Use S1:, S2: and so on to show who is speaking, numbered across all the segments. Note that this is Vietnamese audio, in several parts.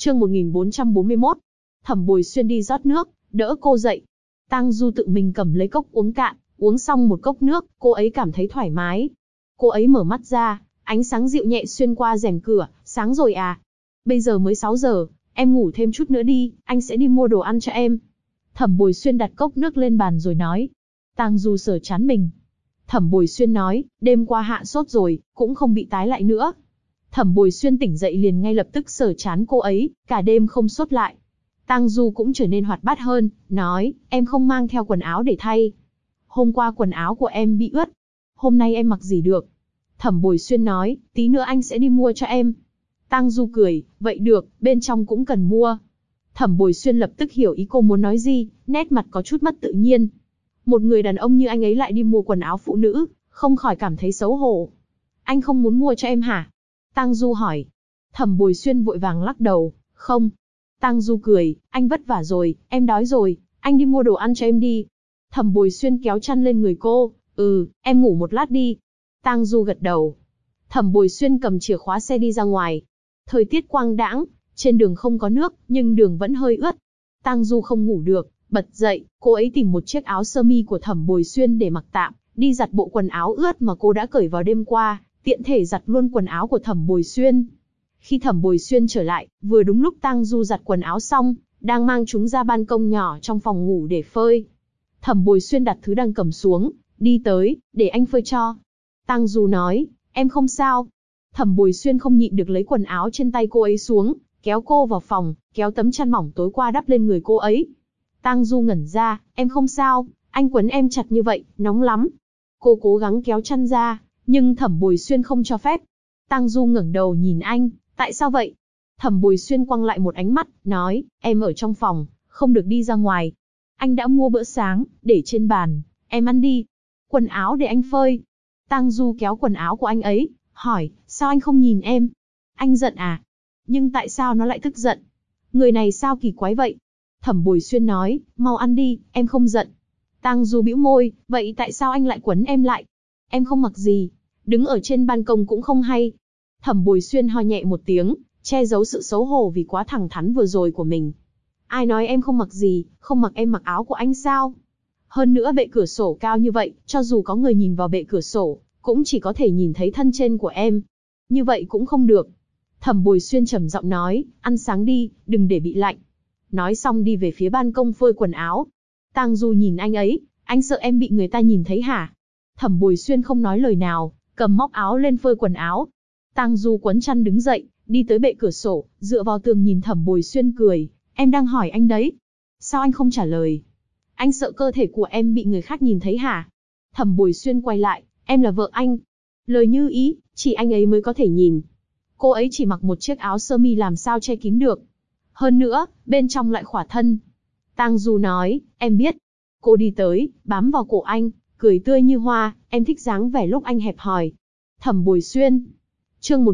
S1: Chương 1441. Thẩm Bồi Xuyên đi rót nước, đỡ cô dậy. Tang Du tự mình cầm lấy cốc uống cạn, uống xong một cốc nước, cô ấy cảm thấy thoải mái. Cô ấy mở mắt ra, ánh sáng dịu nhẹ xuyên qua rèm cửa, sáng rồi à? Bây giờ mới 6 giờ, em ngủ thêm chút nữa đi, anh sẽ đi mua đồ ăn cho em. Thẩm Bồi Xuyên đặt cốc nước lên bàn rồi nói. Tang Du sờ trán mình. Thẩm Bồi Xuyên nói, đêm qua hạ sốt rồi, cũng không bị tái lại nữa. Thẩm Bồi Xuyên tỉnh dậy liền ngay lập tức sờ trán cô ấy, cả đêm không sốt lại. Tang Du cũng trở nên hoạt bát hơn, nói, em không mang theo quần áo để thay. Hôm qua quần áo của em bị ướt. Hôm nay em mặc gì được? Thẩm Bồi Xuyên nói, tí nữa anh sẽ đi mua cho em. Tang Du cười, vậy được, bên trong cũng cần mua. Thẩm Bồi Xuyên lập tức hiểu ý cô muốn nói gì, nét mặt có chút mất tự nhiên. Một người đàn ông như anh ấy lại đi mua quần áo phụ nữ, không khỏi cảm thấy xấu hổ. Anh không muốn mua cho em hả? Tang Du hỏi. Thẩm Bồi Xuyên vội vàng lắc đầu, không. Tang Du cười, anh vất vả rồi, em đói rồi, anh đi mua đồ ăn cho em đi. Thẩm Bồi Xuyên kéo chăn lên người cô, em ngủ một lát đi. Tang Du gật đầu. Thẩm Bồi Xuyên cầm chìa khóa xe đi ra ngoài. Thời tiết quang đãng, trên đường không có nước, nhưng đường vẫn hơi ướt. Tang Du không ngủ được, bật dậy, cô ấy tìm một chiếc áo sơ mi của Thẩm Bồi Xuyên để mặc tạm, đi giặt bộ quần áo ướt mà cô đã cởi vào đêm qua, tiện thể giặt luôn quần áo của Thẩm Bồi Xuyên. Khi Thẩm Bồi Xuyên trở lại, vừa đúng lúc Tang Du giặt quần áo xong, đang mang chúng ra ban công nhỏ trong phòng ngủ để phơi. Thẩm Bồi Xuyên đặt thứ đang cầm xuống, đi tới, để anh phơi cho. Tang Du nói, em không sao. Thẩm Bồi Xuyên không nhịn được lấy quần áo trên tay cô ấy xuống, kéo cô vào phòng, kéo tấm chăn mỏng tối qua đắp lên người cô ấy. Tang Du ngẩn ra, em không sao, anh quấn em chặt như vậy, nóng lắm. Cô cố gắng kéo chăn ra, nhưng Thẩm Bồi Xuyên không cho phép. Tang Du ngẩng đầu nhìn anh, tại sao vậy? Thẩm Bồi Xuyên quăng lại một ánh mắt, nói, em ở trong phòng, không được đi ra ngoài. Anh đã mua bữa sáng, để trên bàn, em ăn đi. Quần áo để anh phơi. Tang Du kéo quần áo của anh ấy, hỏi, sao anh không nhìn em? Anh giận à? Nhưng tại sao nó lại tức giận? Người này sao kỳ quái vậy? Thẩm Bồi Xuyên nói, mau ăn đi, em không giận. Tang Du bĩu môi, vậy tại sao anh lại quấn em lại? Em không mặc gì, đứng ở trên ban công cũng không hay. Thẩm Bồi Xuyên ho nhẹ một tiếng, che giấu sự xấu hổ vì quá thẳng thắn vừa rồi của mình. Ai nói em không mặc gì, không mặc em mặc áo của anh sao? Hơn nữa bệ cửa sổ cao như vậy, cho dù có người nhìn vào bệ cửa sổ, cũng chỉ có thể nhìn thấy thân trên của em. Như vậy cũng không được. Thẩm Bồi Xuyên trầm giọng nói, ăn sáng đi, đừng để bị lạnh. Nói xong đi về phía ban công phơi quần áo. Tang Du nhìn anh ấy, anh sợ em bị người ta nhìn thấy hả? Thẩm Bồi Xuyên không nói lời nào, cầm móc áo lên phơi quần áo. Tang Du quấn chăn đứng dậy, đi tới bệ cửa sổ, dựa vào tường nhìn Thẩm Bồi Xuyên cười, em đang hỏi anh đấy. Sao anh không trả lời? Anh sợ cơ thể của em bị người khác nhìn thấy hả? Thẩm Bồi Xuyên quay lại, em là vợ anh. Lời như ý, chỉ anh ấy mới có thể nhìn. Cô ấy chỉ mặc một chiếc áo sơ mi làm sao che kín được. Hơn nữa, bên trong lại khỏa thân. Tang Du nói, em biết. Cô đi tới, bám vào cổ anh, cười tươi như hoa, em thích dáng vẻ lúc anh hẹp hòi. Thẩm Bồi Xuyên. Chương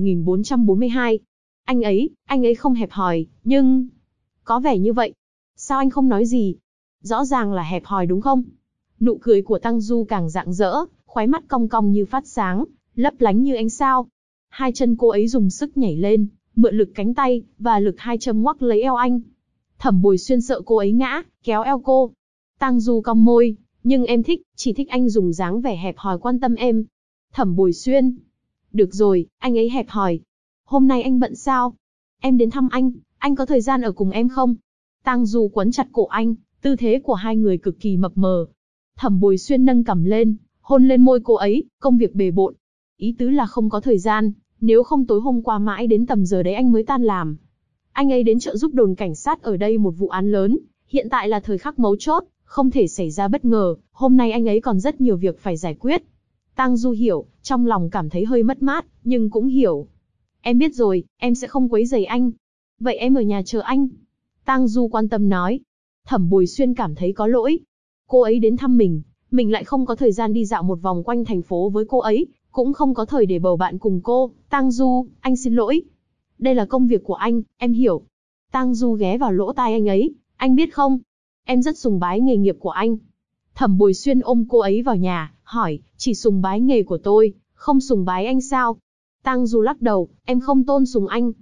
S1: 1442. Anh ấy không hẹp hòi, nhưng... Có vẻ như vậy. Sao anh không nói gì? Rõ ràng là hẹp hòi đúng không? Nụ cười của Tang Du càng rạng rỡ, khóe mắt cong cong như phát sáng, lấp lánh như ánh sao. Hai chân cô ấy dùng sức nhảy lên, mượn lực cánh tay, và lực hai châm ngoắc lấy eo anh. Thẩm Bồi Xuyên sợ cô ấy ngã, kéo eo cô. Tang Du cong môi, nhưng em thích, chỉ thích anh dùng dáng vẻ hẹp hòi quan tâm em. Thẩm Bồi Xuyên. Được rồi, anh ấy hẹp hòi. Hôm nay anh bận sao? Em đến thăm anh có thời gian ở cùng em không? Tang Du quấn chặt cổ anh, tư thế của hai người cực kỳ mập mờ. Thẩm Bồi Xuyên nâng cằm lên, hôn lên môi cô ấy, công việc bề bộn. Ý tứ là không có thời gian, nếu không tối hôm qua mãi đến tầm giờ đấy anh mới tan làm. Anh ấy đến trợ giúp đồn cảnh sát ở đây một vụ án lớn, hiện tại là thời khắc mấu chốt, không thể xảy ra bất ngờ, hôm nay anh ấy còn rất nhiều việc phải giải quyết. Tang Du hiểu, trong lòng cảm thấy hơi mất mát, nhưng cũng hiểu. Em biết rồi, em sẽ không quấy rầy anh. Vậy em ở nhà chờ anh. Tang Du quan tâm nói. Thẩm Bồi Xuyên cảm thấy có lỗi. Cô ấy đến thăm mình lại không có thời gian đi dạo một vòng quanh thành phố với cô ấy, cũng không có thời để bầu bạn cùng cô. Tang Du, anh xin lỗi. Đây là công việc của anh, em hiểu. Tang Du ghé vào lỗ tai anh ấy, anh biết không? Em rất sùng bái nghề nghiệp của anh. Thẩm Bồi Xuyên ôm cô ấy vào nhà, hỏi, chỉ sùng bái nghề của tôi, không sùng bái anh sao? Tang Du lắc đầu, em không tôn sùng anh.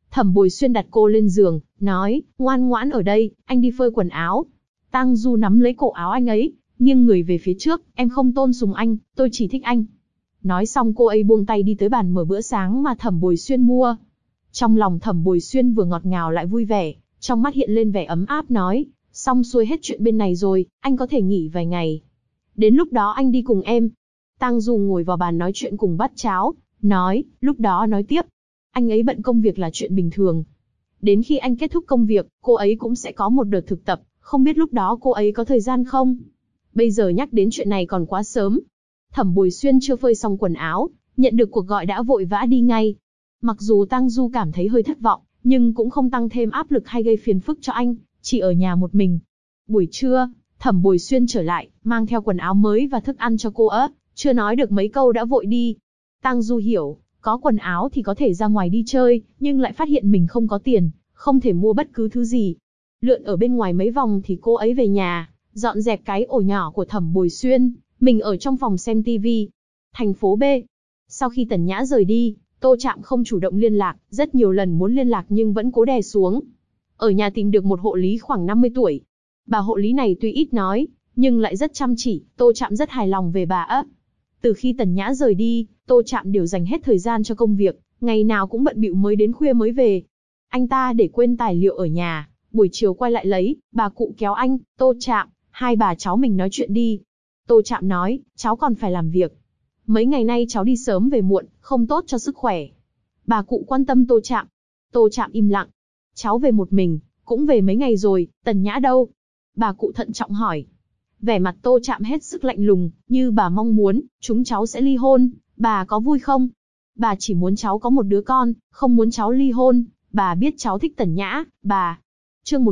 S1: Thẩm Bồi Xuyên đặt cô lên giường, nói, ngoan ngoãn ở đây, anh đi phơi quần áo. Tang Du nắm lấy cổ áo anh ấy, nghiêng người về phía trước, em không tôn sùng anh, tôi chỉ thích anh. Nói xong cô ấy buông tay đi tới bàn mở bữa sáng mà Thẩm Bồi Xuyên mua. Trong lòng Thẩm Bồi Xuyên vừa ngọt ngào lại vui vẻ, trong mắt hiện lên vẻ ấm áp nói, xong xuôi hết chuyện bên này rồi, anh có thể nghỉ vài ngày. Đến lúc đó anh đi cùng em. Tang Du ngồi vào bàn nói chuyện cùng bát cháo, nói, lúc đó nói tiếp. Anh ấy bận công việc là chuyện bình thường. Đến khi anh kết thúc công việc, cô ấy cũng sẽ có một đợt thực tập, không biết lúc đó cô ấy có thời gian không? Bây giờ nhắc đến chuyện này còn quá sớm. Thẩm Bồi Xuyên chưa phơi xong quần áo, nhận được cuộc gọi đã vội vã đi ngay. Mặc dù Tang Du cảm thấy hơi thất vọng, nhưng cũng không tăng thêm áp lực hay gây phiền phức cho anh, chỉ ở nhà một mình. Buổi trưa, Thẩm Bồi Xuyên trở lại, mang theo quần áo mới và thức ăn cho cô chưa nói được mấy câu đã vội đi. Tang Du hiểu, có quần áo thì có thể ra ngoài đi chơi, nhưng lại phát hiện mình không có tiền, không thể mua bất cứ thứ gì. Lượn ở bên ngoài mấy vòng thì cô ấy về nhà, dọn dẹp cái ổ nhỏ của Thẩm Bồi Xuyên, mình ở trong phòng xem tivi. Thành phố B. Sau khi Tần Nhã rời đi, Tô Trạm không chủ động liên lạc, rất nhiều lần muốn liên lạc nhưng vẫn cố đè xuống. Ở nhà tìm được một hộ lý khoảng 50 tuổi. Bà hộ lý này tuy ít nói, nhưng lại rất chăm chỉ, Tô Trạm rất hài lòng về bà. Từ khi Tần Nhã rời đi, Tô Trạm đều dành hết thời gian cho công việc, ngày nào cũng bận bịu mới đến khuya mới về. Anh ta để quên tài liệu ở nhà, buổi chiều quay lại lấy, bà cụ kéo anh, Tô Trạm, hai bà cháu mình nói chuyện đi. Tô Trạm nói, cháu còn phải làm việc. Mấy ngày nay cháu đi sớm về muộn, không tốt cho sức khỏe. Bà cụ quan tâm Tô Trạm. Tô Trạm im lặng. Cháu về một mình, cũng về mấy ngày rồi, Tần Nhã đâu? Bà cụ thận trọng hỏi. Vẻ mặt Tô Trạm hết sức lạnh lùng, như bà mong muốn, chúng cháu sẽ ly hôn, bà có vui không? Bà chỉ muốn cháu có một đứa con, không muốn cháu ly hôn, bà biết cháu thích Tần Nhã, bà. Chương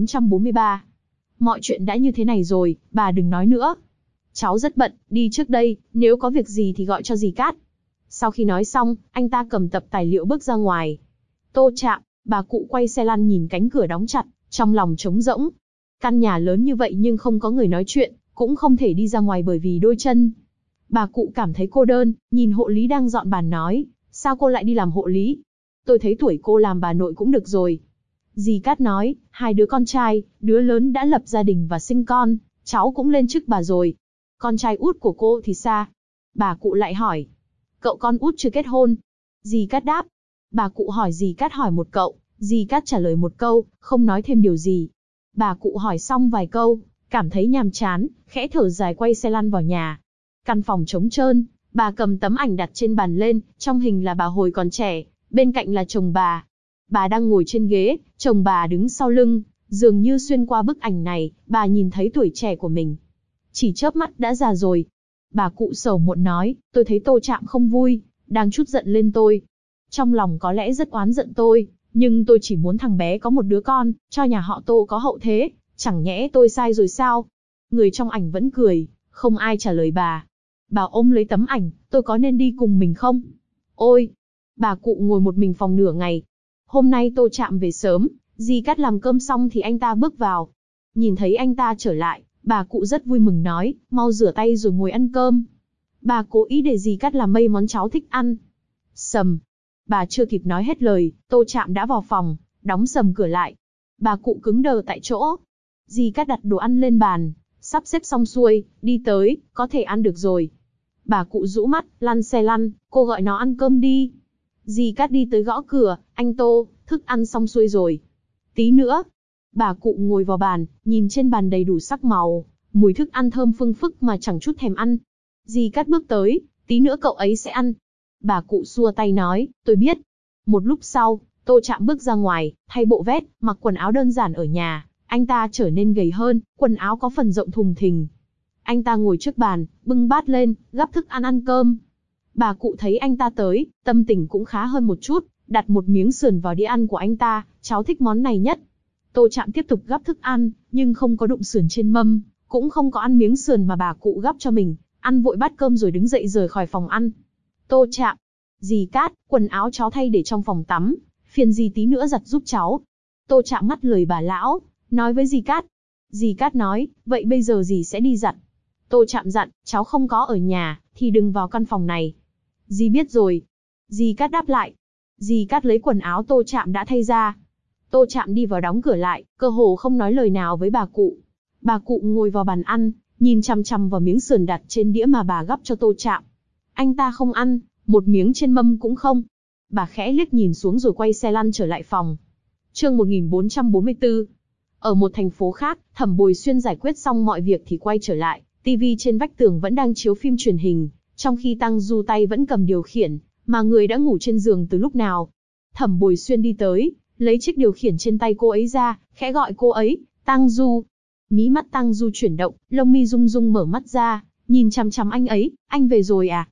S1: 1443. Mọi chuyện đã như thế này rồi, bà đừng nói nữa. Cháu rất bận, đi trước đây, nếu có việc gì thì gọi cho dì Cát. Sau khi nói xong, anh ta cầm tập tài liệu bước ra ngoài. Tô Trạm, bà cụ quay xe lăn nhìn cánh cửa đóng chặt, trong lòng trống rỗng. Căn nhà lớn như vậy nhưng không có người nói chuyện, cũng không thể đi ra ngoài bởi vì đôi chân. Bà cụ cảm thấy cô đơn, nhìn hộ lý đang dọn bàn nói, sao cô lại đi làm hộ lý? Tôi thấy tuổi cô làm bà nội cũng được rồi. Dì Cát nói, hai đứa con trai, đứa lớn đã lập gia đình và sinh con, cháu cũng lên chức bà rồi. Con trai út của cô thì sao? Bà cụ lại hỏi. Cậu con út chưa kết hôn. Dì Cát đáp. Bà cụ hỏi dì Cát hỏi một cậu, dì Cát trả lời một câu, không nói thêm điều gì. Bà cụ hỏi xong vài câu, cảm thấy nhàm chán, khẽ thở dài quay xe lăn vào nhà. Căn phòng trống trơn, bà cầm tấm ảnh đặt trên bàn lên, trong hình là bà hồi còn trẻ, bên cạnh là chồng bà. Bà đang ngồi trên ghế, chồng bà đứng sau lưng, dường như xuyên qua bức ảnh này, bà nhìn thấy tuổi trẻ của mình. Chỉ chớp mắt đã già rồi. Bà cụ sầu muộn nói, tôi thấy Tô Trạm không vui, đang chút giận lên tôi. Trong lòng có lẽ rất oán giận tôi, nhưng tôi chỉ muốn thằng bé có một đứa con, cho nhà họ Tô có hậu thế, chẳng nhẽ tôi sai rồi sao? Người trong ảnh vẫn cười, không ai trả lời bà. Bà ôm lấy tấm ảnh, tôi có nên đi cùng mình không? Ôi! Bà cụ ngồi một mình phòng nửa ngày. Hôm nay Tô Trạm về sớm, dì Cát làm cơm xong thì anh ta bước vào. Nhìn thấy anh ta trở lại, bà cụ rất vui mừng nói, mau rửa tay rồi ngồi ăn cơm. Bà cố ý để dì Cát làm mấy món cháu thích ăn. Sầm! Bà chưa kịp nói hết lời, Tô Trạm đã vào phòng, đóng sầm cửa lại. Bà cụ cứng đờ tại chỗ. Dì Cát đặt đồ ăn lên bàn, sắp xếp xong xuôi, đi tới, có thể ăn được rồi. Bà cụ rũ mắt, lăn xe lăn, cô gọi nó ăn cơm đi. Dì Cát đi tới gõ cửa, anh Tô, thức ăn xong xuôi rồi. Tí nữa. Bà cụ ngồi vào bàn, nhìn trên bàn đầy đủ sắc màu, mùi thức ăn thơm phưng phức mà chẳng chút thèm ăn. Dì Cát bước tới, tí nữa cậu ấy sẽ ăn. Bà cụ xua tay nói, tôi biết. Một lúc sau, Tô Trạm bước ra ngoài, thay bộ vest, mặc quần áo đơn giản ở nhà. Anh ta trở nên gầy hơn, quần áo có phần rộng thùng thình. Anh ta ngồi trước bàn, bưng bát lên, gắp thức ăn ăn cơm. Bà cụ thấy anh ta tới, tâm tình cũng khá hơn một chút, đặt một miếng sườn vào đĩa ăn của anh ta, cháu thích món này nhất. Tô Trạm tiếp tục gắp thức ăn, nhưng không có đụng sườn trên mâm, cũng không có ăn miếng sườn mà bà cụ gắp cho mình, ăn vội bát cơm rồi đứng dậy rời khỏi phòng ăn. Tô Trạm, dì Cát, quần áo cháu thay để trong phòng tắm, phiền dì tí nữa giặt giúp cháu. Tô Trạm ngắt lời bà lão, nói với dì Cát. Dì Cát nói, vậy bây giờ dì sẽ đi giặt. Tô Trạm dặn, cháu không có ở nhà, thì đừng vào căn phòng này. Dì biết rồi. Dì Cát đáp lại. Dì Cát lấy quần áo Tô Trạm đã thay ra. Tô Trạm đi vào đóng cửa lại, cơ hồ không nói lời nào với bà cụ. Bà cụ ngồi vào bàn ăn, nhìn chằm chằm vào miếng sườn đặt trên đĩa mà bà gắp cho Tô Trạm. Anh ta không ăn, một miếng trên mâm cũng không. Bà khẽ liếc nhìn xuống rồi quay xe lăn trở lại phòng. Chương 1444. Ở một thành phố khác, Thẩm Bồi Xuyên giải quyết xong mọi việc thì quay trở lại, tivi trên vách tường vẫn đang chiếu phim truyền hình, trong khi Tang Du tay vẫn cầm điều khiển, mà người đã ngủ trên giường từ lúc nào. Thẩm Bồi Xuyên đi tới, lấy chiếc điều khiển trên tay cô ấy ra, khẽ gọi cô ấy, Tang Du. Mí mắt Tang Du chuyển động, lông mi rung rung mở mắt ra, nhìn chằm chằm anh ấy, anh về rồi à?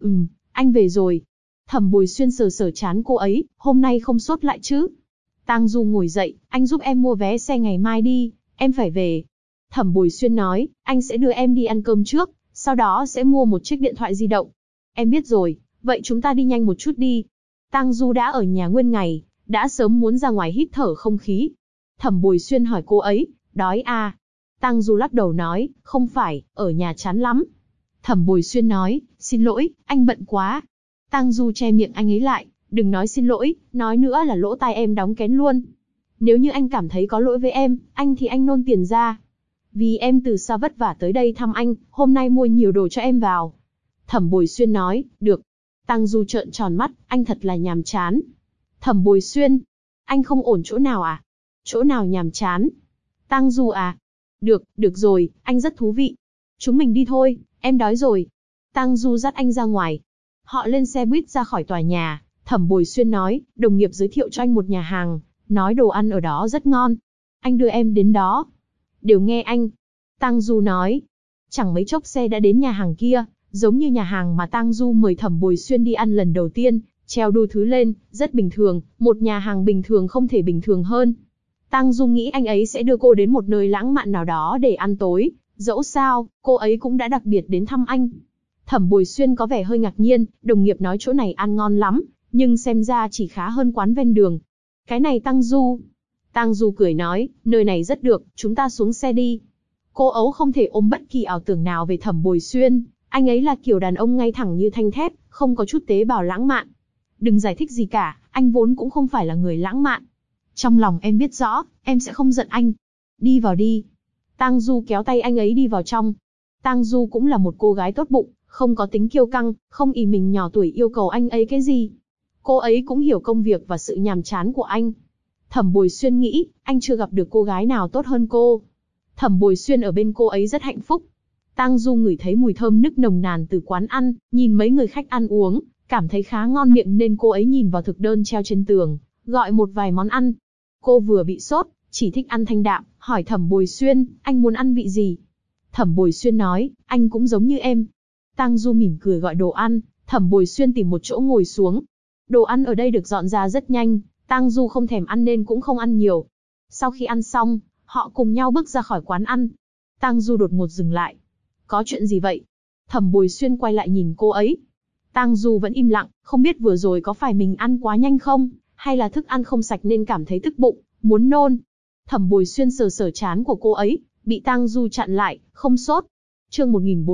S1: Anh về rồi. Thẩm Bồi Xuyên sờ sờ trán cô ấy, hôm nay không sốt lại chứ? Tang Du ngồi dậy, anh giúp em mua vé xe ngày mai đi, em phải về. Thẩm Bồi Xuyên nói, anh sẽ đưa em đi ăn cơm trước, sau đó sẽ mua một chiếc điện thoại di động. Em biết rồi, vậy chúng ta đi nhanh một chút đi. Tang Du đã ở nhà nguyên ngày, đã sớm muốn ra ngoài hít thở không khí. Thẩm Bồi Xuyên hỏi cô ấy, đói à? Tang Du lắc đầu nói, không phải, ở nhà chán lắm. Thẩm Bồi Xuyên nói, xin lỗi, anh bận quá. Tang Du che miệng anh ấy lại, đừng nói xin lỗi, nói nữa là lỗ tai em đóng kén luôn. Nếu như anh cảm thấy có lỗi với em, anh thì anh nôn tiền ra. Vì em từ xa vất vả tới đây thăm anh, hôm nay mua nhiều đồ cho em vào. Thẩm Bồi Xuyên nói, được. Tang Du trợn tròn mắt, anh thật là nhàm chán. Thẩm Bồi Xuyên, anh không ổn chỗ nào à? Chỗ nào nhàm chán? Tang Du à? Được rồi, anh rất thú vị. Chúng mình đi thôi, em đói rồi. Tang Du dắt anh ra ngoài. Họ lên xe buýt ra khỏi tòa nhà. Thẩm Bồi Xuyên nói, đồng nghiệp giới thiệu cho anh một nhà hàng, nói đồ ăn ở đó rất ngon. Anh đưa em đến đó. Đều nghe anh. Tang Du nói. Chẳng mấy chốc xe đã đến nhà hàng kia, giống như nhà hàng mà Tang Du mời Thẩm Bồi Xuyên đi ăn lần đầu tiên, treo đủ thứ lên, rất bình thường, một nhà hàng bình thường không thể bình thường hơn. Tang Du nghĩ anh ấy sẽ đưa cô đến một nơi lãng mạn nào đó để ăn tối, dẫu sao, cô ấy cũng đã đặc biệt đến thăm anh. Thẩm Bồi Xuyên có vẻ hơi ngạc nhiên, đồng nghiệp nói chỗ này ăn ngon lắm, nhưng xem ra chỉ khá hơn quán ven đường. Cái này Tang Du. Tang Du cười nói, nơi này rất được, chúng ta xuống xe đi. Cô ấu không thể ôm bất kỳ ảo tưởng nào về Thẩm Bồi Xuyên, anh ấy là kiểu đàn ông ngay thẳng như thanh thép, không có chút tế bào lãng mạn. Đừng giải thích gì cả, anh vốn cũng không phải là người lãng mạn. Trong lòng em biết rõ, em sẽ không giận anh. Đi vào đi. Tang Du kéo tay anh ấy đi vào trong. Tang Du cũng là một cô gái tốt bụng, không có tính kiêu căng, không ỷ mình nhỏ tuổi yêu cầu anh ấy cái gì. Cô ấy cũng hiểu công việc và sự nhàm chán của anh. Thẩm Bồi Xuyên nghĩ, anh chưa gặp được cô gái nào tốt hơn cô. Thẩm Bồi Xuyên ở bên cô ấy rất hạnh phúc. Tang Du ngửi thấy mùi thơm nức nồng nàn từ quán ăn, nhìn mấy người khách ăn uống, cảm thấy khá ngon miệng nên cô ấy nhìn vào thực đơn treo trên tường, gọi một vài món ăn. Cô vừa bị sốt, chỉ thích ăn thanh đạm, hỏi Thẩm Bồi Xuyên, anh muốn ăn vị gì? Thẩm Bồi Xuyên nói, anh cũng giống như em. Tang Du mỉm cười gọi đồ ăn, Thẩm Bồi Xuyên tìm một chỗ ngồi xuống. Đồ ăn ở đây được dọn ra rất nhanh, Tang Du không thèm ăn nên cũng không ăn nhiều. Sau khi ăn xong, họ cùng nhau bước ra khỏi quán ăn. Tang Du đột ngột dừng lại. Có chuyện gì vậy? Thẩm Bồi Xuyên quay lại nhìn cô ấy. Tang Du vẫn im lặng, không biết vừa rồi có phải mình ăn quá nhanh không, hay là thức ăn không sạch nên cảm thấy tức bụng, muốn nôn. Thẩm Bồi Xuyên sờ sờ trán của cô ấy, bị Tang Du chặn lại, không sốt. Chương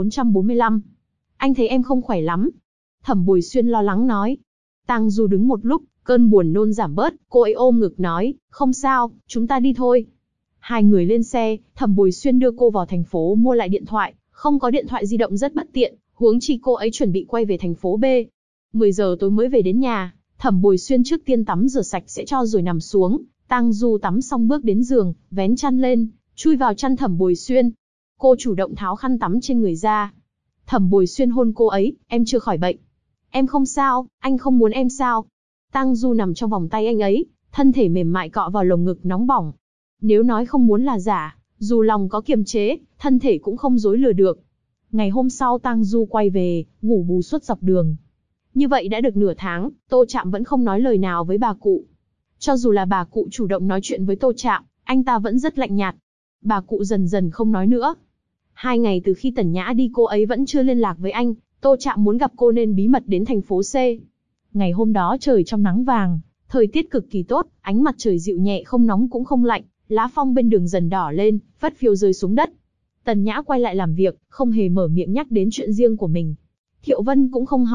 S1: 1445. Anh thấy em không khỏe lắm. Thẩm Bồi Xuyên lo lắng nói. Tang Du đứng một lúc, cơn buồn nôn giảm bớt, cô ấy ôm ngực nói, không sao, chúng ta đi thôi. Hai người lên xe, Thẩm Bồi Xuyên đưa cô vào thành phố mua lại điện thoại, không có điện thoại di động rất bất tiện, huống chi cô ấy chuẩn bị quay về thành phố B. 10 giờ tối mới về đến nhà, Thẩm Bồi Xuyên trước tiên tắm rửa sạch sẽ cho rồi nằm xuống, Tang Du tắm xong bước đến giường, vén chăn lên, chui vào chăn Thẩm Bồi Xuyên. Cô chủ động tháo khăn tắm trên người ra. Thẩm Bồi Xuyên hôn cô ấy, em chưa khỏi bệnh. Em không sao, anh không muốn em sao. Tang Du nằm trong vòng tay anh ấy, thân thể mềm mại cọ vào lồng ngực nóng bỏng. Nếu nói không muốn là giả, dù lòng có kiềm chế, thân thể cũng không dối lừa được. Ngày hôm sau Tang Du quay về, ngủ bù suốt dọc đường. Như vậy đã được nửa tháng, Tô Trạm vẫn không nói lời nào với bà cụ. Cho dù là bà cụ chủ động nói chuyện với Tô Trạm, anh ta vẫn rất lạnh nhạt. Bà cụ dần dần không nói nữa. 2 ngày từ khi Tần Nhã đi cô ấy vẫn chưa liên lạc với anh, Tô Trạm muốn gặp cô nên bí mật đến thành phố C. Ngày hôm đó trời trong nắng vàng, thời tiết cực kỳ tốt, ánh mặt trời dịu nhẹ không nóng cũng không lạnh, lá phong bên đường dần đỏ lên, phất phiêu rơi xuống đất. Tần Nhã quay lại làm việc, không hề mở miệng nhắc đến chuyện riêng của mình. Thiệu Vân cũng không hỏi,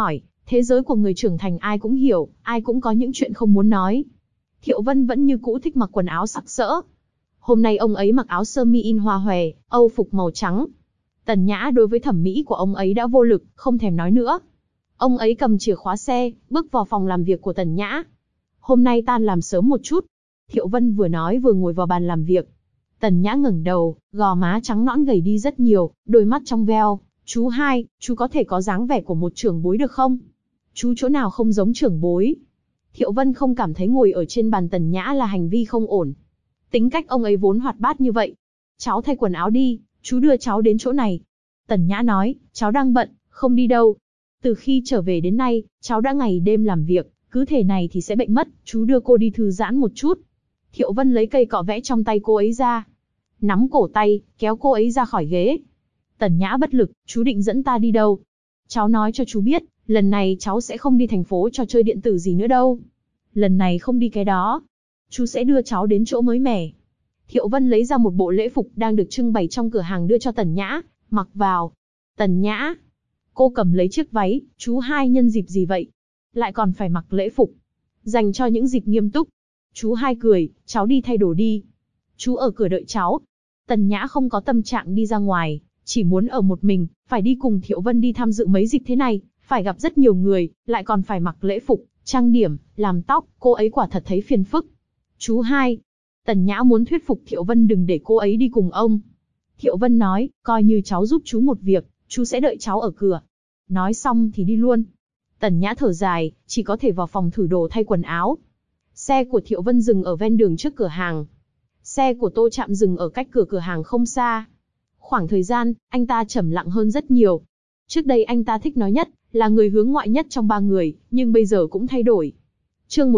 S1: Thế giới của người trưởng thành ai cũng hiểu, ai cũng có những chuyện không muốn nói. Thiệu Vân vẫn như cũ thích mặc quần áo sặc sỡ. Hôm nay ông ấy mặc áo sơ mi in hoa hòe, âu phục màu trắng. Tần Nhã đối với thẩm mỹ của ông ấy đã vô lực, không thèm nói nữa. Ông ấy cầm chìa khóa xe, bước vào phòng làm việc của Tần Nhã. Hôm nay tan làm sớm một chút. Thiệu Vân vừa nói vừa ngồi vào bàn làm việc. Tần Nhã ngẩng đầu, gò má trắng nõn gầy đi rất nhiều, đôi mắt trong veo. Chú hai, chú có thể có dáng vẻ của một trưởng bối được không? Chú chỗ nào không giống trưởng bối? Thiệu Vân không cảm thấy ngồi ở trên bàn Tần Nhã là hành vi không ổn. Tính cách ông ấy vốn hoạt bát như vậy. Cháu thay quần áo đi, chú đưa cháu đến chỗ này. Tần Nhã nói, cháu đang bận, không đi đâu. Từ khi trở về đến nay, cháu đã ngày đêm làm việc, cứ thể này thì sẽ bệnh mất, chú đưa cô đi thư giãn một chút. Thiệu Vân lấy cây cọ vẽ trong tay cô ấy ra. Nắm cổ tay, kéo cô ấy ra khỏi ghế. Tần Nhã bất lực, chú định dẫn ta đi đâu? Cháu nói cho chú biết, lần này cháu sẽ không đi thành phố trò chơi điện tử gì nữa đâu. Lần này không đi cái đó. Chú sẽ đưa cháu đến chỗ mới mẻ. Thiệu Vân lấy ra một bộ lễ phục đang được trưng bày trong cửa hàng đưa cho Tần Nhã, mặc vào. Tần Nhã. Cô cầm lấy chiếc váy, chú hai nhân dịp gì vậy? Lại còn phải mặc lễ phục. Dành cho những dịp nghiêm túc. Chú hai cười, cháu đi thay đồ đi. Chú ở cửa đợi cháu. Tần Nhã không có tâm trạng đi ra ngoài, chỉ muốn ở một mình, phải đi cùng Thiệu Vân đi tham dự mấy dịp thế này, phải gặp rất nhiều người, lại còn phải mặc lễ phục, trang điểm, làm tóc, cô ấy quả thật thấy phiền phức. Chú hai. Tần Nhã muốn thuyết phục Thiệu Vân đừng để cô ấy đi cùng ông. Thiệu Vân nói, coi như cháu giúp chú một việc, chú sẽ đợi cháu ở cửa. Nói xong thì đi luôn. Tần Nhã thở dài, chỉ có thể vào phòng thử đồ thay quần áo. Xe của Thiệu Vân dừng ở ven đường trước cửa hàng. Xe của Tô Trạm dừng ở cách cửa hàng không xa. Khoảng thời gian, anh ta trầm lặng hơn rất nhiều. Trước đây anh ta thích nói nhất, là người hướng ngoại nhất trong ba người, nhưng bây giờ cũng thay đổi. Chương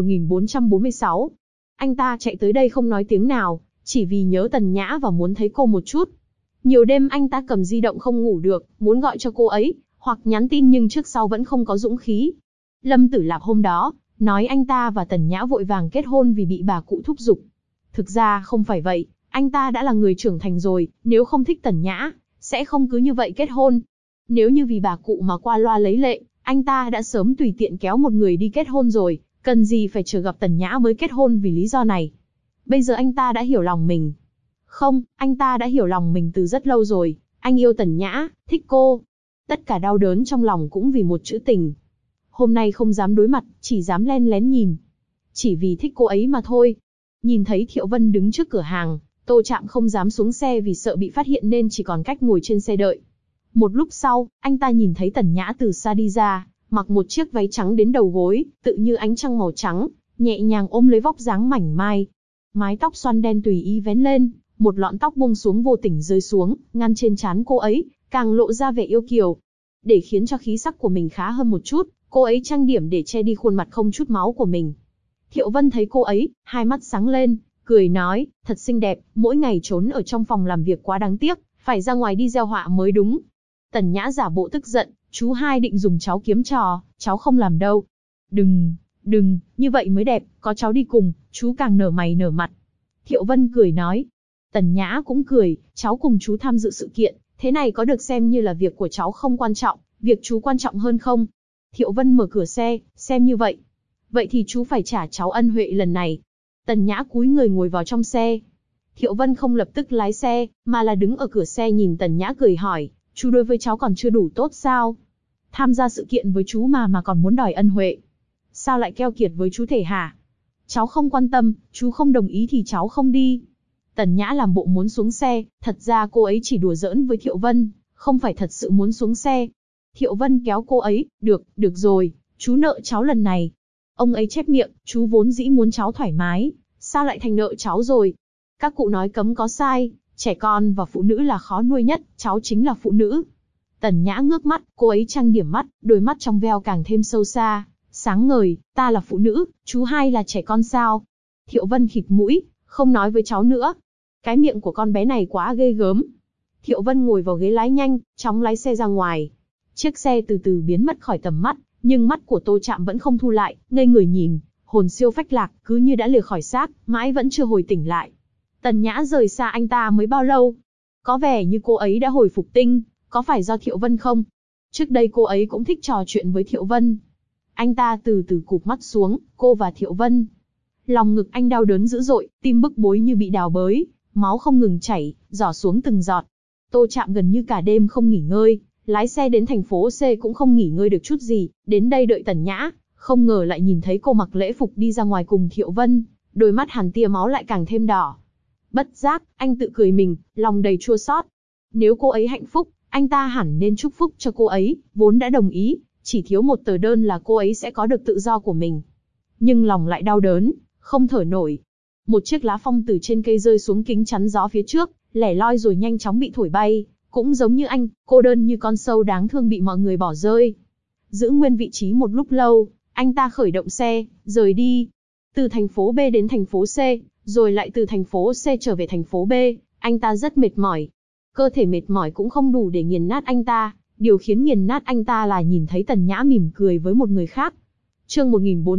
S1: 1446. Anh ta chạy tới đây không nói tiếng nào, chỉ vì nhớ Tần Nhã và muốn thấy cô một chút. Nhiều đêm anh ta cầm di động không ngủ được, muốn gọi cho cô ấy, hoặc nhắn tin nhưng trước sau vẫn không có dũng khí. Lâm Tử Lạp hôm đó, nói anh ta và Tần Nhã vội vàng kết hôn vì bị bà cụ thúc giục. Thực ra không phải vậy, anh ta đã là người trưởng thành rồi, nếu không thích Tần Nhã, sẽ không cứ như vậy kết hôn. Nếu như vì bà cụ mà qua loa lấy lệ, anh ta đã sớm tùy tiện kéo một người đi kết hôn rồi, cần gì phải chờ gặp Tần Nhã mới kết hôn vì lý do này. Bây giờ anh ta đã hiểu lòng mình. Không, anh ta đã hiểu lòng mình từ rất lâu rồi, anh yêu Tần Nhã, thích cô. Tất cả đau đớn trong lòng cũng vì một chữ tình. Hôm nay không dám đối mặt, chỉ dám len lén nhìn. Chỉ vì thích cô ấy mà thôi. Nhìn thấy Thiệu Vân đứng trước cửa hàng, Tô Trạm không dám xuống xe vì sợ bị phát hiện nên chỉ còn cách ngồi trên xe đợi. Một lúc sau, anh ta nhìn thấy Tần Nhã từ xa đi ra, mặc một chiếc váy trắng đến đầu gối, tự như ánh trăng màu trắng, nhẹ nhàng ôm lấy vóc dáng mảnh mai. Mái tóc xoăn đen tùy ý vén lên, một lọn tóc buông xuống vô tình rơi xuống, ngăn trên trán cô ấy, càng lộ ra vẻ yêu kiều. Để khiến cho khí sắc của mình khá hơn một chút, cô ấy trang điểm để che đi khuôn mặt không chút máu của mình. Thiệu Vân thấy cô ấy, hai mắt sáng lên, cười nói, thật xinh đẹp, mỗi ngày trốn ở trong phòng làm việc quá đáng tiếc, phải ra ngoài đi gieo họa mới đúng. Tần Nhã giả bộ tức giận, chú hai định dùng cháu kiếm trò, cháu không làm đâu. Đừng, như vậy mới đẹp, có cháu đi cùng, chú càng nở mày nở mặt. Thiệu Vân cười nói. Tần Nhã cũng cười, cháu cùng chú tham dự sự kiện, thế này có được xem như là việc của cháu không quan trọng, việc chú quan trọng hơn không? Thiệu Vân mở cửa xe, xem như vậy. Vậy thì chú phải trả cháu ân huệ lần này. Tần Nhã cúi người ngồi vào trong xe. Thiệu Vân không lập tức lái xe, mà là đứng ở cửa xe nhìn Tần Nhã cười hỏi, chú đối với cháu còn chưa đủ tốt sao? Tham gia sự kiện với chú mà còn muốn đòi ân huệ. Sao lại keo kiệt với chú thể hả? Cháu không quan tâm, chú không đồng ý thì cháu không đi. Tần Nhã làm bộ muốn xuống xe, thật ra cô ấy chỉ đùa giỡn với Thiệu Vân, không phải thật sự muốn xuống xe. Thiệu Vân kéo cô ấy, được rồi, chú nợ cháu lần này. Ông ấy chép miệng, chú vốn dĩ muốn cháu thoải mái, sao lại thành nợ cháu rồi? Các cụ nói cấm có sai, trẻ con và phụ nữ là khó nuôi nhất, cháu chính là phụ nữ. Tần Nhã ngước mắt, cô ấy trang điểm mắt, đôi mắt trong veo càng thêm sâu xa, sáng ngời, ta là phụ nữ, chú hai là trẻ con sao? Thiệu Vân khịt mũi, không nói với cháu nữa. Cái miệng của con bé này quá ghê gớm. Thiệu Vân ngồi vào ghế lái nhanh, chóng lái xe ra ngoài. Chiếc xe từ từ biến mất khỏi tầm mắt, nhưng mắt của Tô Trạm vẫn không thu lại, ngây người nhìn, hồn siêu phách lạc, cứ như đã lìa khỏi xác, mãi vẫn chưa hồi tỉnh lại. Tần Nhã rời xa anh ta mới bao lâu? Có vẻ như cô ấy đã hồi phục tinh, có phải do Thiệu Vân không? Trước đây cô ấy cũng thích trò chuyện với Thiệu Vân. Anh ta từ từ cụp mắt xuống, cô và Thiệu Vân. Lòng ngực anh đau đớn dữ dội, tim bức bối như bị đào bới, máu không ngừng chảy, rỏ xuống từng giọt. Tô Trạm gần như cả đêm không nghỉ ngơi, lái xe đến thành phố C cũng không nghỉ ngơi được chút gì, đến đây đợi Tần Nhã, không ngờ lại nhìn thấy cô mặc lễ phục đi ra ngoài cùng Thiệu Vân, đôi mắt Hàn tia máu lại càng thêm đỏ. Bất giác, anh tự cười mình, lòng đầy chua xót. Nếu cô ấy hạnh phúc, anh ta hẳn nên chúc phúc cho cô ấy, vốn đã đồng ý, chỉ thiếu một tờ đơn là cô ấy sẽ có được tự do của mình. Nhưng lòng lại đau đớn, không thở nổi. Một chiếc lá phong từ trên cây rơi xuống kính chắn gió phía trước, lẻ loi rồi nhanh chóng bị thổi bay, cũng giống như anh, cô đơn như con sâu đáng thương bị mọi người bỏ rơi. Giữ nguyên vị trí một lúc lâu, anh ta khởi động xe, rời đi. Từ thành phố B đến thành phố C, rồi lại từ thành phố C trở về thành phố B, anh ta rất mệt mỏi. Cơ thể mệt mỏi cũng không đủ để nghiền nát anh ta, điều khiến nghiền nát anh ta là nhìn thấy Tần Nhã mỉm cười với một người khác. Chương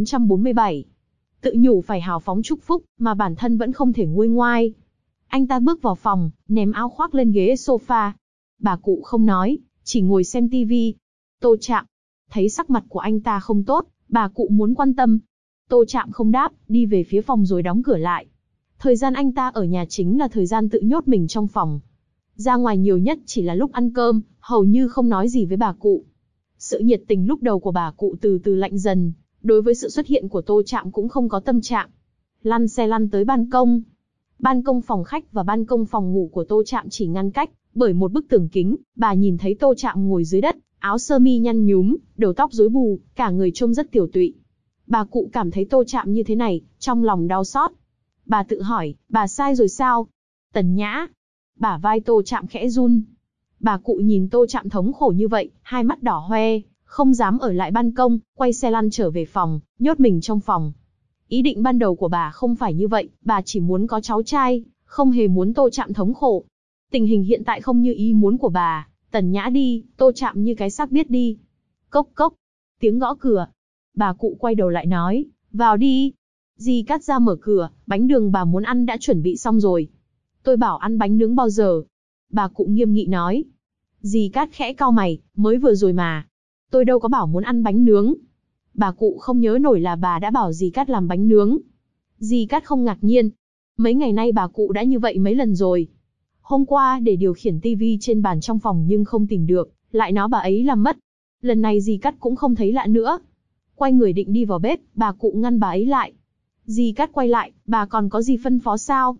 S1: 1447. Tự nhủ phải hào phóng chúc phúc, mà bản thân vẫn không thể nguôi ngoai. Anh ta bước vào phòng, ném áo khoác lên ghế sofa. Bà cụ không nói, chỉ ngồi xem tivi. Tô Trạm thấy sắc mặt của anh ta không tốt, bà cụ muốn quan tâm. Tô Trạm không đáp, đi về phía phòng rồi đóng cửa lại. Thời gian anh ta ở nhà chính là thời gian tự nhốt mình trong phòng. Ra ngoài nhiều nhất chỉ là lúc ăn cơm, hầu như không nói gì với bà cụ. Sự nhiệt tình lúc đầu của bà cụ từ từ lạnh dần, đối với sự xuất hiện của Tô Trạm cũng không có tâm trạng. Lăn xe lăn tới ban công. Ban công phòng khách và ban công phòng ngủ của Tô Trạm chỉ ngăn cách bởi một bức tường kính. Bà nhìn thấy Tô Trạm ngồi dưới đất, áo sơ mi nhăn nhúm, đầu tóc rối bù, cả người trông rất tiểu tụy. Bà cụ cảm thấy Tô Trạm như thế này, trong lòng đau xót. Bà tự hỏi, bà sai rồi sao? Tần Nhã. Bả vai Tô Trạm khẽ run. Bà cụ nhìn Tô Trạm thống khổ như vậy, hai mắt đỏ hoe, không dám ở lại ban công, quay xe lăn trở về phòng, nhốt mình trong phòng. Ý định ban đầu của bà không phải như vậy, bà chỉ muốn có cháu trai, không hề muốn Tô Trạm thống khổ. Tình hình hiện tại không như ý muốn của bà. Tần Nhã đi, Tô Trạm như cái xác biết đi. Cốc cốc, tiếng gõ cửa. Bà cụ quay đầu lại nói, vào đi. Dì Cát ra mở cửa, bánh đường bà muốn ăn đã chuẩn bị xong rồi. Tôi bảo ăn bánh nướng bao giờ? Bà cụ nghiêm nghị nói. Dì Cát khẽ cau mày, mới vừa rồi mà. Tôi đâu có bảo muốn ăn bánh nướng. Bà cụ không nhớ nổi là bà đã bảo dì Cát làm bánh nướng. Dì Cát không ngạc nhiên. Mấy ngày nay bà cụ đã như vậy mấy lần rồi. Hôm qua để điều khiển tivi trên bàn trong phòng nhưng không tìm được, lại nói bà ấy làm mất. Lần này dì Cát cũng không thấy lạ nữa. Quay người định đi vào bếp, bà cụ ngăn bà ấy lại. Dì Cát quay lại, bà còn có gì phân phó sao?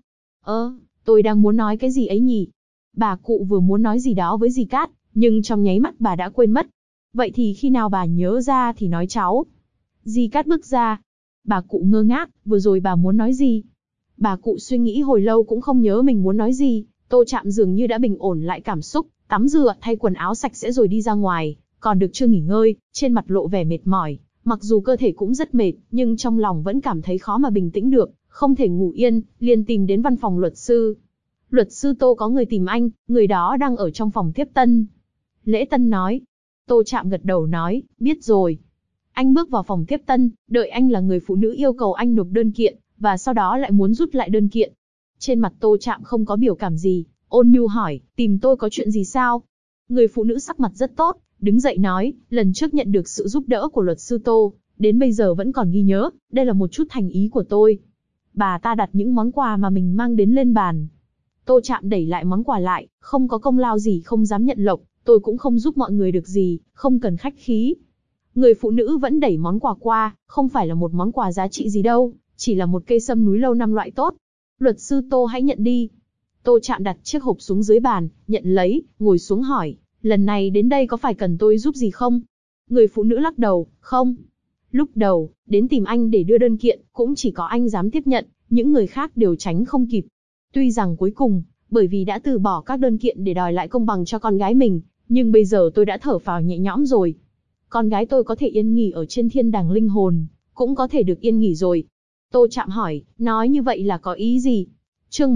S1: Tôi đang muốn nói cái gì ấy nhỉ? Bà cụ vừa muốn nói gì đó với dì Cát, nhưng trong nháy mắt bà đã quên mất. Vậy thì khi nào bà nhớ ra thì nói cháu. Dì Cát bước ra. Bà cụ ngơ ngác, vừa rồi bà muốn nói gì? Bà cụ suy nghĩ hồi lâu cũng không nhớ mình muốn nói gì. Tô Trạm dường như đã bình ổn lại cảm xúc, tắm rửa, thay quần áo sạch sẽ rồi đi ra ngoài, còn được chưa nghỉ ngơi, trên mặt lộ vẻ mệt mỏi. Mặc dù cơ thể cũng rất mệt, nhưng trong lòng vẫn cảm thấy khó mà bình tĩnh được, không thể ngủ yên, liền tìm đến văn phòng luật sư. Luật sư Tô có người tìm anh, người đó đang ở trong phòng tiếp tân. Lễ tân nói. Tô Trạm gật đầu nói, biết rồi. Anh bước vào phòng tiếp tân, đợi anh là người phụ nữ yêu cầu anh nộp đơn kiện, và sau đó lại muốn rút lại đơn kiện. Trên mặt Tô Trạm không có biểu cảm gì, ôn nhu hỏi, tìm tôi có chuyện gì sao? Người phụ nữ sắc mặt rất tốt, đứng dậy nói, lần trước nhận được sự giúp đỡ của luật sư Tô, đến bây giờ vẫn còn ghi nhớ, đây là một chút thành ý của tôi. Bà ta đặt những món quà mà mình mang đến lên bàn. Tô Trạm đẩy lại món quà lại, không có công lao gì không dám nhận lộc, tôi cũng không giúp mọi người được gì, không cần khách khí. Người phụ nữ vẫn đẩy món quà qua, không phải là một món quà giá trị gì đâu, chỉ là một cây sâm núi lâu năm loại tốt. Luật sư Tô hãy nhận đi. Tô Trạm đặt chiếc hộp xuống dưới bàn, nhận lấy, ngồi xuống hỏi, lần này đến đây có phải cần tôi giúp gì không? Người phụ nữ lắc đầu, không. Lúc đầu, đến tìm anh để đưa đơn kiện, cũng chỉ có anh dám tiếp nhận, những người khác đều tránh không kịp. Tuy rằng cuối cùng, bởi vì đã từ bỏ các đơn kiện để đòi lại công bằng cho con gái mình, nhưng bây giờ tôi đã thở phào nhẹ nhõm rồi. Con gái tôi có thể yên nghỉ ở trên thiên đàng linh hồn, cũng có thể được yên nghỉ rồi. Tô Trạm hỏi, nói như vậy là có ý gì? Chương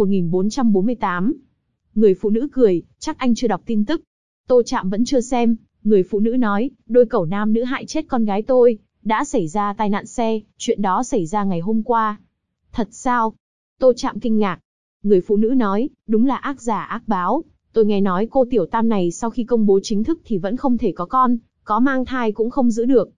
S1: 1448. Người phụ nữ cười, chắc anh chưa đọc tin tức. Tô Trạm vẫn chưa xem. Người phụ nữ nói, đôi cẩu nam nữ hại chết con gái tôi, đã xảy ra tai nạn xe, chuyện đó xảy ra ngày hôm qua. Thật sao? Tô Trạm kinh ngạc. Người phụ nữ nói, đúng là ác giả ác báo. Tôi nghe nói cô tiểu tam này sau khi công bố chính thức thì vẫn không thể có con, có mang thai cũng không giữ được,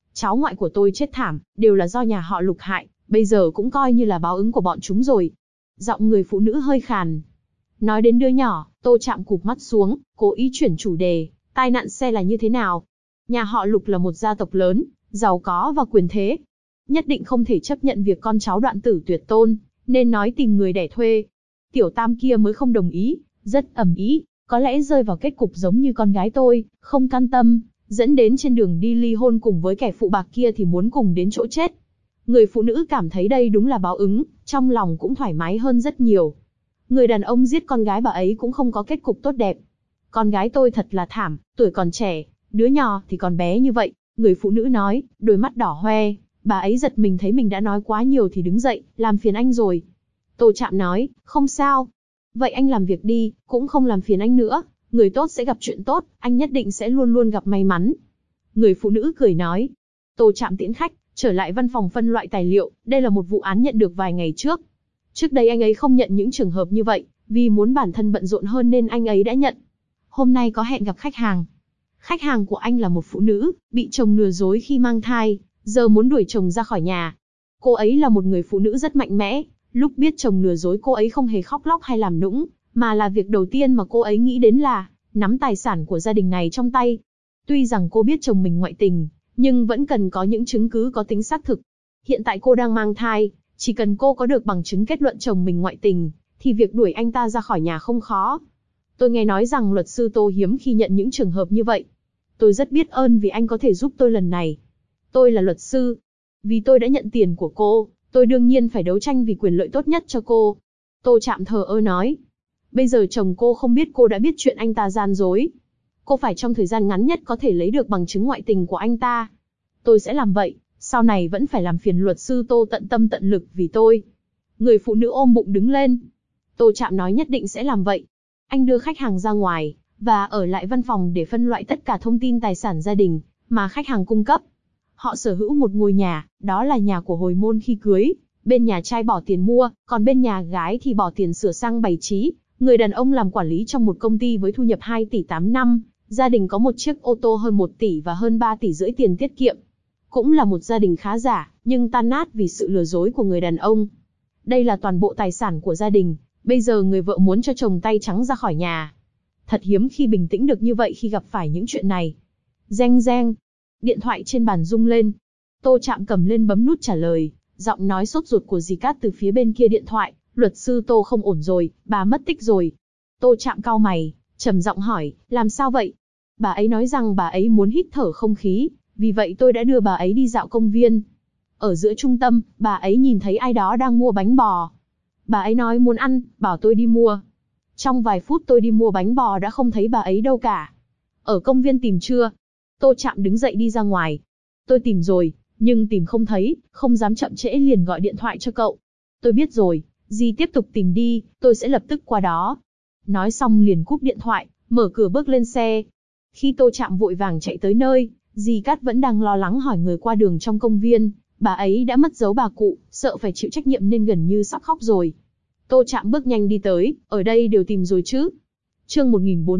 S1: Cháu ngoại của tôi chết thảm, đều là do nhà họ Lục hại, bây giờ cũng coi như là báo ứng của bọn chúng rồi. Giọng người phụ nữ hơi khàn. Nói đến đứa nhỏ, Tô Trạm cụp mắt xuống, cố ý chuyển chủ đề, tai nạn xe là như thế nào? Nhà họ Lục là một gia tộc lớn, giàu có và quyền thế. Nhất định không thể chấp nhận việc con cháu đoạn tử tuyệt tôn, nên nói tìm người đẻ thuê. Tiểu Tam kia mới không đồng ý, rất ầm ĩ, có lẽ rơi vào kết cục giống như con gái tôi, không can tâm, dẫn đến trên đường đi ly hôn cùng với kẻ phụ bạc kia thì muốn cùng đến chỗ chết. Người phụ nữ cảm thấy đây đúng là báo ứng, trong lòng cũng thoải mái hơn rất nhiều. Người đàn ông giết con gái bà ấy cũng không có kết cục tốt đẹp. Con gái tôi thật là thảm, tuổi còn trẻ, đứa nhỏ thì còn bé như vậy, người phụ nữ nói, đôi mắt đỏ hoe. Bà ấy giật mình thấy mình đã nói quá nhiều thì đứng dậy, làm phiền anh rồi. Tô Trạm nói, không sao. Vậy anh làm việc đi, cũng không làm phiền anh nữa, người tốt sẽ gặp chuyện tốt, anh nhất định sẽ luôn luôn gặp may mắn. Người phụ nữ cười nói. Tô Trạm tiễn khách, trở lại văn phòng phân loại tài liệu, đây là một vụ án nhận được vài ngày trước. Trước đây anh ấy không nhận những trường hợp như vậy, vì muốn bản thân bận rộn hơn nên anh ấy đã nhận. Hôm nay có hẹn gặp khách hàng. Khách hàng của anh là một phụ nữ, bị chồng lừa dối khi mang thai, giờ muốn đuổi chồng ra khỏi nhà. Cô ấy là một người phụ nữ rất mạnh mẽ, lúc biết chồng lừa dối cô ấy không hề khóc lóc hay làm nũng, mà là việc đầu tiên mà cô ấy nghĩ đến là nắm tài sản của gia đình này trong tay. Tuy rằng cô biết chồng mình ngoại tình, nhưng vẫn cần có những chứng cứ có tính xác thực. Hiện tại cô đang mang thai, chỉ cần cô có được bằng chứng kết luận chồng mình ngoại tình, thì việc đuổi anh ta ra khỏi nhà không khó. Tôi nghe nói rằng luật sư Tô hiếm khi nhận những trường hợp như vậy. Tôi rất biết ơn vì anh có thể giúp tôi lần này. Tôi là luật sư. Vì tôi đã nhận tiền của cô, tôi đương nhiên phải đấu tranh vì quyền lợi tốt nhất cho cô. Tô Trạm thờ ơ nói. Bây giờ chồng cô không biết cô đã biết chuyện anh ta gian dối. Cô phải trong thời gian ngắn nhất có thể lấy được bằng chứng ngoại tình của anh ta. Tôi sẽ làm vậy, sau này vẫn phải làm phiền luật sư Tô tận tâm tận lực vì tôi. Người phụ nữ ôm bụng đứng lên. Tô Trạm nói nhất định sẽ làm vậy. Anh đưa khách hàng ra ngoài, và ở lại văn phòng để phân loại tất cả thông tin tài sản gia đình mà khách hàng cung cấp. Họ sở hữu một ngôi nhà, đó là nhà của hồi môn khi cưới. Bên nhà trai bỏ tiền mua, còn bên nhà gái thì bỏ tiền sửa sang bày trí. Người đàn ông làm quản lý trong một công ty với thu nhập 2 tỷ 8 năm. Gia đình có một chiếc ô tô hơn 1 tỷ và hơn 3 tỷ rưỡi tiền tiết kiệm. Cũng là một gia đình khá giả, nhưng tan nát vì sự lừa dối của người đàn ông. Đây là toàn bộ tài sản của gia đình. Bây giờ người vợ muốn cho chồng tay trắng ra khỏi nhà. Thật hiếm khi bình tĩnh được như vậy khi gặp phải những chuyện này. Reng reng. Điện thoại trên bàn rung lên. Tô Trạm cầm lên bấm nút trả lời. Giọng nói sốt ruột của dì Cát từ phía bên kia điện thoại. Luật sư Tô không ổn rồi, bà mất tích rồi. Tô Trạm cau mày, trầm giọng hỏi, làm sao vậy? Bà ấy nói rằng bà ấy muốn hít thở không khí, vì vậy tôi đã đưa bà ấy đi dạo công viên. Ở giữa trung tâm, bà ấy nhìn thấy ai đó đang mua bánh bò. Bà ấy nói muốn ăn, bảo tôi đi mua. Trong vài phút tôi đi mua bánh bò đã không thấy bà ấy đâu cả. Ở công viên tìm chưa? Tô Trạm đứng dậy đi ra ngoài. Tôi tìm rồi, nhưng tìm không thấy, không dám chậm trễ liền gọi điện thoại cho cậu. Tôi biết rồi, dì tiếp tục tìm đi, tôi sẽ lập tức qua đó. Nói xong liền cúp điện thoại, mở cửa bước lên xe. Khi Tô Trạm vội vàng chạy tới nơi, dì Cát vẫn đang lo lắng hỏi người qua đường trong công viên. Bà ấy đã mất dấu bà cụ, sợ phải chịu trách nhiệm nên gần như sắp khóc rồi. Tô Trạm bước nhanh đi tới, ở đây đều tìm rồi chứ? Chương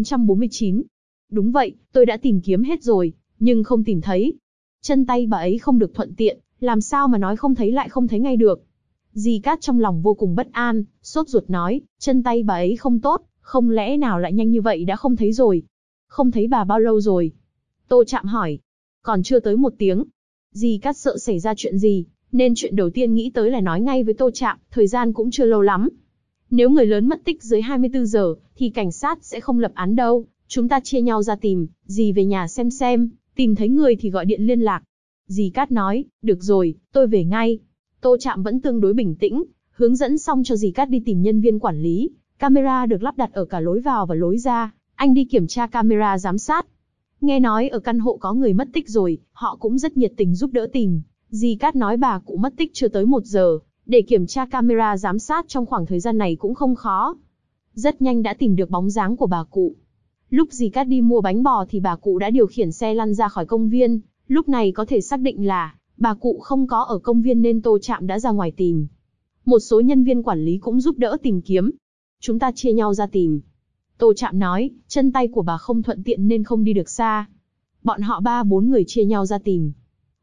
S1: 1449. Đúng vậy, tôi đã tìm kiếm hết rồi, nhưng không tìm thấy. Chân tay bà ấy không được thuận tiện, làm sao mà nói không thấy lại không thấy ngay được. Dì Cát trong lòng vô cùng bất an, sốt ruột nói, chân tay bà ấy không tốt, không lẽ nào lại nhanh như vậy đã không thấy rồi? Không thấy bà bao lâu rồi? Tô Trạm hỏi. Còn chưa tới 1 tiếng. Dì Cát sợ xảy ra chuyện gì, nên chuyện đầu tiên nghĩ tới là nói ngay với Tô Trạm, thời gian cũng chưa lâu lắm. Nếu người lớn mất tích dưới 24 giờ, thì cảnh sát sẽ không lập án đâu, chúng ta chia nhau ra tìm, dì về nhà xem, tìm thấy người thì gọi điện liên lạc. Dì Cát nói, được rồi, tôi về ngay. Tô Trạm vẫn tương đối bình tĩnh, hướng dẫn xong cho dì Cát đi tìm nhân viên quản lý. Camera được lắp đặt ở cả lối vào và lối ra, anh đi kiểm tra camera giám sát. Nghe nói ở căn hộ có người mất tích rồi, họ cũng rất nhiệt tình giúp đỡ tìm. Dì Cát nói bà cụ mất tích chưa tới 1 giờ, để kiểm tra camera giám sát trong khoảng thời gian này cũng không khó. Rất nhanh đã tìm được bóng dáng của bà cụ. Lúc dì Cát đi mua bánh bò thì bà cụ đã điều khiển xe lăn ra khỏi công viên, lúc này có thể xác định là bà cụ không có ở công viên nên Tô Trạm đã ra ngoài tìm. Một số nhân viên quản lý cũng giúp đỡ tìm kiếm. Chúng ta chia nhau ra tìm. Tô Trạm nói, chân tay của bà không thuận tiện nên không đi được xa. Bọn họ 3-4 người chia nhau ra tìm.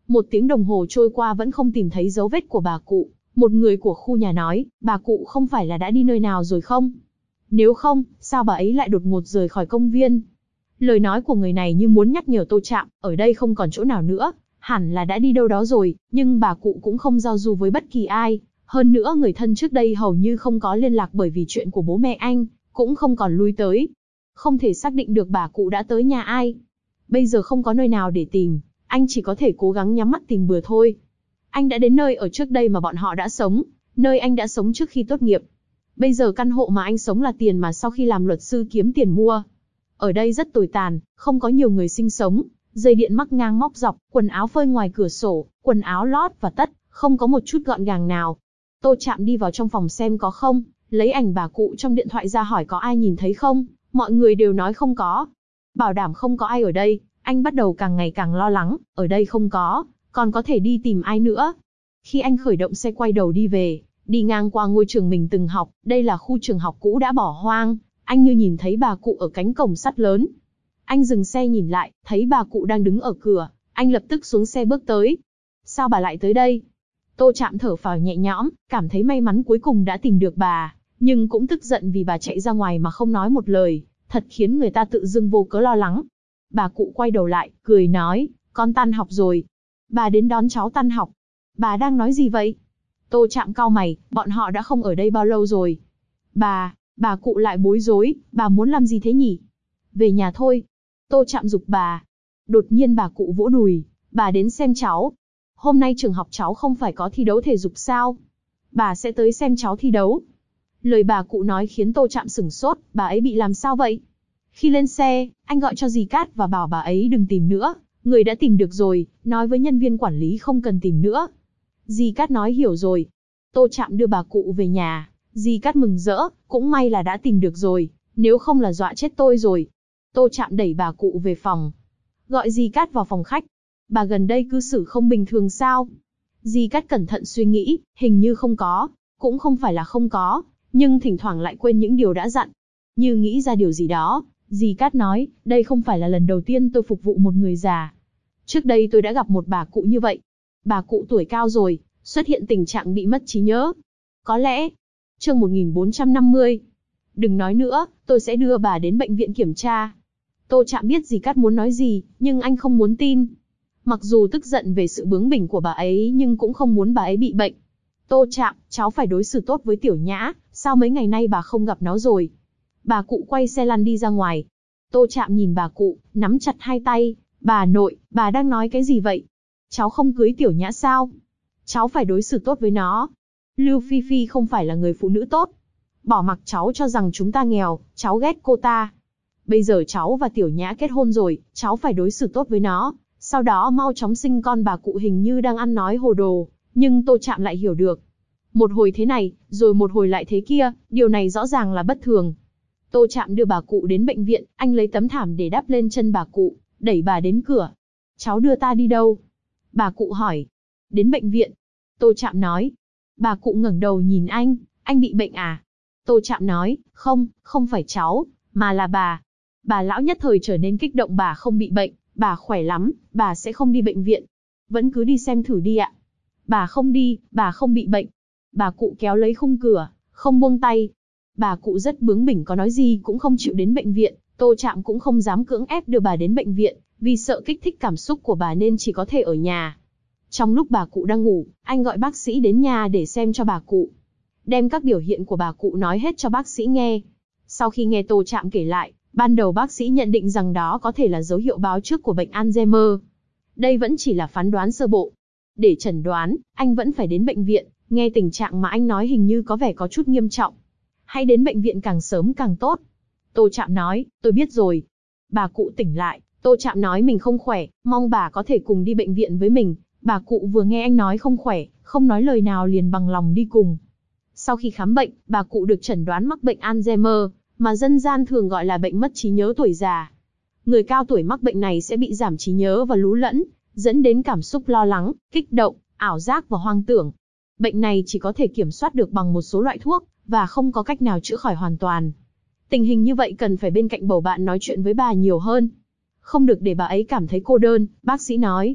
S1: 1 tiếng đồng hồ trôi qua vẫn không tìm thấy dấu vết của bà cụ. Một người của khu nhà nói, bà cụ không phải là đã đi nơi nào rồi không? Nếu không, sao bà ấy lại đột ngột rời khỏi công viên? Lời nói của người này như muốn nhắc nhở Tô Trạm, ở đây không còn chỗ nào nữa, hẳn là đã đi đâu đó rồi, nhưng bà cụ cũng không giao du với bất kỳ ai. Hơn nữa người thân trước đây hầu như không có liên lạc bởi vì chuyện của bố mẹ anh, cũng không còn lui tới. Không thể xác định được bà cụ đã tới nhà ai. Bây giờ không có nơi nào để tìm, anh chỉ có thể cố gắng nhắm mắt tìm bừa thôi. Anh đã đến nơi ở trước đây mà bọn họ đã sống, nơi anh đã sống trước khi tốt nghiệp. Bây giờ căn hộ mà anh sống là tiền mà sau khi làm luật sư kiếm tiền mua. Ở đây rất tồi tàn, không có nhiều người sinh sống, dây điện mắc ngang móc dọc, quần áo phơi ngoài cửa sổ, quần áo lót và tất, không có một chút gọn gàng nào. Tô Trạm đi vào trong phòng xem có không, lấy ảnh bà cụ trong điện thoại ra hỏi có ai nhìn thấy không, mọi người đều nói không có. Bảo đảm không có ai ở đây, anh bắt đầu càng ngày càng lo lắng, ở đây không có, còn có thể đi tìm ai nữa. Khi anh khởi động xe quay đầu đi về, đi ngang qua ngôi trường mình từng học, đây là khu trường học cũ đã bỏ hoang, anh như nhìn thấy bà cụ ở cánh cổng sắt lớn. Anh dừng xe nhìn lại, thấy bà cụ đang đứng ở cửa, anh lập tức xuống xe bước tới. Sao bà lại tới đây? Tô Trạm thở phào nhẹ nhõm, cảm thấy may mắn cuối cùng đã tìm được bà, nhưng cũng tức giận vì bà chạy ra ngoài mà không nói một lời, thật khiến người ta tự dưng vô cớ lo lắng. Bà cụ quay đầu lại, cười nói, con tan học rồi. Bà đến đón cháu tan học. Bà đang nói gì vậy? Tô Trạm cau mày, bọn họ đã không ở đây bao lâu rồi. Bà cụ lại bối rối, bà muốn làm gì thế nhỉ? Về nhà thôi. Tô Trạm giục bà. Đột nhiên bà cụ vỗ đùi, bà đến xem cháu. Hôm nay trường học cháu không phải có thi đấu thể dục sao? Bà sẽ tới xem cháu thi đấu. Lời bà cụ nói khiến Tô Trạm sửng sốt, bà ấy bị làm sao vậy? Khi lên xe, anh gọi cho dì Cát và bảo bà ấy đừng tìm nữa, người đã tìm được rồi, nói với nhân viên quản lý không cần tìm nữa. Dì Cát nói hiểu rồi. Tô Trạm đưa bà cụ về nhà, dì Cát mừng rỡ, cũng may là đã tìm được rồi, nếu không là dọa chết tôi rồi. Tô Trạm đẩy bà cụ về phòng, gọi dì Cát vào phòng khách. Bà gần đây cư xử không bình thường sao? Dì Cát cẩn thận suy nghĩ, hình như không có, cũng không phải là không có, nhưng thỉnh thoảng lại quên những điều đã dặn. Như nghĩ ra điều gì đó, dì Cát nói, đây không phải là lần đầu tiên tôi phục vụ một người già. Trước đây tôi đã gặp một bà cụ như vậy. Bà cụ tuổi cao rồi, xuất hiện tình trạng bị mất trí nhớ. Có lẽ, chương 1450. Đừng nói nữa, tôi sẽ đưa bà đến bệnh viện kiểm tra. Tô Trạm biết dì Cát muốn nói gì, nhưng anh không muốn tin. Mặc dù tức giận về sự bướng bỉnh của bà ấy nhưng cũng không muốn bà ấy bị bệnh. Tô Trạm, cháu phải đối xử tốt với Tiểu Nhã, sao mấy ngày nay bà không gặp nó rồi? Bà cụ quay xe lăn đi ra ngoài. Tô Trạm nhìn bà cụ, nắm chặt hai tay. Bà nội, bà đang nói cái gì vậy? Cháu không cưới Tiểu Nhã sao? Cháu phải đối xử tốt với nó. Lưu Phi Phi không phải là người phụ nữ tốt. Bỏ mặc cháu cho rằng chúng ta nghèo, cháu ghét cô ta. Bây giờ cháu và Tiểu Nhã kết hôn rồi, cháu phải đối xử tốt với nó. Sau đó mau chóng sinh con. Bà cụ hình như đang ăn nói hồ đồ, nhưng Tô Trạm lại hiểu được. Một hồi thế này, rồi một hồi lại thế kia, điều này rõ ràng là bất thường. Tô Trạm đưa bà cụ đến bệnh viện, anh lấy tấm thảm để đắp lên chân bà cụ, đẩy bà đến cửa. Cháu đưa ta đi đâu? Bà cụ hỏi. Đến bệnh viện. Tô Trạm nói. Bà cụ ngẩng đầu nhìn anh bị bệnh à? Tô Trạm nói, không phải cháu, mà là bà. Bà lão nhất thời trở nên kích động. Bà không bị bệnh, bà khỏe lắm, bà sẽ không đi bệnh viện. Vẫn cứ đi xem thử đi ạ. Bà không đi, bà không bị bệnh. Bà cụ kéo lấy khung cửa, không buông tay. Bà cụ rất bướng bỉnh, có nói gì cũng không chịu đến bệnh viện. Tô Trạm cũng không dám cưỡng ép đưa bà đến bệnh viện, vì sợ kích thích cảm xúc của bà nên chỉ có thể ở nhà. Trong lúc bà cụ đang ngủ, anh gọi bác sĩ đến nhà để xem cho bà cụ. Đem các biểu hiện của bà cụ nói hết cho bác sĩ nghe. Sau khi nghe Tô Trạm kể lại, ban đầu bác sĩ nhận định rằng đó có thể là dấu hiệu báo trước của bệnh Alzheimer. Đây vẫn chỉ là phán đoán sơ bộ. Để chẩn đoán, anh vẫn phải đến bệnh viện, nghe tình trạng mà anh nói hình như có vẻ có chút nghiêm trọng. Hãy đến bệnh viện càng sớm càng tốt. Tô Trạm nói, tôi biết rồi. Bà cụ tỉnh lại, Tô Trạm nói mình không khỏe, mong bà có thể cùng đi bệnh viện với mình. Bà cụ vừa nghe anh nói không khỏe, không nói lời nào liền bằng lòng đi cùng. Sau khi khám bệnh, bà cụ được chẩn đoán mắc bệnh Alzheimer, mà dân gian thường gọi là bệnh mất trí nhớ tuổi già. Người cao tuổi mắc bệnh này sẽ bị giảm trí nhớ và lú lẫn, dẫn đến cảm xúc lo lắng, kích động, ảo giác và hoang tưởng. Bệnh này chỉ có thể kiểm soát được bằng một số loại thuốc, và không có cách nào chữa khỏi hoàn toàn. Tình hình như vậy cần phải bên cạnh bầu bạn nói chuyện với bà nhiều hơn. Không được để bà ấy cảm thấy cô đơn, bác sĩ nói.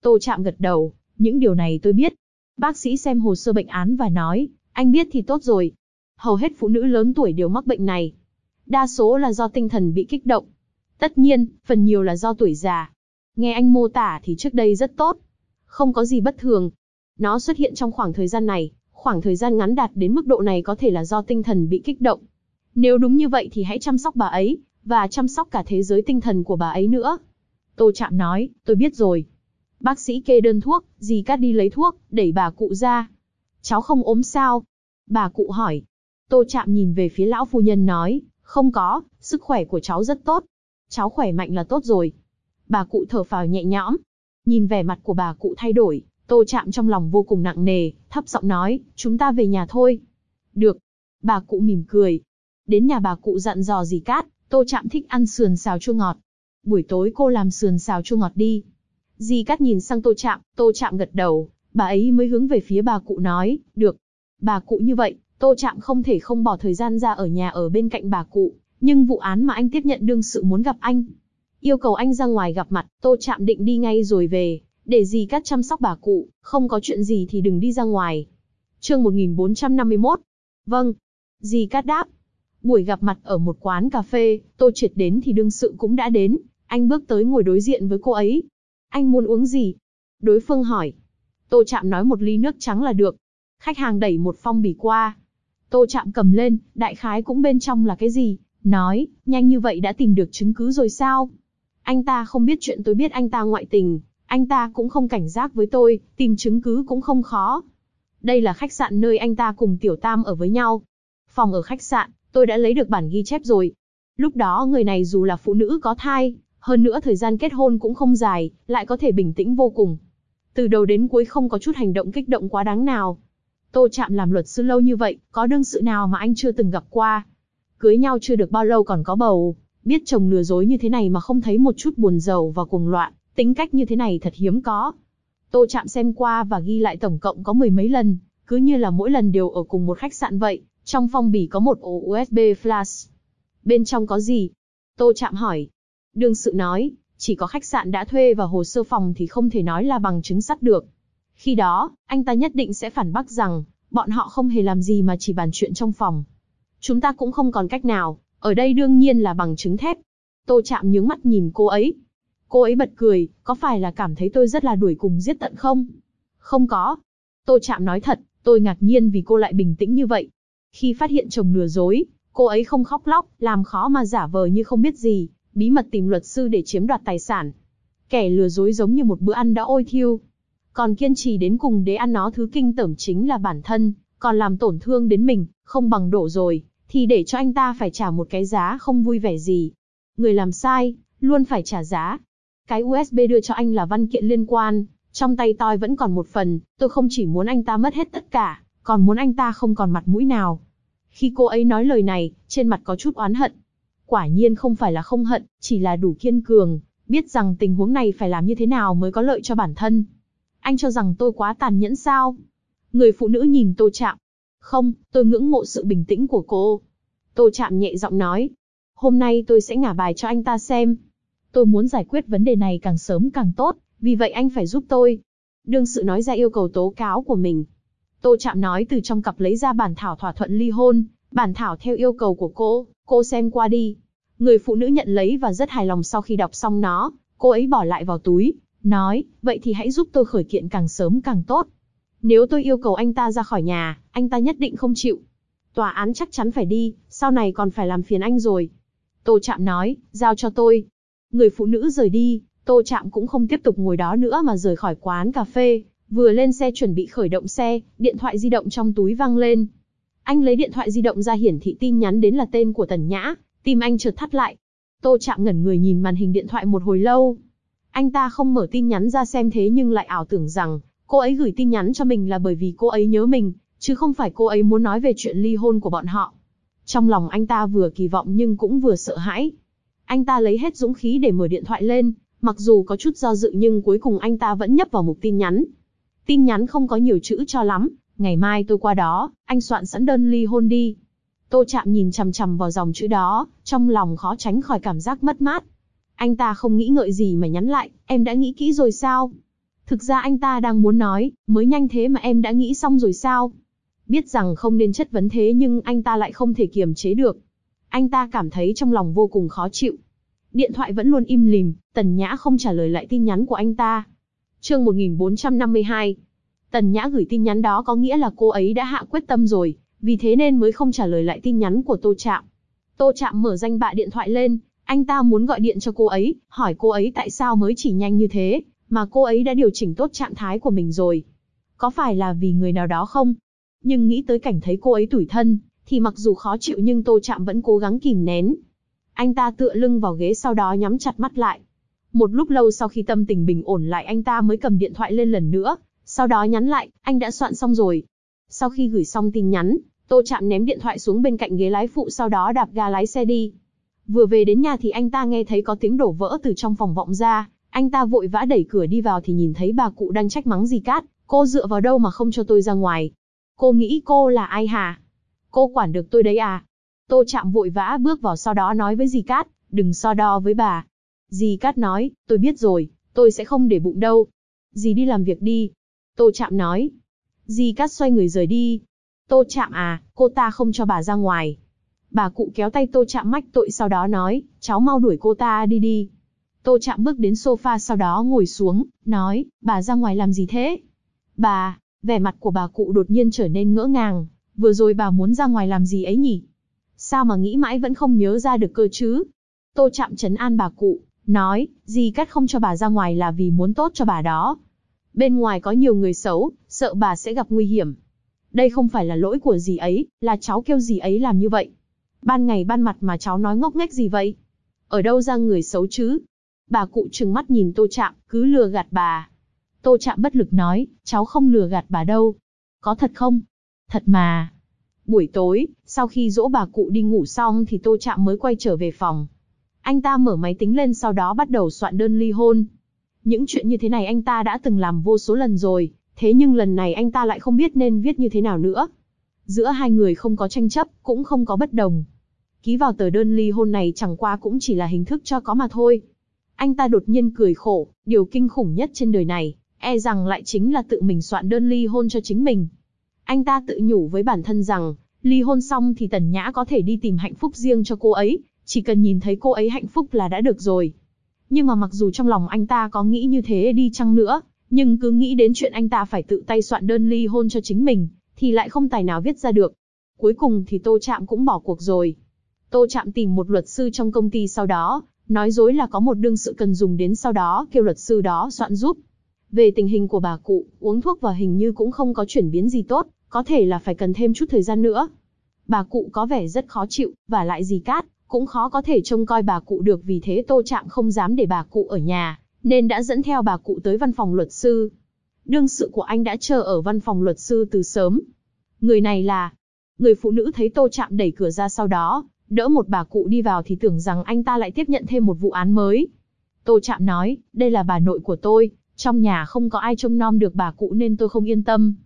S1: Tô Trạm gật đầu, những điều này tôi biết. Bác sĩ xem hồ sơ bệnh án và nói, anh biết thì tốt rồi. Hầu hết phụ nữ lớn tuổi đều mắc bệnh này. Đa số là do tinh thần bị kích động. Tất nhiên, phần nhiều là do tuổi già. Nghe anh mô tả thì trước đây rất tốt. Không có gì bất thường. Nó xuất hiện trong khoảng thời gian này, khoảng thời gian ngắn đạt đến mức độ này có thể là do tinh thần bị kích động. Nếu đúng như vậy thì hãy chăm sóc bà ấy, và chăm sóc cả thế giới tinh thần của bà ấy nữa. Tô Trạm nói, tôi biết rồi. Bác sĩ kê đơn thuốc, dì Cát đi lấy thuốc, đẩy bà cụ ra. Cháu không ốm sao? Bà cụ hỏi. Tô Trạm nhìn về phía lão phu nhân nói, không có, sức khỏe của cháu rất tốt. Cháu khỏe mạnh là tốt rồi. Bà cụ thở phào nhẹ nhõm. Nhìn vẻ mặt của bà cụ thay đổi, Tô Trạm trong lòng vô cùng nặng nề, thấp giọng nói, chúng ta về nhà thôi. Được. Bà cụ mỉm cười. Đến nhà bà cụ dặn dò dì Cát, Tô Trạm thích ăn sườn xào chua ngọt. Buổi tối cô làm sườn xào chua ngọt đi. Dì Cát nhìn sang Tô Trạm gật đầu, bà ấy mới hướng về phía bà cụ nói, được. Bà cụ như vậy, Tô Trạm không thể không bỏ thời gian ra ở nhà ở bên cạnh bà cụ, nhưng vụ án mà anh tiếp nhận đương sự muốn gặp anh. Yêu cầu anh ra ngoài gặp mặt, Tô Trạm định đi ngay rồi về, để dì Cát chăm sóc bà cụ, không có chuyện gì thì đừng đi ra ngoài. Chương 1451. Vâng. Dì Cát đáp. Buổi gặp mặt ở một quán cà phê, Tô Triệt đến thì đương sự cũng đã đến, anh bước tới ngồi đối diện với cô ấy. Anh muốn uống gì? Đối phương hỏi. Tô Trạm nói một ly nước trắng là được. Khách hàng đẩy một phong bì qua. Tô Trạm cầm lên, đại khái cũng bên trong là cái gì, nói, nhanh như vậy đã tìm được chứng cứ rồi sao? Anh ta không biết chuyện tôi biết anh ta ngoại tình, anh ta cũng không cảnh giác với tôi, tìm chứng cứ cũng không khó. Đây là khách sạn nơi anh ta cùng Tiểu Tam ở với nhau. Phòng ở khách sạn, tôi đã lấy được bản ghi chép rồi. Lúc đó người này dù là phụ nữ có thai, hơn nữa thời gian kết hôn cũng không dài, lại có thể bình tĩnh vô cùng. Từ đầu đến cuối không có chút hành động kích động quá đáng nào. Tô Trạm làm luật sư lâu như vậy, có đương sự nào mà anh chưa từng gặp qua. Cưới nhau chưa được bao lâu còn có bầu, biết chồng lừa dối như thế này mà không thấy một chút buồn rầu và cuồng loạn, tính cách như thế này thật hiếm có. Tô Trạm xem qua và ghi lại tổng cộng có 10 mấy lần, cứ như là mỗi lần đều ở cùng một khách sạn vậy. Trong phong bì có một ổ USB flash. Bên trong có gì? Tô Trạm hỏi. Đương sự nói, chỉ có khách sạn đã thuê và hồ sơ phòng thì không thể nói là bằng chứng sắt được. Khi đó, anh ta nhất định sẽ phản bác rằng, bọn họ không hề làm gì mà chỉ bàn chuyện trong phòng. Chúng ta cũng không còn cách nào, ở đây đương nhiên là bằng chứng thép. Tô Trạm nhướng mắt nhìn cô ấy. Cô ấy bật cười, có phải là cảm thấy tôi rất là đuổi cùng giết tận không? Không có. Tô Trạm nói thật, tôi ngạc nhiên vì cô lại bình tĩnh như vậy. Khi phát hiện chồng lừa dối, cô ấy không khóc lóc, làm khó mà giả vờ như không biết gì, bí mật tìm luật sư để chiếm đoạt tài sản. Kẻ lừa dối giống như một bữa ăn đã ôi thiêu. Còn kiên trì đến cùng để ăn nó thứ kinh tởm chính là bản thân, còn làm tổn thương đến mình, không bằng đổ rồi, thì để cho anh ta phải trả một cái giá không vui vẻ gì. Người làm sai, luôn phải trả giá. Cái USB đưa cho anh là văn kiện liên quan, trong tay tôi vẫn còn một phần, tôi không chỉ muốn anh ta mất hết tất cả, còn muốn anh ta không còn mặt mũi nào. Khi cô ấy nói lời này, trên mặt có chút oán hận. Quả nhiên không phải là không hận, chỉ là đủ kiên cường, biết rằng tình huống này phải làm như thế nào mới có lợi cho bản thân. Anh cho rằng tôi quá tàn nhẫn sao? Người phụ nữ nhìn Tô Trạm. Không, tôi ngưỡng mộ sự bình tĩnh của cô. Tô Trạm nhẹ giọng nói. Hôm nay tôi sẽ ngả bài cho anh ta xem. Tôi muốn giải quyết vấn đề này càng sớm càng tốt, vì vậy anh phải giúp tôi. Đương sự nói ra yêu cầu tố cáo của mình. Tô Trạm nói từ trong cặp lấy ra bản thảo thỏa thuận ly hôn, bản thảo theo yêu cầu của cô xem qua đi. Người phụ nữ nhận lấy và rất hài lòng sau khi đọc xong nó, cô ấy bỏ lại vào túi, nói, vậy thì hãy giúp tôi khởi kiện càng sớm càng tốt. Nếu tôi yêu cầu anh ta ra khỏi nhà, anh ta nhất định không chịu. Tòa án chắc chắn phải đi, sau này còn phải làm phiền anh rồi. Tô Trạm nói, giao cho tôi. Người phụ nữ rời đi, Tô Trạm cũng không tiếp tục ngồi đó nữa mà rời khỏi quán cà phê. Vừa lên xe chuẩn bị khởi động xe, điện thoại di động trong túi vang lên. Anh lấy điện thoại di động ra hiển thị tin nhắn đến là tên của Tần Nhã, tim anh chợt thắt lại. Tô Trạm ngẩn người nhìn màn hình điện thoại một hồi lâu. Anh ta không mở tin nhắn ra xem thế nhưng lại ảo tưởng rằng, cô ấy gửi tin nhắn cho mình là bởi vì cô ấy nhớ mình, chứ không phải cô ấy muốn nói về chuyện ly hôn của bọn họ. Trong lòng anh ta vừa kỳ vọng nhưng cũng vừa sợ hãi. Anh ta lấy hết dũng khí để mở điện thoại lên, mặc dù có chút do dự nhưng cuối cùng anh ta vẫn nhấp vào mục tin nhắn. Tin nhắn không có nhiều chữ cho lắm, ngày mai tôi qua đó, anh soạn sẵn đơn ly hôn đi. Tô Trạm nhìn chằm chằm vào dòng chữ đó, trong lòng khó tránh khỏi cảm giác mất mát. Anh ta không nghĩ ngợi gì mà nhắn lại, em đã nghĩ kỹ rồi sao? Thực ra anh ta đang muốn nói, mới nhanh thế mà em đã nghĩ xong rồi sao? Biết rằng không nên chất vấn thế nhưng anh ta lại không thể kiềm chế được. Anh ta cảm thấy trong lòng vô cùng khó chịu. Điện thoại vẫn luôn im lìm, Tần Nhã không trả lời lại tin nhắn của anh ta. Chương 1452. Tần Nhã gửi tin nhắn đó có nghĩa là cô ấy đã hạ quyết tâm rồi, vì thế nên mới không trả lời lại tin nhắn của Tô Trạm. Tô Trạm mở danh bạ điện thoại lên, anh ta muốn gọi điện cho cô ấy, hỏi cô ấy tại sao mới chỉ nhanh như thế, mà cô ấy đã điều chỉnh tốt trạng thái của mình rồi. Có phải là vì người nào đó không? Nhưng nghĩ tới cảnh thấy cô ấy tủi thân, thì mặc dù khó chịu nhưng Tô Trạm vẫn cố gắng kìm nén. Anh ta tựa lưng vào ghế sau đó nhắm chặt mắt lại. Một lúc lâu sau khi tâm tình bình ổn lại anh ta mới cầm điện thoại lên lần nữa, sau đó nhắn lại, anh đã soạn xong rồi. Sau khi gửi xong tin nhắn, Tô Trạm ném điện thoại xuống bên cạnh ghế lái phụ sau đó đạp ga lái xe đi. Vừa về đến nhà thì anh ta nghe thấy có tiếng đổ vỡ từ trong phòng vọng ra, anh ta vội vã đẩy cửa đi vào thì nhìn thấy bà cụ đang trách mắng Di Cát, cô dựa vào đâu mà không cho tôi ra ngoài? Cô nghĩ cô là ai hả? Cô quản được tôi đấy à? Tô Trạm vội vã bước vào sau đó nói với Di Cát, đừng so đo với bà. Di Cát nói, tôi biết rồi, tôi sẽ không để bụng đâu. Dì đi làm việc đi. Tô Trạm nói. Di Cát xoay người rời đi. Tô Trạm à, cô ta không cho bà ra ngoài. Bà cụ kéo tay Tô Trạm mách tội sau đó nói, cháu mau đuổi cô ta đi đi. Tô Trạm bước đến sofa sau đó ngồi xuống, nói, bà ra ngoài làm gì thế? Bà, vẻ mặt của bà cụ đột nhiên trở nên ngỡ ngàng, vừa rồi bà muốn ra ngoài làm gì ấy nhỉ? Sao mà nghĩ mãi vẫn không nhớ ra được cơ chứ? Tô Trạm trấn an bà cụ, nói, Di Cát không cho bà ra ngoài là vì muốn tốt cho bà đó. Bên ngoài có nhiều người xấu, sợ bà sẽ gặp nguy hiểm. Đây không phải là lỗi của dì ấy, là cháu kêu dì ấy làm như vậy. Ban ngày ban mặt mà cháu nói ngốc nghếch gì vậy? Ở đâu ra người xấu chứ? Bà cụ trừng mắt nhìn Tô Trạm, cứ lừa gạt bà. Tô Trạm bất lực nói, cháu không lừa gạt bà đâu. Có thật không? Thật mà. Buổi tối, sau khi dỗ bà cụ đi ngủ xong thì Tô Trạm mới quay trở về phòng. Anh ta mở máy tính lên sau đó bắt đầu soạn đơn ly hôn. Những chuyện như thế này anh ta đã từng làm vô số lần rồi, thế nhưng lần này anh ta lại không biết nên viết như thế nào nữa. Giữa hai người không có tranh chấp, cũng không có bất đồng. Ký vào tờ đơn ly hôn này chẳng qua cũng chỉ là hình thức cho có mà thôi. Anh ta đột nhiên cười khổ, điều kinh khủng nhất trên đời này, e rằng lại chính là tự mình soạn đơn ly hôn cho chính mình. Anh ta tự nhủ với bản thân rằng, ly hôn xong thì Tần Nhã có thể đi tìm hạnh phúc riêng cho cô ấy, chỉ cần nhìn thấy cô ấy hạnh phúc là đã được rồi. Nhưng mà mặc dù trong lòng anh ta có nghĩ như thế đi chăng nữa, nhưng cứ nghĩ đến chuyện anh ta phải tự tay soạn đơn ly hôn cho chính mình, thì lại không tài nào viết ra được. Cuối cùng thì Tô Trạm cũng bỏ cuộc rồi. Tô Trạm tìm một luật sư trong công ty sau đó, nói dối là có một đương sự cần dùng đến sau đó kêu luật sư đó soạn giúp. Về tình hình của bà cụ, uống thuốc và hình như cũng không có chuyển biến gì tốt, có thể là phải cần thêm chút thời gian nữa. Bà cụ có vẻ rất khó chịu, và lại Di Cát cũng khó có thể trông coi bà cụ được, vì thế Tô Trạm không dám để bà cụ ở nhà, nên đã dẫn theo bà cụ tới văn phòng luật sư. Đương sự của anh đã chờ ở văn phòng luật sư từ sớm. Người này là... Người phụ nữ thấy Tô Trạm đẩy cửa ra sau đó, đỡ một bà cụ đi vào thì tưởng rằng anh ta lại tiếp nhận thêm một vụ án mới. Tô Trạm nói, đây là bà nội của tôi, trong nhà không có ai trông nom được bà cụ nên tôi không yên tâm.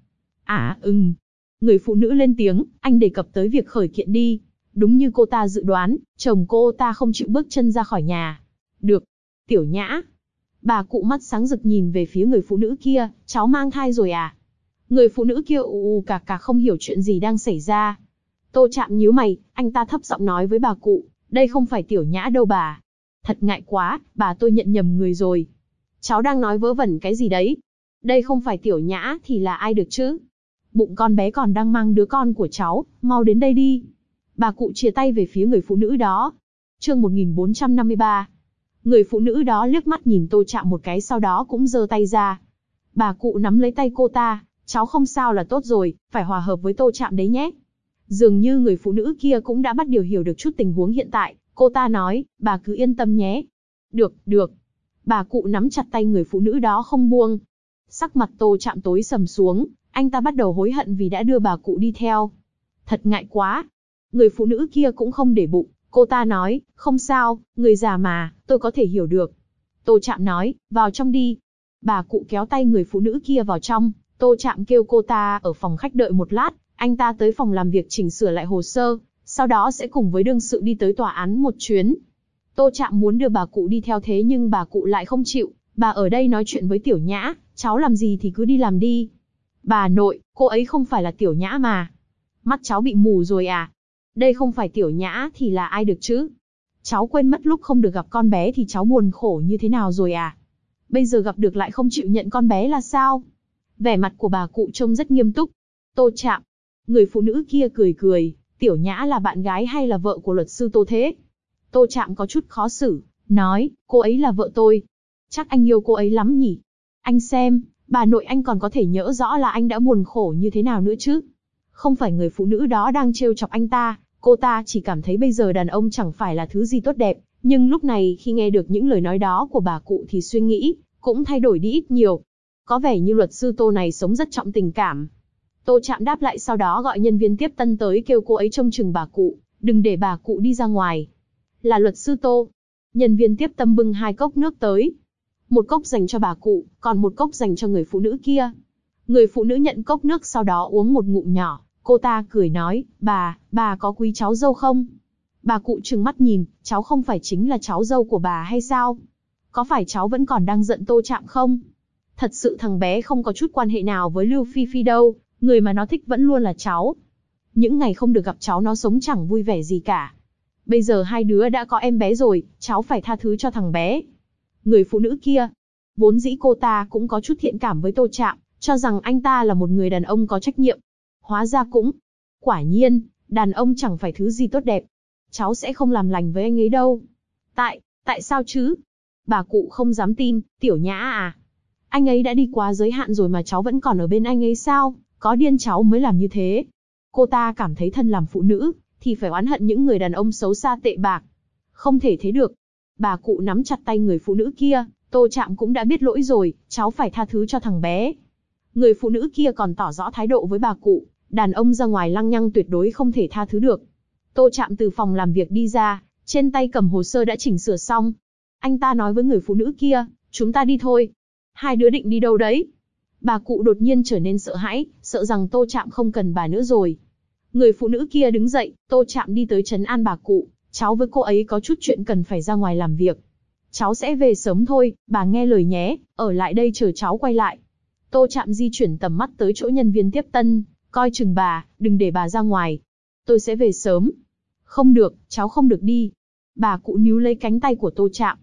S1: Người phụ nữ lên tiếng, anh đề cập tới việc khởi kiện đi. Đúng như cô ta dự đoán, chồng cô ta không chịu bước chân ra khỏi nhà. Được. Tiểu Nhã. Bà cụ mắt sáng rực nhìn về phía người phụ nữ kia, cháu mang thai rồi à? Người phụ nữ kia ù cà cà không hiểu chuyện gì đang xảy ra. Tô Trạm nhíu mày, anh ta thấp giọng nói với bà cụ, đây không phải Tiểu Nhã đâu bà. Thật ngại quá, bà tôi nhận nhầm người rồi. Cháu đang nói vớ vẩn cái gì đấy? Đây không phải Tiểu Nhã thì là ai được chứ? Bụng con bé còn đang mang đứa con của cháu, mau đến đây đi. Bà cụ chìa tay về phía người phụ nữ đó. Chương 1453. Người phụ nữ đó liếc mắt nhìn Tô Trạm một cái sau đó cũng giơ tay ra. Bà cụ nắm lấy tay cô ta, cháu không sao là tốt rồi, phải hòa hợp với Tô Trạm đấy nhé. Dường như người phụ nữ kia cũng đã bắt điều hiểu được chút tình huống hiện tại, cô ta nói, bà cứ yên tâm nhé. Được, được. Bà cụ nắm chặt tay người phụ nữ đó không buông. Sắc mặt Tô Trạm tối sầm xuống, anh ta bắt đầu hối hận vì đã đưa bà cụ đi theo. Thật ngại quá. Người phụ nữ kia cũng không để bụng, cô ta nói, không sao, người già mà, tôi có thể hiểu được. Tô Trạm nói, vào trong đi. Bà cụ kéo tay người phụ nữ kia vào trong, Tô Trạm kêu cô ta ở phòng khách đợi một lát, anh ta tới phòng làm việc chỉnh sửa lại hồ sơ, sau đó sẽ cùng với đương sự đi tới tòa án một chuyến. Tô Trạm muốn đưa bà cụ đi theo thế nhưng bà cụ lại không chịu, Bà ở đây nói chuyện với Tiểu Nhã, cháu làm gì thì cứ đi làm đi. Bà nội, cô ấy không phải là Tiểu Nhã mà. Mắt cháu bị mù rồi à? Đây không phải Tiểu Nhã thì là ai được chứ? Cháu quên mất lúc không được gặp con bé thì cháu buồn khổ như thế nào rồi à? Bây giờ gặp được lại không chịu nhận con bé là sao? Vẻ mặt của bà cụ trông rất nghiêm túc. Tô Trạm. Người phụ nữ kia cười cười, Tiểu Nhã là bạn gái hay là vợ của luật sư Tô thế? Tô Trạm có chút khó xử, nói, cô ấy là vợ tôi. Chắc anh yêu cô ấy lắm nhỉ? Anh xem, bà nội anh còn có thể nhớ rõ là anh đã buồn khổ như thế nào nữa chứ? Không phải người phụ nữ đó đang trêu chọc anh ta, cô ta chỉ cảm thấy bây giờ đàn ông chẳng phải là thứ gì tốt đẹp, nhưng lúc này khi nghe được những lời nói đó của bà cụ thì suy nghĩ cũng thay đổi đi ít nhiều. Có vẻ như luật sư Tô này sống rất trọng tình cảm. Tô Trạm đáp lại sau đó gọi nhân viên tiếp tân tới kêu cô ấy trông chừng bà cụ, đừng để bà cụ đi ra ngoài. Là luật sư Tô. Nhân viên tiếp tân bưng 2 cốc nước tới. Một cốc dành cho bà cụ, còn một cốc dành cho người phụ nữ kia. Người phụ nữ nhận cốc nước sau đó uống một ngụm nhỏ, cô ta cười nói, bà có quý cháu dâu không? Bà cụ trừng mắt nhìn, cháu không phải chính là cháu dâu của bà hay sao? Có phải cháu vẫn còn đang giận Tô Trạm không? Thật sự thằng bé không có chút quan hệ nào với Lưu Phi Phi đâu, người mà nó thích vẫn luôn là cháu. Những ngày không được gặp cháu nó sống chẳng vui vẻ gì cả. Bây giờ hai đứa đã có em bé rồi, cháu phải tha thứ cho thằng bé. Người phụ nữ kia, vốn dĩ cô ta cũng có chút thiện cảm với Tô Trạm, cho rằng anh ta là một người đàn ông có trách nhiệm. Hóa ra cũng, quả nhiên, đàn ông chẳng phải thứ gì tốt đẹp. Cháu sẽ không làm lành với anh ấy đâu. Tại sao chứ? Bà cụ không dám tin, Tiểu Nhã à? Anh ấy đã đi quá giới hạn rồi mà cháu vẫn còn ở bên anh ấy sao? Có điên cháu mới làm như thế. Cô ta cảm thấy thân làm phụ nữ, thì phải oán hận những người đàn ông xấu xa tệ bạc. Không thể thế được. Bà cụ nắm chặt tay người phụ nữ kia, Tô Trạm cũng đã biết lỗi rồi, cháu phải tha thứ cho thằng bé. Người phụ nữ kia còn tỏ rõ thái độ với bà cụ, đàn ông ra ngoài lăng nhăng tuyệt đối không thể tha thứ được. Tô Trạm từ phòng làm việc đi ra, trên tay cầm hồ sơ đã chỉnh sửa xong. Anh ta nói với người phụ nữ kia, chúng ta đi thôi. Hai đứa định đi đâu đấy? Bà cụ đột nhiên trở nên sợ hãi, sợ rằng Tô Trạm không cần bà nữa rồi. Người phụ nữ kia đứng dậy, Tô Trạm đi tới trấn an bà cụ, cháu với cô ấy có chút chuyện cần phải ra ngoài làm việc. Cháu sẽ về sớm thôi, bà nghe lời nhé, ở lại đây chờ cháu quay lại. Tô Trạm di chuyển tầm mắt tới chỗ nhân viên tiếp tân, coi chừng bà, đừng để bà ra ngoài. Tôi sẽ về sớm. Không được, cháu không được đi. Bà cụ níu lấy cánh tay của Tô Trạm.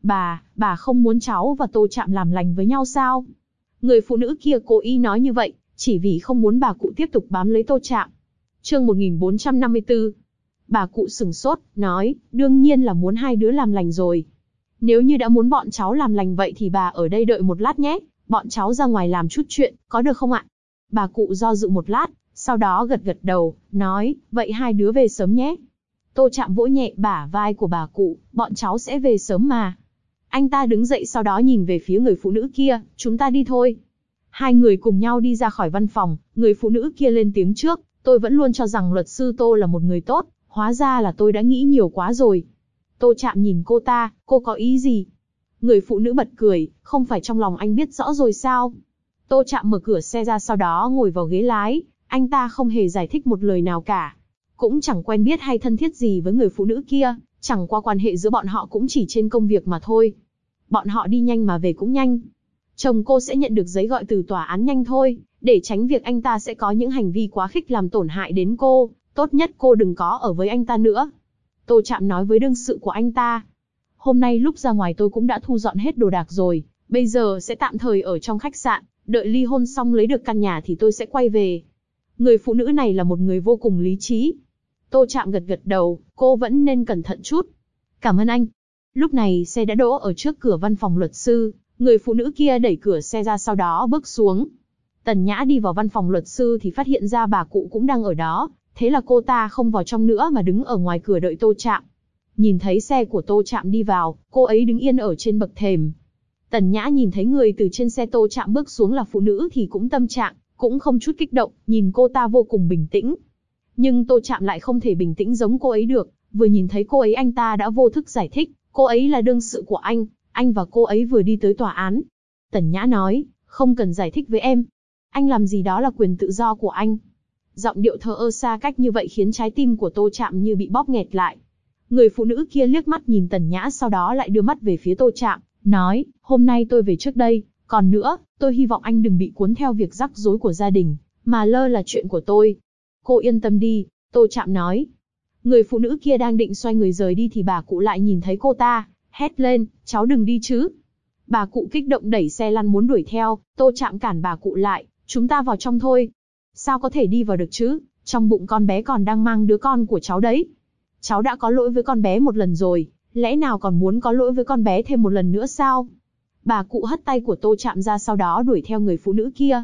S1: Bà không muốn cháu và Tô Trạm làm lành với nhau sao? Người phụ nữ kia cố ý nói như vậy, chỉ vì không muốn bà cụ tiếp tục bám lấy Tô Trạm. Chương 1454. Bà cụ sửng sốt, nói, đương nhiên là muốn hai đứa làm lành rồi. Nếu như đã muốn bọn cháu làm lành vậy thì bà ở đây đợi một lát nhé, bọn cháu ra ngoài làm chút chuyện, có được không ạ? Bà cụ do dự một lát, sau đó gật gật đầu, nói, vậy hai đứa về sớm nhé. Tô Trạm vỗ nhẹ bả vai của bà cụ, bọn cháu sẽ về sớm mà. Anh ta đứng dậy sau đó nhìn về phía người phụ nữ kia, chúng ta đi thôi. Hai người cùng nhau đi ra khỏi văn phòng, người phụ nữ kia lên tiếng trước, tôi vẫn luôn cho rằng luật sư Tô là một người tốt, hóa ra là tôi đã nghĩ nhiều quá rồi. Tô Trạm nhìn cô ta, cô có ý gì? Người phụ nữ bật cười, không phải trong lòng anh biết rõ rồi sao? Tô Trạm mở cửa xe ra sau đó ngồi vào ghế lái, anh ta không hề giải thích một lời nào cả. Cũng chẳng quen biết hay thân thiết gì với người phụ nữ kia, chẳng qua quan hệ giữa bọn họ cũng chỉ trên công việc mà thôi. Bọn họ đi nhanh mà về cũng nhanh. Chồng cô sẽ nhận được giấy gọi từ tòa án nhanh thôi, để tránh việc anh ta sẽ có những hành vi quá khích làm tổn hại đến cô, tốt nhất cô đừng có ở với anh ta nữa. Tô Trạm nói với đương sự của anh ta. Hôm nay lúc ra ngoài tôi cũng đã thu dọn hết đồ đạc rồi, bây giờ sẽ tạm thời ở trong khách sạn, đợi ly hôn xong lấy được căn nhà thì tôi sẽ quay về. Người phụ nữ này là một người vô cùng lý trí. Tô Trạm gật gật đầu, cô vẫn nên cẩn thận chút. Cảm ơn anh. Lúc này xe đã đỗ ở trước cửa văn phòng luật sư, người phụ nữ kia đẩy cửa xe ra sau đó bước xuống. Tần Nhã đi vào văn phòng luật sư thì phát hiện ra bà cụ cũng đang ở đó, thế là cô ta không vào trong nữa mà đứng ở ngoài cửa đợi Tô Trạm. Nhìn thấy xe của Tô Trạm đi vào, cô ấy đứng yên ở trên bậc thềm. Tần Nhã nhìn thấy người từ trên xe Tô Trạm bước xuống là phụ nữ thì cũng tâm trạng, cũng không chút kích động, nhìn cô ta vô cùng bình tĩnh. Nhưng Tô Trạm lại không thể bình tĩnh giống cô ấy được, vừa nhìn thấy cô ấy anh ta đã vô thức giải thích, cô ấy là đương sự của anh và cô ấy vừa đi tới tòa án. Tần Nhã nói, không cần giải thích với em. Anh làm gì đó là quyền tự do của anh. Giọng điệu thờ ơ xa cách như vậy khiến trái tim của Tô Trạm như bị bóp nghẹt lại. Người phụ nữ kia liếc mắt nhìn Tần Nhã sau đó lại đưa mắt về phía Tô Trạm, nói, hôm nay tôi về trước đây, còn nữa, tôi hy vọng anh đừng bị cuốn theo việc rắc rối của gia đình, mà lơ là chuyện của tôi. Cô yên tâm đi, Tô Trạm nói. Người phụ nữ kia đang định xoay người rời đi thì bà cụ lại nhìn thấy cô ta, hét lên, cháu đừng đi chứ. Bà cụ kích động đẩy xe lăn muốn đuổi theo, Tô Trạm cản bà cụ lại, chúng ta vào trong thôi. Sao có thể đi vào được chứ, trong bụng con bé còn đang mang đứa con của cháu đấy. Cháu đã có lỗi với con bé một lần rồi, lẽ nào còn muốn có lỗi với con bé thêm một lần nữa sao? Bà cụ hất tay của Tô Trạm ra sau đó đuổi theo người phụ nữ kia,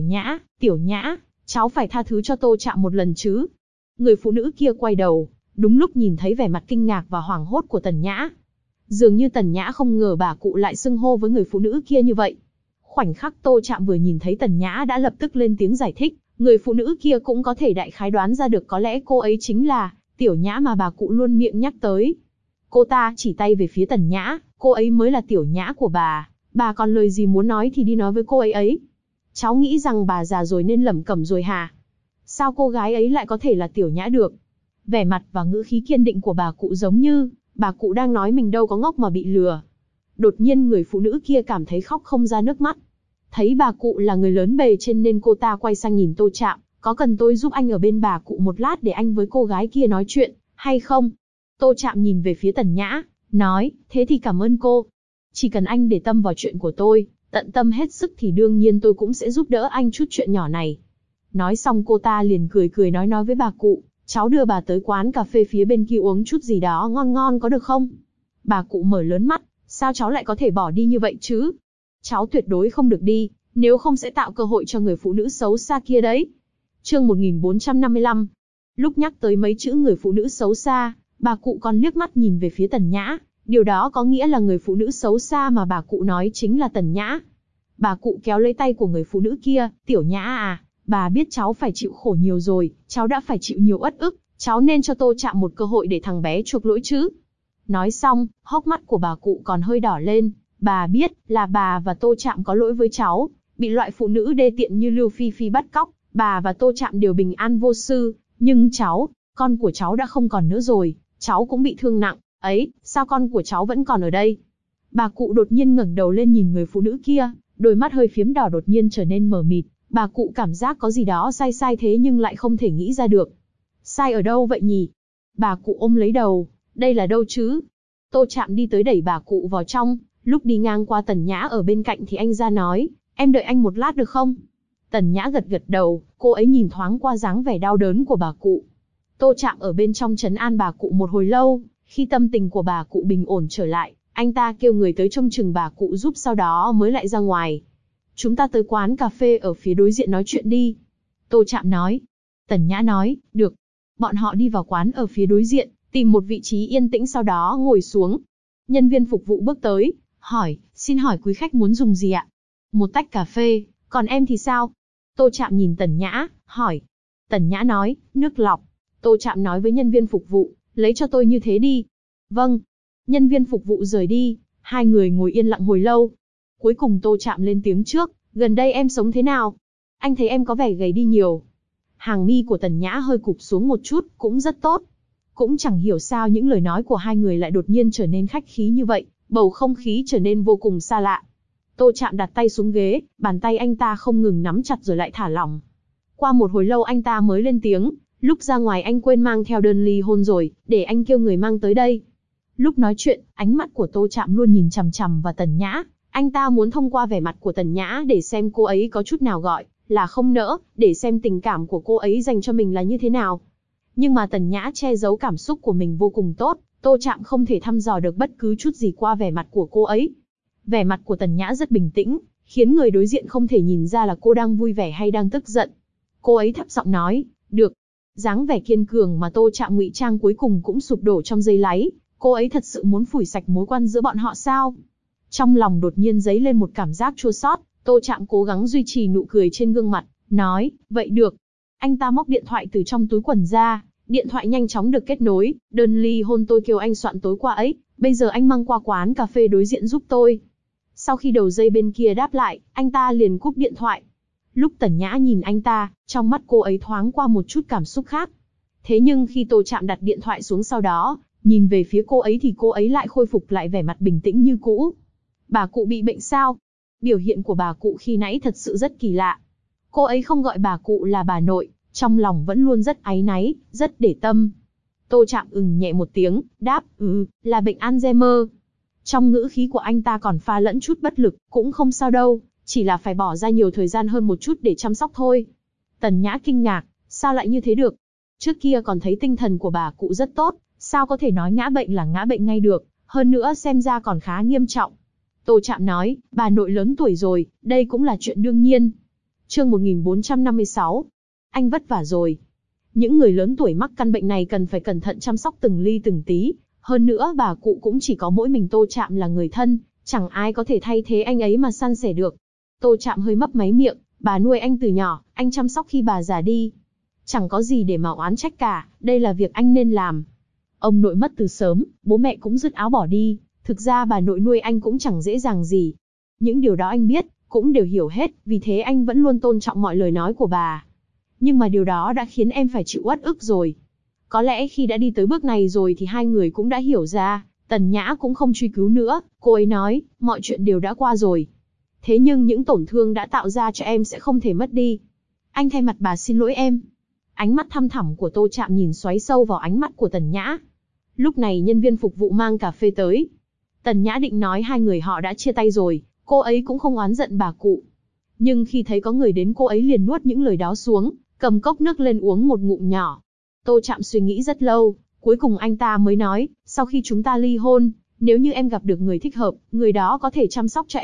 S1: Tiểu Nhã, cháu phải tha thứ cho Tô Trạm một lần chứ. Người phụ nữ kia quay đầu, đúng lúc nhìn thấy vẻ mặt kinh ngạc và hoảng hốt của Tần Nhã. Dường như Tần Nhã không ngờ bà cụ lại xưng hô với người phụ nữ kia như vậy. Khoảnh khắc Tô Trạm vừa nhìn thấy Tần Nhã đã lập tức lên tiếng giải thích, người phụ nữ kia cũng có thể đại khái đoán ra được có lẽ cô ấy chính là Tiểu Nhã mà bà cụ luôn miệng nhắc tới. Cô ta chỉ tay về phía Tần Nhã, cô ấy mới là Tiểu Nhã của bà còn lời gì muốn nói thì đi nói với cô ấy ấy. Cháu nghĩ rằng bà già rồi nên lẩm cẩm rồi hả? Sao cô gái ấy lại có thể là Tiểu Nhã được? Vẻ mặt và ngữ khí kiên định của bà cụ giống như bà cụ đang nói mình đâu có ngốc mà bị lừa. Đột nhiên người phụ nữ kia cảm thấy khóc không ra nước mắt. Thấy bà cụ là người lớn bề trên nên cô ta quay sang nhìn Tô Trạm, có cần tôi giúp anh ở bên bà cụ một lát để anh với cô gái kia nói chuyện, hay không? Tô Trạm nhìn về phía Tần Nhã, nói, thế thì cảm ơn cô. Chỉ cần anh để tâm vào chuyện của tôi, tận tâm hết sức thì đương nhiên tôi cũng sẽ giúp đỡ anh chút chuyện nhỏ này. Nói xong cô ta liền cười nói với bà cụ, cháu đưa bà tới quán cà phê phía bên kia uống chút gì đó ngon ngon có được không? Bà cụ mở lớn mắt, sao cháu lại có thể bỏ đi như vậy chứ? Cháu tuyệt đối không được đi, nếu không sẽ tạo cơ hội cho người phụ nữ xấu xa kia đấy. Chương 1455. Lúc nhắc tới mấy chữ người phụ nữ xấu xa, bà cụ còn liếc mắt nhìn về phía Tần Nhã, điều đó có nghĩa là người phụ nữ xấu xa mà bà cụ nói chính là Tần Nhã. Bà cụ kéo lấy tay của người phụ nữ kia, Tiểu Nhã à, bà biết cháu phải chịu khổ nhiều rồi, cháu đã phải chịu nhiều uất ức, cháu nên cho Tô Trạm một cơ hội để thằng bé chuộc lỗi chứ. Nói xong, hốc mắt của bà cụ còn hơi đỏ lên, bà biết là bà và Tô Trạm có lỗi với cháu, bị loại phụ nữ đê tiện như Lưu Phi Phi bắt cóc, bà và Tô Trạm đều bình an vô sự, nhưng cháu, con của cháu đã không còn nữa rồi, cháu cũng bị thương nặng, ấy, sao con của cháu vẫn còn ở đây? Bà cụ đột nhiên ngẩng đầu lên nhìn người phụ nữ kia, đôi mắt hơi phiếm đỏ đột nhiên trở nên mờ mịt, bà cụ cảm giác có gì đó sai thế nhưng lại không thể nghĩ ra được. Sai ở đâu vậy nhỉ? Bà cụ ôm lấy đầu, đây là đâu chứ? Tô Trạm đi tới đẩy bà cụ vào trong, lúc đi ngang qua Tần Nhã ở bên cạnh thì anh ra nói, em đợi anh một lát được không? Tần Nhã gật đầu, cô ấy nhìn thoáng qua dáng vẻ đau đớn của bà cụ. Tô Trạm ở bên trong trấn an bà cụ một hồi lâu, khi tâm tình của bà cụ bình ổn trở lại, anh ta kêu người tới trông chừng bà cụ giúp sau đó mới lại ra ngoài. Chúng ta tới quán cà phê ở phía đối diện nói chuyện đi. Tô Trạm nói. Tần Nhã nói, được. Bọn họ đi vào quán ở phía đối diện, tìm một vị trí yên tĩnh sau đó ngồi xuống. Nhân viên phục vụ bước tới, hỏi, xin hỏi quý khách muốn dùng gì ạ? Một tách cà phê, còn em thì sao? Tô Trạm nhìn Tần Nhã, hỏi. Tần Nhã nói, nước lọc. Tô Trạm nói với nhân viên phục vụ, lấy cho tôi như thế đi. Vâng. Nhân viên phục vụ rời đi, hai người ngồi yên lặng hồi lâu. Cuối cùng Tô Trạm lên tiếng trước, gần đây em sống thế nào? Anh thấy em có vẻ gầy đi nhiều. Hàng mi của Tần Nhã hơi cụp xuống một chút, cũng rất tốt. Cũng chẳng hiểu sao những lời nói của hai người lại đột nhiên trở nên khách khí như vậy, bầu không khí trở nên vô cùng xa lạ. Tô Trạm đặt tay xuống ghế, bàn tay anh ta không ngừng nắm chặt rồi lại thả lỏng. Qua một hồi lâu anh ta mới lên tiếng, lúc ra ngoài anh quên mang theo đơn ly hôn rồi, để anh kêu người mang tới đây. Lúc nói chuyện, ánh mắt của Tô Trạm luôn nhìn chằm chằm vào Tần Nhã, anh ta muốn thông qua vẻ mặt của Tần Nhã để xem cô ấy có chút nào gọi là không nỡ, để xem tình cảm của cô ấy dành cho mình là như thế nào. Nhưng mà Tần Nhã che giấu cảm xúc của mình vô cùng tốt, Tô Trạm không thể thăm dò được bất cứ chút gì qua vẻ mặt của cô ấy. Vẻ mặt của Tần Nhã rất bình tĩnh, khiến người đối diện không thể nhìn ra là cô đang vui vẻ hay đang tức giận. Cô ấy thấp giọng nói, được. Dáng vẻ kiên cường mà Tô Trạm ngụy trang cuối cùng cũng sụp đổ trong giây láy, cô ấy thật sự muốn phủi sạch mối quan giữa bọn họ sao? Trong lòng đột nhiên dấy lên một cảm giác chua xót, Tô Trạm cố gắng duy trì nụ cười trên gương mặt, nói, vậy được. Anh ta móc điện thoại từ trong túi quần ra, điện thoại nhanh chóng được kết nối, đơn ly hôn tôi kêu anh soạn tối qua ấy, bây giờ anh mang qua quán cà phê đối diện giúp tôi. Sau khi đầu dây bên kia đáp lại, anh ta liền cúp điện thoại. Lúc Tần Nhã nhìn anh ta, trong mắt cô ấy thoáng qua một chút cảm xúc khác. Thế nhưng khi Tô Trạm đặt điện thoại xuống sau đó, nhìn về phía cô ấy thì cô ấy lại khôi phục lại vẻ mặt bình tĩnh như cũ. Bà cụ bị bệnh sao? Biểu hiện của bà cụ khi nãy thật sự rất kỳ lạ. Cô ấy không gọi bà cụ là bà nội, trong lòng vẫn luôn rất áy náy, rất để tâm. Tô Trạm nhẹ một tiếng, đáp, là bệnh Alzheimer. Trong ngữ khí của anh ta còn pha lẫn chút bất lực, cũng không sao đâu, chỉ là phải bỏ ra nhiều thời gian hơn một chút để chăm sóc thôi. Tần Nhã kinh ngạc, sao lại như thế được? Trước kia còn thấy tinh thần của bà cụ rất tốt, sao có thể nói ngã bệnh là ngã bệnh ngay được, hơn nữa xem ra còn khá nghiêm trọng. Tô Trạm nói, bà nội lớn tuổi rồi, đây cũng là chuyện đương nhiên. Chương 1456. Anh vất vả rồi. Những người lớn tuổi mắc căn bệnh này cần phải cẩn thận chăm sóc từng ly từng tí. Hơn nữa bà cụ cũng chỉ có mỗi mình Tô Trạm là người thân, chẳng ai có thể thay thế anh ấy mà san sẻ được. Tô Trạm hơi mấp máy miệng, bà nuôi anh từ nhỏ, anh chăm sóc khi bà già đi. Chẳng có gì để mà oán trách cả, đây là việc anh nên làm. Ông nội mất từ sớm, bố mẹ cũng dứt áo bỏ đi, thực ra bà nội nuôi anh cũng chẳng dễ dàng gì. Những điều đó anh biết, cũng đều hiểu hết, vì thế anh vẫn luôn tôn trọng mọi lời nói của bà. Nhưng mà điều đó đã khiến em phải chịu uất ức rồi. Có lẽ khi đã đi tới bước này rồi thì hai người cũng đã hiểu ra, Tần Nhã cũng không truy cứu nữa, cô ấy nói, mọi chuyện đều đã qua rồi. Thế nhưng những tổn thương đã tạo ra cho em sẽ không thể mất đi. Anh thay mặt bà xin lỗi em. Ánh mắt thăm thẳm của Tô Trạm nhìn xoáy sâu vào ánh mắt của Tần Nhã. Lúc này nhân viên phục vụ mang cà phê tới. Tần Nhã định nói hai người họ đã chia tay rồi, cô ấy cũng không oán giận bà cụ. Nhưng khi thấy có người đến cô ấy liền nuốt những lời đó xuống, cầm cốc nước lên uống một ngụm nhỏ. Tô Trạm suy nghĩ rất lâu, cuối cùng anh ta mới nói, sau khi chúng ta ly hôn, nếu như em gặp được người thích hợp, người đó có thể chăm sóc cho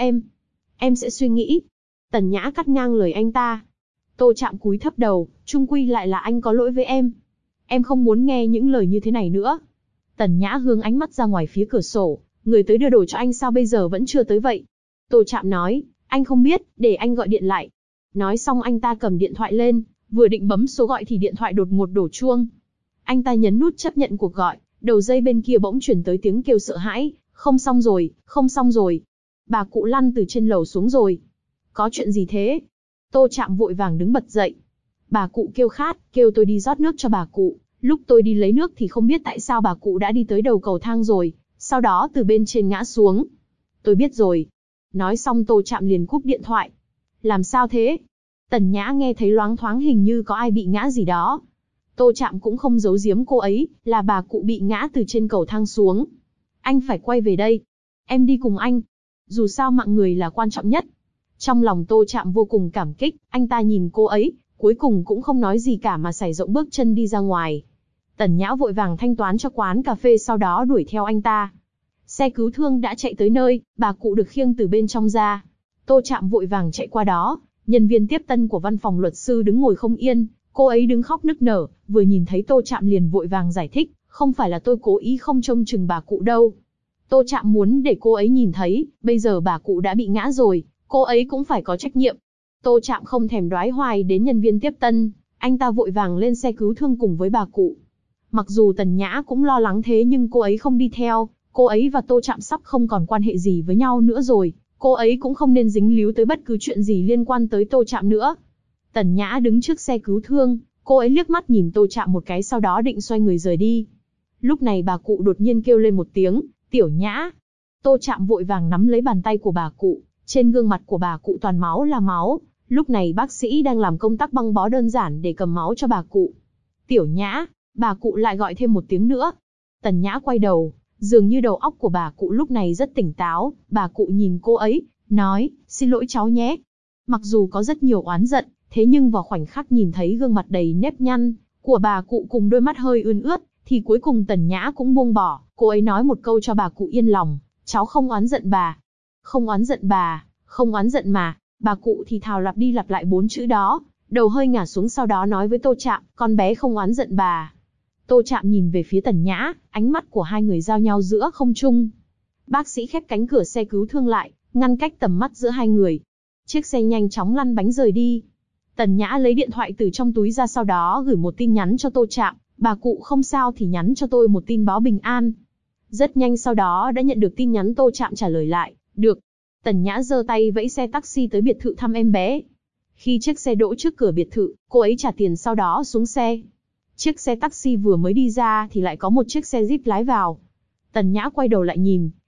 S1: em sẽ suy nghĩ. Tần Nhã cắt ngang lời anh ta. Tô Trạm cúi thấp đầu, chung quy lại là anh có lỗi với em. Em không muốn nghe những lời như thế này nữa. Tần Nhã hướng ánh mắt ra ngoài phía cửa sổ, người tới đưa đồ cho anh sao bây giờ vẫn chưa tới vậy? Tô Trạm nói, anh không biết, để anh gọi điện lại. Nói xong anh ta cầm điện thoại lên, vừa định bấm số gọi thì điện thoại đột ngột đổ chuông. Anh ta nhấn nút chấp nhận cuộc gọi, đầu dây bên kia bỗng chuyển tới tiếng kêu sợ hãi, không xong rồi, không xong rồi. Bà cụ lăn từ trên lầu xuống rồi. Có chuyện gì thế? Tô Trạm vội vàng đứng bật dậy. Bà cụ kêu khát, kêu tôi đi rót nước cho bà cụ. Lúc tôi đi lấy nước thì không biết tại sao bà cụ đã đi tới đầu cầu thang rồi, sau đó từ bên trên ngã xuống. Tôi biết rồi. Nói xong Tô Trạm liền cúp điện thoại. Làm sao thế? Tần Nhã nghe thấy loáng thoáng hình như có ai bị ngã gì đó. Tô Trạm cũng không giấu giếm cô ấy, là bà cụ bị ngã từ trên cầu thang xuống. Anh phải quay về đây. Em đi cùng anh. Dù sao mạng người là quan trọng nhất. Trong lòng Tô Trạm vô cùng cảm kích, anh ta nhìn cô ấy, cuối cùng cũng không nói gì cả mà sải rộng bước chân đi ra ngoài. Tần Nhã vội vàng thanh toán cho quán cà phê sau đó đuổi theo anh ta. Xe cứu thương đã chạy tới nơi, bà cụ được khiêng từ bên trong ra. Tô Trạm vội vàng chạy qua đó, nhân viên tiếp tân của văn phòng luật sư đứng ngồi không yên, cô ấy đứng khóc nức nở, vừa nhìn thấy Tô Trạm liền vội vàng giải thích, không phải là tôi cố ý không trông chừng bà cụ đâu. Tô Trạm muốn để cô ấy nhìn thấy, bây giờ bà cụ đã bị ngã rồi, cô ấy cũng phải có trách nhiệm. Tô Trạm không thèm đoái hoài đến nhân viên tiếp tân, anh ta vội vàng lên xe cứu thương cùng với bà cụ. Mặc dù Tần Nhã cũng lo lắng thế nhưng cô ấy không đi theo, cô ấy và Tô Trạm sắp không còn quan hệ gì với nhau nữa rồi, cô ấy cũng không nên dính líu tới bất cứ chuyện gì liên quan tới Tô Trạm nữa. Tần Nhã đứng trước xe cứu thương, cô ấy liếc mắt nhìn Tô Trạm một cái sau đó định xoay người rời đi. Lúc này bà cụ đột nhiên kêu lên một tiếng, Tiểu Nhã. Tô Trạm vội vàng nắm lấy bàn tay của bà cụ, trên gương mặt của bà cụ toàn máu là máu. Lúc này bác sĩ đang làm công tác băng bó đơn giản để cầm máu cho bà cụ. Tiểu Nhã, bà cụ lại gọi thêm một tiếng nữa. Tần Nhã quay đầu, dường như đầu óc của bà cụ lúc này rất tỉnh táo, bà cụ nhìn cô ấy, nói, xin lỗi cháu nhé. Mặc dù có rất nhiều oán giận, thế nhưng vào khoảnh khắc nhìn thấy gương mặt đầy nếp nhăn của bà cụ cùng đôi mắt hơi ươn ướt, thì cuối cùng Tần Nhã cũng buông bỏ, cô ấy nói một câu cho bà cụ yên lòng, cháu không oán giận bà. Không oán giận bà, không oán giận mà. Bà cụ thì thào lặp đi lặp lại 4 chữ đó, đầu hơi ngả xuống sau đó nói với Tô Trạm, con bé không oán giận bà. Tô Trạm nhìn về phía Tần Nhã, ánh mắt của hai người giao nhau giữa không trung. Bác sĩ khép cánh cửa xe cứu thương lại, ngăn cách tầm mắt giữa hai người. Chiếc xe nhanh chóng lăn bánh rời đi. Tần Nhã lấy điện thoại từ trong túi ra sau đó gửi một tin nhắn cho Tô Trạm, bà cụ không sao thì nhắn cho tôi một tin báo bình an. Rất nhanh sau đó đã nhận được tin nhắn Tô Trạm trả lời lại, được. Tần Nhã giơ tay vẫy xe taxi tới biệt thự thăm em bé. Khi chiếc xe đỗ trước cửa biệt thự, cô ấy trả tiền sau đó xuống xe. Chiếc xe taxi vừa mới đi ra thì lại có một chiếc xe Jeep lái vào. Tần Nhã quay đầu lại nhìn,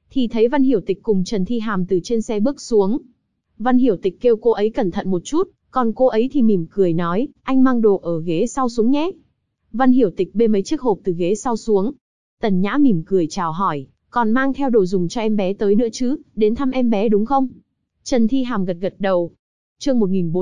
S1: thì thấy Văn Hiểu Tịch cùng Trần Thi Hàm từ trên xe bước xuống. Văn Hiểu Tịch kêu cô ấy cẩn thận một chút, còn cô ấy thì mỉm cười nói, anh mang đồ ở ghế sau xuống nhé. Văn Hiểu Tịch bê mấy chiếc hộp từ ghế sau xuống. Tần Nhã mỉm cười chào hỏi, còn mang theo đồ dùng cho em bé tới nữa chứ, đến thăm em bé đúng không? Trần Thi Hàm gật gật đầu. Chương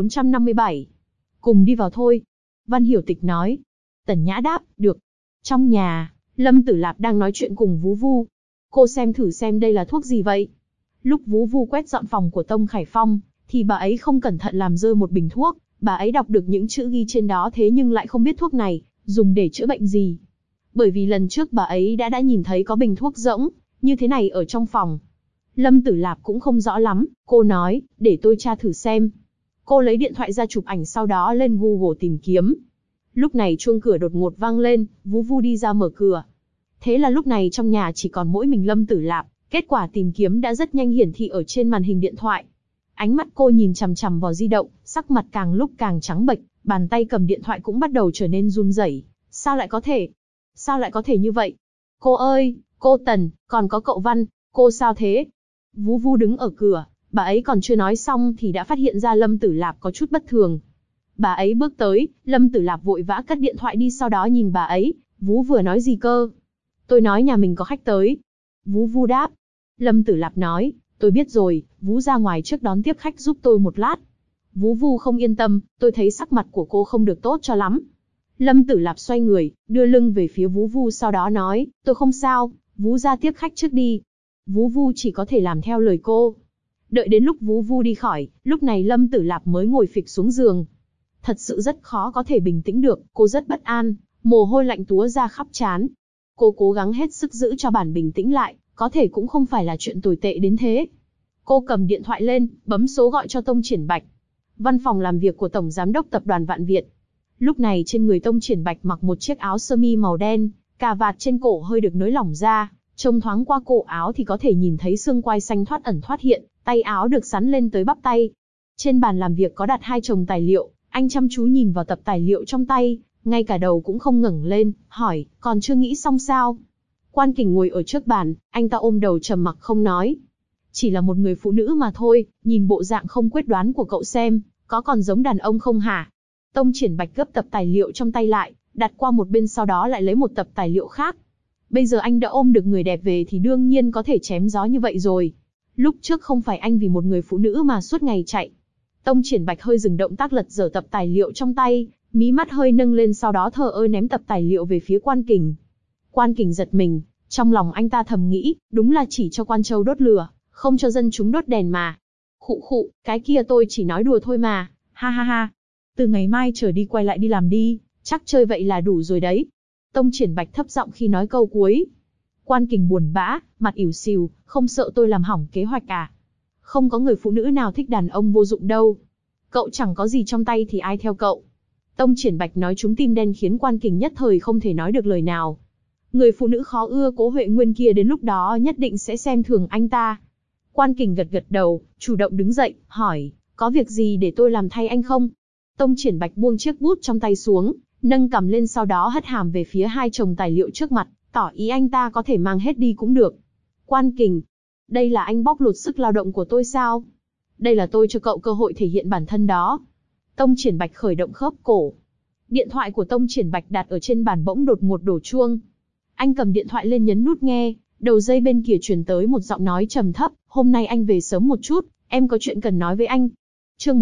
S1: 1457. Cùng đi vào thôi. Văn Hiểu Tịch nói. Tần Nhã đáp, được. Trong nhà, Lâm Tử Lạp đang nói chuyện cùng Vú Vu. Cô xem thử xem đây là thuốc gì vậy? Lúc Vú Vu quét dọn phòng của Tông Khải Phong, thì bà ấy không cẩn thận làm rơi một bình thuốc. Bà ấy đọc được những chữ ghi trên đó thế nhưng lại không biết thuốc này dùng để chữa bệnh gì. Bởi vì lần trước bà ấy đã nhìn thấy có bình thuốc rỗng như thế này ở trong phòng. Lâm Tử Lạp cũng không rõ lắm, cô nói, để tôi tra thử xem. Cô lấy điện thoại ra chụp ảnh sau đó lên Google tìm kiếm. Lúc này chuông cửa đột ngột vang lên, Vú Vu đi ra mở cửa. Thế là lúc này trong nhà chỉ còn mỗi mình Lâm Tử Lạp, kết quả tìm kiếm đã rất nhanh hiển thị ở trên màn hình điện thoại. Ánh mắt cô nhìn chằm chằm vào di động, sắc mặt càng lúc càng trắng bệch, bàn tay cầm điện thoại cũng bắt đầu trở nên run rẩy. Sao lại có thể? Sao lại có thể như vậy? Cô ơi, cô Tần, còn có cậu Văn, cô sao thế? Vú Vu đứng ở cửa, bà ấy còn chưa nói xong thì đã phát hiện ra Lâm Tử Lạp có chút bất thường. Bà ấy bước tới, Lâm Tử Lạp vội vã cất điện thoại đi sau đó nhìn bà ấy, Vú vừa nói gì cơ? Tôi nói nhà mình có khách tới. Vú Vu đáp. Lâm Tử Lạp nói, tôi biết rồi, Vú ra ngoài trước đón tiếp khách giúp tôi một lát. Vú Vu không yên tâm, tôi thấy sắc mặt của cô không được tốt cho lắm. Lâm Tử Lạp xoay người, đưa lưng về phía Vú Vu sau đó nói, tôi không sao, Vú ra tiếp khách trước đi. Vú Vu chỉ có thể làm theo lời cô. Đợi đến lúc Vú Vu đi khỏi, lúc này Lâm Tử Lạp mới ngồi phịch xuống giường. Thật sự rất khó có thể bình tĩnh được, cô rất bất an, mồ hôi lạnh túa ra khắp trán. Cô cố gắng hết sức giữ cho bản bình tĩnh lại, có thể cũng không phải là chuyện tồi tệ đến thế. Cô cầm điện thoại lên, bấm số gọi cho Tông Triển Bạch. Văn phòng làm việc của Tổng Giám đốc Tập đoàn Vạn Việt. Lúc này trên người Tông Triển Bạch mặc một chiếc áo sơ mi màu đen, cà vạt trên cổ hơi được nới lỏng ra, trông thoáng qua cổ áo thì có thể nhìn thấy xương quai xanh thoát ẩn thoát hiện, tay áo được xắn lên tới bắp tay. Trên bàn làm việc có đặt 2 chồng tài liệu, anh chăm chú nhìn vào tập tài liệu trong tay, ngay cả đầu cũng không ngẩng lên, hỏi, còn chưa nghĩ xong sao? Quan Kình ngồi ở trước bàn, anh ta ôm đầu trầm mặc không nói. Chỉ là một người phụ nữ mà thôi, nhìn bộ dạng không quyết đoán của cậu xem, có còn giống đàn ông không hả? Tông Triển Bạch gấp tập tài liệu trong tay lại, đặt qua một bên sau đó lại lấy một tập tài liệu khác. Bây giờ anh đã ôm được người đẹp về thì đương nhiên có thể chém gió như vậy rồi. Lúc trước không phải anh vì một người phụ nữ mà suốt ngày chạy. Tông Triển Bạch hơi dừng động tác lật dở tập tài liệu trong tay, mí mắt hơi nâng lên sau đó thờ ơ ném tập tài liệu về phía Quan Kình. Quan Kình giật mình, trong lòng anh ta thầm nghĩ, đúng là chỉ cho Quan Châu đốt lửa, không cho dân chúng đốt đèn mà. Khụ khụ, cái kia tôi chỉ nói đùa thôi mà, ha ha ha. Từ ngày mai trở đi quay lại đi làm đi, chắc chơi vậy là đủ rồi đấy. Tông Triển Bạch thấp giọng khi nói câu cuối. Quan Kình buồn bã, mặt ỉu xìu, không sợ tôi làm hỏng kế hoạch à? Không có người phụ nữ nào thích đàn ông vô dụng đâu. Cậu chẳng có gì trong tay thì ai theo cậu? Tông Triển Bạch nói trúng tim đen khiến Quan Kình nhất thời không thể nói được lời nào. Người phụ nữ khó ưa Cố Huệ Nguyên kia đến lúc đó nhất định sẽ xem thường anh ta. Quan Kình gật gật đầu, chủ động đứng dậy, hỏi, có việc gì để tôi làm thay anh không? Tông Triển Bạch buông chiếc bút trong tay xuống, nâng cằm lên sau đó hất hàm về phía 2 chồng tài liệu trước mặt, tỏ ý anh ta có thể mang hết đi cũng được. Quan Kình, đây là anh bóc lột sức lao động của tôi sao? Đây là tôi cho cậu cơ hội thể hiện bản thân đó. Tông Triển Bạch khởi động khớp cổ. Điện thoại của Tông Triển Bạch đặt ở trên bàn bỗng đột ngột đổ chuông. Anh cầm điện thoại lên nhấn nút nghe, đầu dây bên kia truyền tới một giọng nói trầm thấp, hôm nay anh về sớm một chút, em có chuyện cần nói với anh. Chương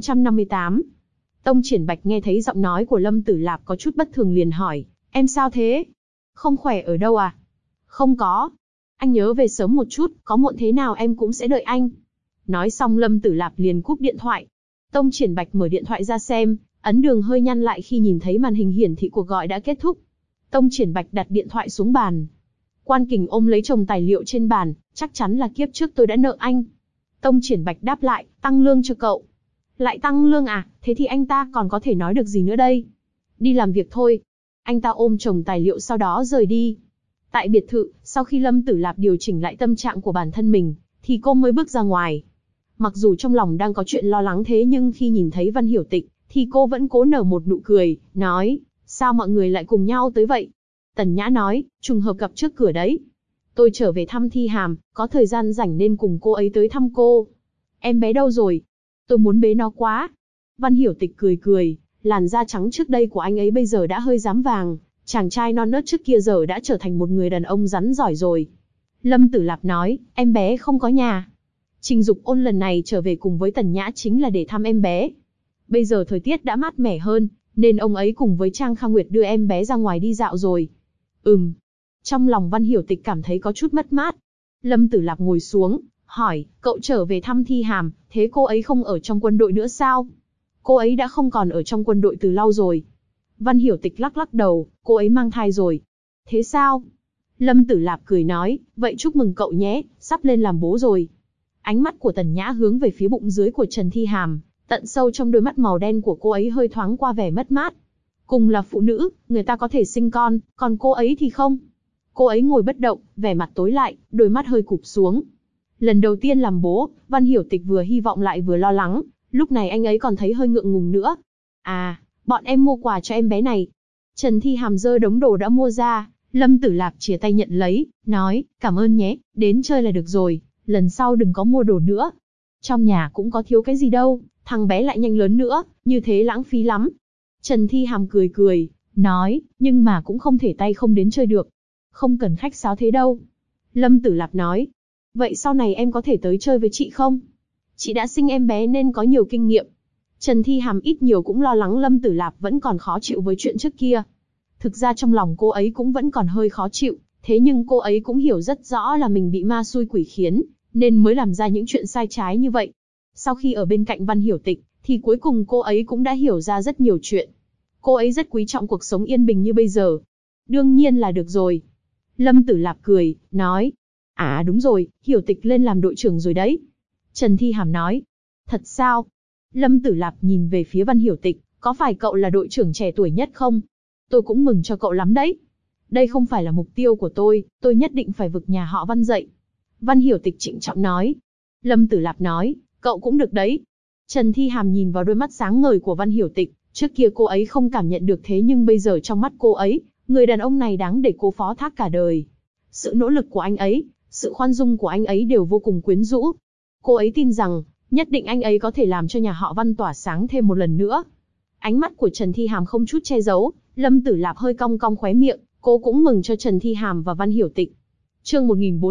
S1: 1458. Tông Triển Bạch nghe thấy giọng nói của Lâm Tử Lạp có chút bất thường liền hỏi, em sao thế? Không khỏe ở đâu à? Không có. Anh nhớ về sớm một chút, có muộn thế nào em cũng sẽ đợi anh. Nói xong Lâm Tử Lạp liền cúp điện thoại. Tông Triển Bạch mở điện thoại ra xem, ấn đường hơi nhăn lại khi nhìn thấy màn hình hiển thị cuộc gọi đã kết thúc. Tông Triển Bạch đặt điện thoại xuống bàn. Quan Kình ôm lấy chồng tài liệu trên bàn, chắc chắn là kiếp trước tôi đã nợ anh. Tông Triển Bạch đáp lại, tăng lương cho cậu. Lại tăng lương à, thế thì anh ta còn có thể nói được gì nữa đây? Đi làm việc thôi. Anh ta ôm chồng tài liệu sau đó rời đi. Tại biệt thự, sau khi Lâm Tử Lạp điều chỉnh lại tâm trạng của bản thân mình, thì cô mới bước ra ngoài. Mặc dù trong lòng đang có chuyện lo lắng thế nhưng khi nhìn thấy Văn Hiểu Tịch, thì cô vẫn cố nở một nụ cười, nói, sao mọi người lại cùng nhau tới vậy? Tần Nhã nói, trùng hợp gặp trước cửa đấy. Tôi trở về thăm Thi Hàm, có thời gian rảnh nên cùng cô ấy tới thăm cô. Em bé đâu rồi? Tôi muốn bế nó quá. Văn Hiểu Tịch cười cười, làn da trắng trước đây của anh ấy bây giờ đã hơi rám vàng, chàng trai non nớt trước kia giờ đã trở thành một người đàn ông rắn giỏi rồi. Lâm Tử Lạp nói, em bé không có nhà. Trình Dục Ôn lần này trở về cùng với Tần Nhã chính là để thăm em bé. Bây giờ thời tiết đã mát mẻ hơn, nên ông ấy cùng với Trang Kha Nguyệt đưa em bé ra ngoài đi dạo rồi. Trong lòng Văn Hiểu Tịch cảm thấy có chút mất mát. Lâm Tử Lạp ngồi xuống, hỏi, cậu trở về thăm Thi Hàm, thế cô ấy không ở trong quân đội nữa sao? Cô ấy đã không còn ở trong quân đội từ lâu rồi. Văn Hiểu Tịch lắc lắc đầu, cô ấy mang thai rồi. Thế sao? Lâm Tử Lạp cười nói, vậy chúc mừng cậu nhé, sắp lên làm bố rồi. Ánh mắt của Tần Nhã hướng về phía bụng dưới của Trần Thi Hàm, tận sâu trong đôi mắt màu đen của cô ấy hơi thoáng qua vẻ mất mát. Cùng là phụ nữ, người ta có thể sinh con, còn cô ấy thì không. Cô ấy ngồi bất động, vẻ mặt tối lại, đôi mắt hơi cụp xuống. Lần đầu tiên làm bố, Văn Hiểu Tịch vừa hy vọng lại vừa lo lắng, lúc này anh ấy còn thấy hơi ngượng ngùng nữa. À, bọn em mua quà cho em bé này. Trần Thi Hàm giơ đống đồ đã mua ra, Lâm Tử Lạp chìa tay nhận lấy, nói, cảm ơn nhé, đến chơi là được rồi, lần sau đừng có mua đồ nữa. Trong nhà cũng có thiếu cái gì đâu, thằng bé lại nhanh lớn nữa, như thế lãng phí lắm. Trần Thi Hàm cười cười, nói, nhưng mà cũng không thể tay không đến chơi được. Không cần khách sáo thế đâu. Lâm Tử Lạp nói, vậy sau này em có thể tới chơi với chị không? Chị đã sinh em bé nên có nhiều kinh nghiệm. Trần Thi Hàm ít nhiều cũng lo lắng Lâm Tử Lạp vẫn còn khó chịu với chuyện trước kia. Thực ra trong lòng cô ấy cũng vẫn còn hơi khó chịu, thế nhưng cô ấy cũng hiểu rất rõ là mình bị ma xui quỷ khiến, nên mới làm ra những chuyện sai trái như vậy. Sau khi ở bên cạnh Văn Hiểu Tịch, thì cuối cùng cô ấy cũng đã hiểu ra rất nhiều chuyện. Cô ấy rất quý trọng cuộc sống yên bình như bây giờ. Đương nhiên là được rồi. Lâm Tử Lạp cười, nói, à đúng rồi, Hiểu Tịch lên làm đội trưởng rồi đấy. Trần Thi Hàm nói, thật sao? Lâm Tử Lạp nhìn về phía Văn Hiểu Tịch, có phải cậu là đội trưởng trẻ tuổi nhất không? Tôi cũng mừng cho cậu lắm đấy. Đây không phải là mục tiêu của tôi nhất định phải vực nhà họ Văn dậy. Văn Hiểu Tịch trịnh trọng nói. Lâm Tử Lạp nói, cậu cũng được đấy. Trần Thi Hàm nhìn vào đôi mắt sáng ngời của Văn Hiểu Tịch, trước kia cô ấy không cảm nhận được thế nhưng bây giờ trong mắt cô ấy, người đàn ông này đáng để cô phó thác cả đời. Sự nỗ lực của anh ấy, sự khoan dung của anh ấy đều vô cùng quyến rũ. Cô ấy tin rằng, nhất định anh ấy có thể làm cho nhà họ Văn tỏa sáng thêm một lần nữa. Ánh mắt của Trần Thi Hàm không chút che giấu, Lâm Tử Lạp hơi cong cong khóe miệng, cô cũng mừng cho Trần Thi Hàm và Văn Hiểu Tịch. Chương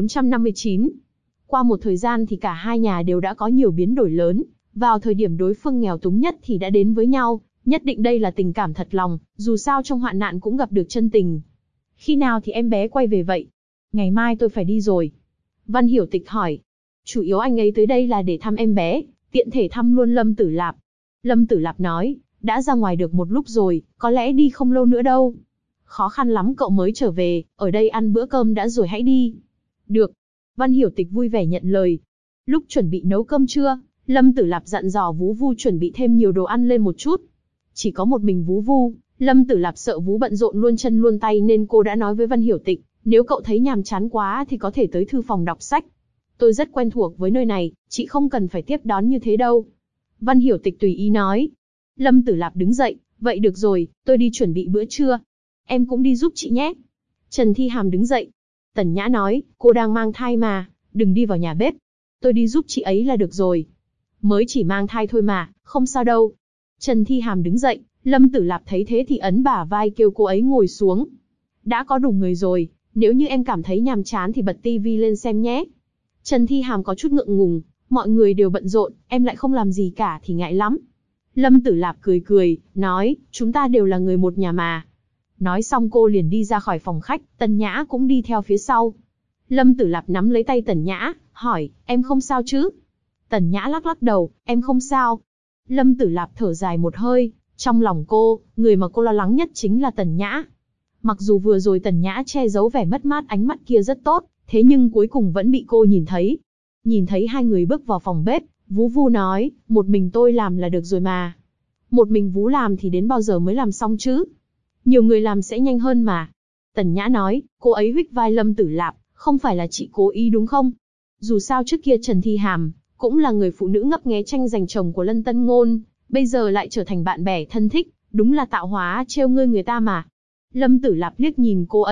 S1: 1459. Qua một thời gian thì cả hai nhà đều đã có nhiều biến đổi lớn, vào thời điểm đối phương nghèo túng nhất thì đã đến với nhau, nhất định đây là tình cảm thật lòng, dù sao trong hoạn nạn cũng gặp được chân tình. Khi nào thì em bé quay về vậy? Ngày mai tôi phải đi rồi. Văn Hiểu Tịch hỏi. Chủ yếu anh ấy tới đây là để thăm em bé, tiện thể thăm luôn Lâm Tử Lạp. Lâm Tử Lạp nói, đã ra ngoài được một lúc rồi, có lẽ đi không lâu nữa đâu. Khó khăn lắm cậu mới trở về, ở đây ăn bữa cơm đã rồi hãy đi. Được. Văn Hiểu Tịch vui vẻ nhận lời. Lúc chuẩn bị nấu cơm trưa, Lâm Tử Lạp dặn dò Vú Vu chuẩn bị thêm nhiều đồ ăn lên một chút. Chỉ có một mình Vú Vu, Lâm Tử Lạp sợ Vú bận rộn luôn chân luôn tay nên cô đã nói với Văn Hiểu Tịch, nếu cậu thấy nhàm chán quá thì có thể tới thư phòng đọc sách. Tôi rất quen thuộc với nơi này, chị không cần phải tiếp đón như thế đâu. Văn Hiểu Tịch tùy ý nói. Lâm Tử Lạp đứng dậy, vậy được rồi, tôi đi chuẩn bị bữa trưa. Em cũng đi giúp chị nhé. Trần Thi Hàm đứng dậy. Tần Nhã nói, cô đang mang thai mà, đừng đi vào nhà bếp. Tôi đi giúp chị ấy là được rồi. Mới chỉ mang thai thôi mà, không sao đâu. Trần Thi Hàm đứng dậy, Lâm Tử Lạp thấy thế thì ấn bả vai kêu cô ấy ngồi xuống. Đã có đủ người rồi, nếu như em cảm thấy nhàm chán thì bật tivi lên xem nhé. Trần Thi Hàm có chút ngượng ngùng, mọi người đều bận rộn, em lại không làm gì cả thì ngại lắm. Lâm Tử Lạp cười cười, nói, chúng ta đều là người một nhà mà. Nói xong cô liền đi ra khỏi phòng khách, Tần Nhã cũng đi theo phía sau. Lâm Tử Lạp nắm lấy tay Tần Nhã, hỏi, em không sao chứ? Tần Nhã lắc lắc đầu, em không sao. Lâm Tử Lạp thở dài một hơi, trong lòng cô, người mà cô lo lắng nhất chính là Tần Nhã. Mặc dù vừa rồi Tần Nhã che giấu vẻ mất mát ánh mắt kia rất tốt, thế nhưng cuối cùng vẫn bị cô nhìn thấy. Nhìn thấy hai người bước vào phòng bếp, Vú Vu nói, một mình tôi làm là được rồi mà. Một mình Vú làm thì đến bao giờ mới làm xong chứ? Nhiều người làm sẽ nhanh hơn mà. Tần Nhã nói, cô ấy huých vai Lâm Tử Lạp, không phải là chị cố ý đúng không? Dù sao trước kia Trần Thi Hàm cũng là người phụ nữ ngấp nghé tranh giành chồng của Lân Tân Ngôn, bây giờ lại trở thành bạn bè thân thích, đúng là tạo hóa trêu ngươi người ta mà. Lâm Tử Lạp liếc nhìn cô ấy,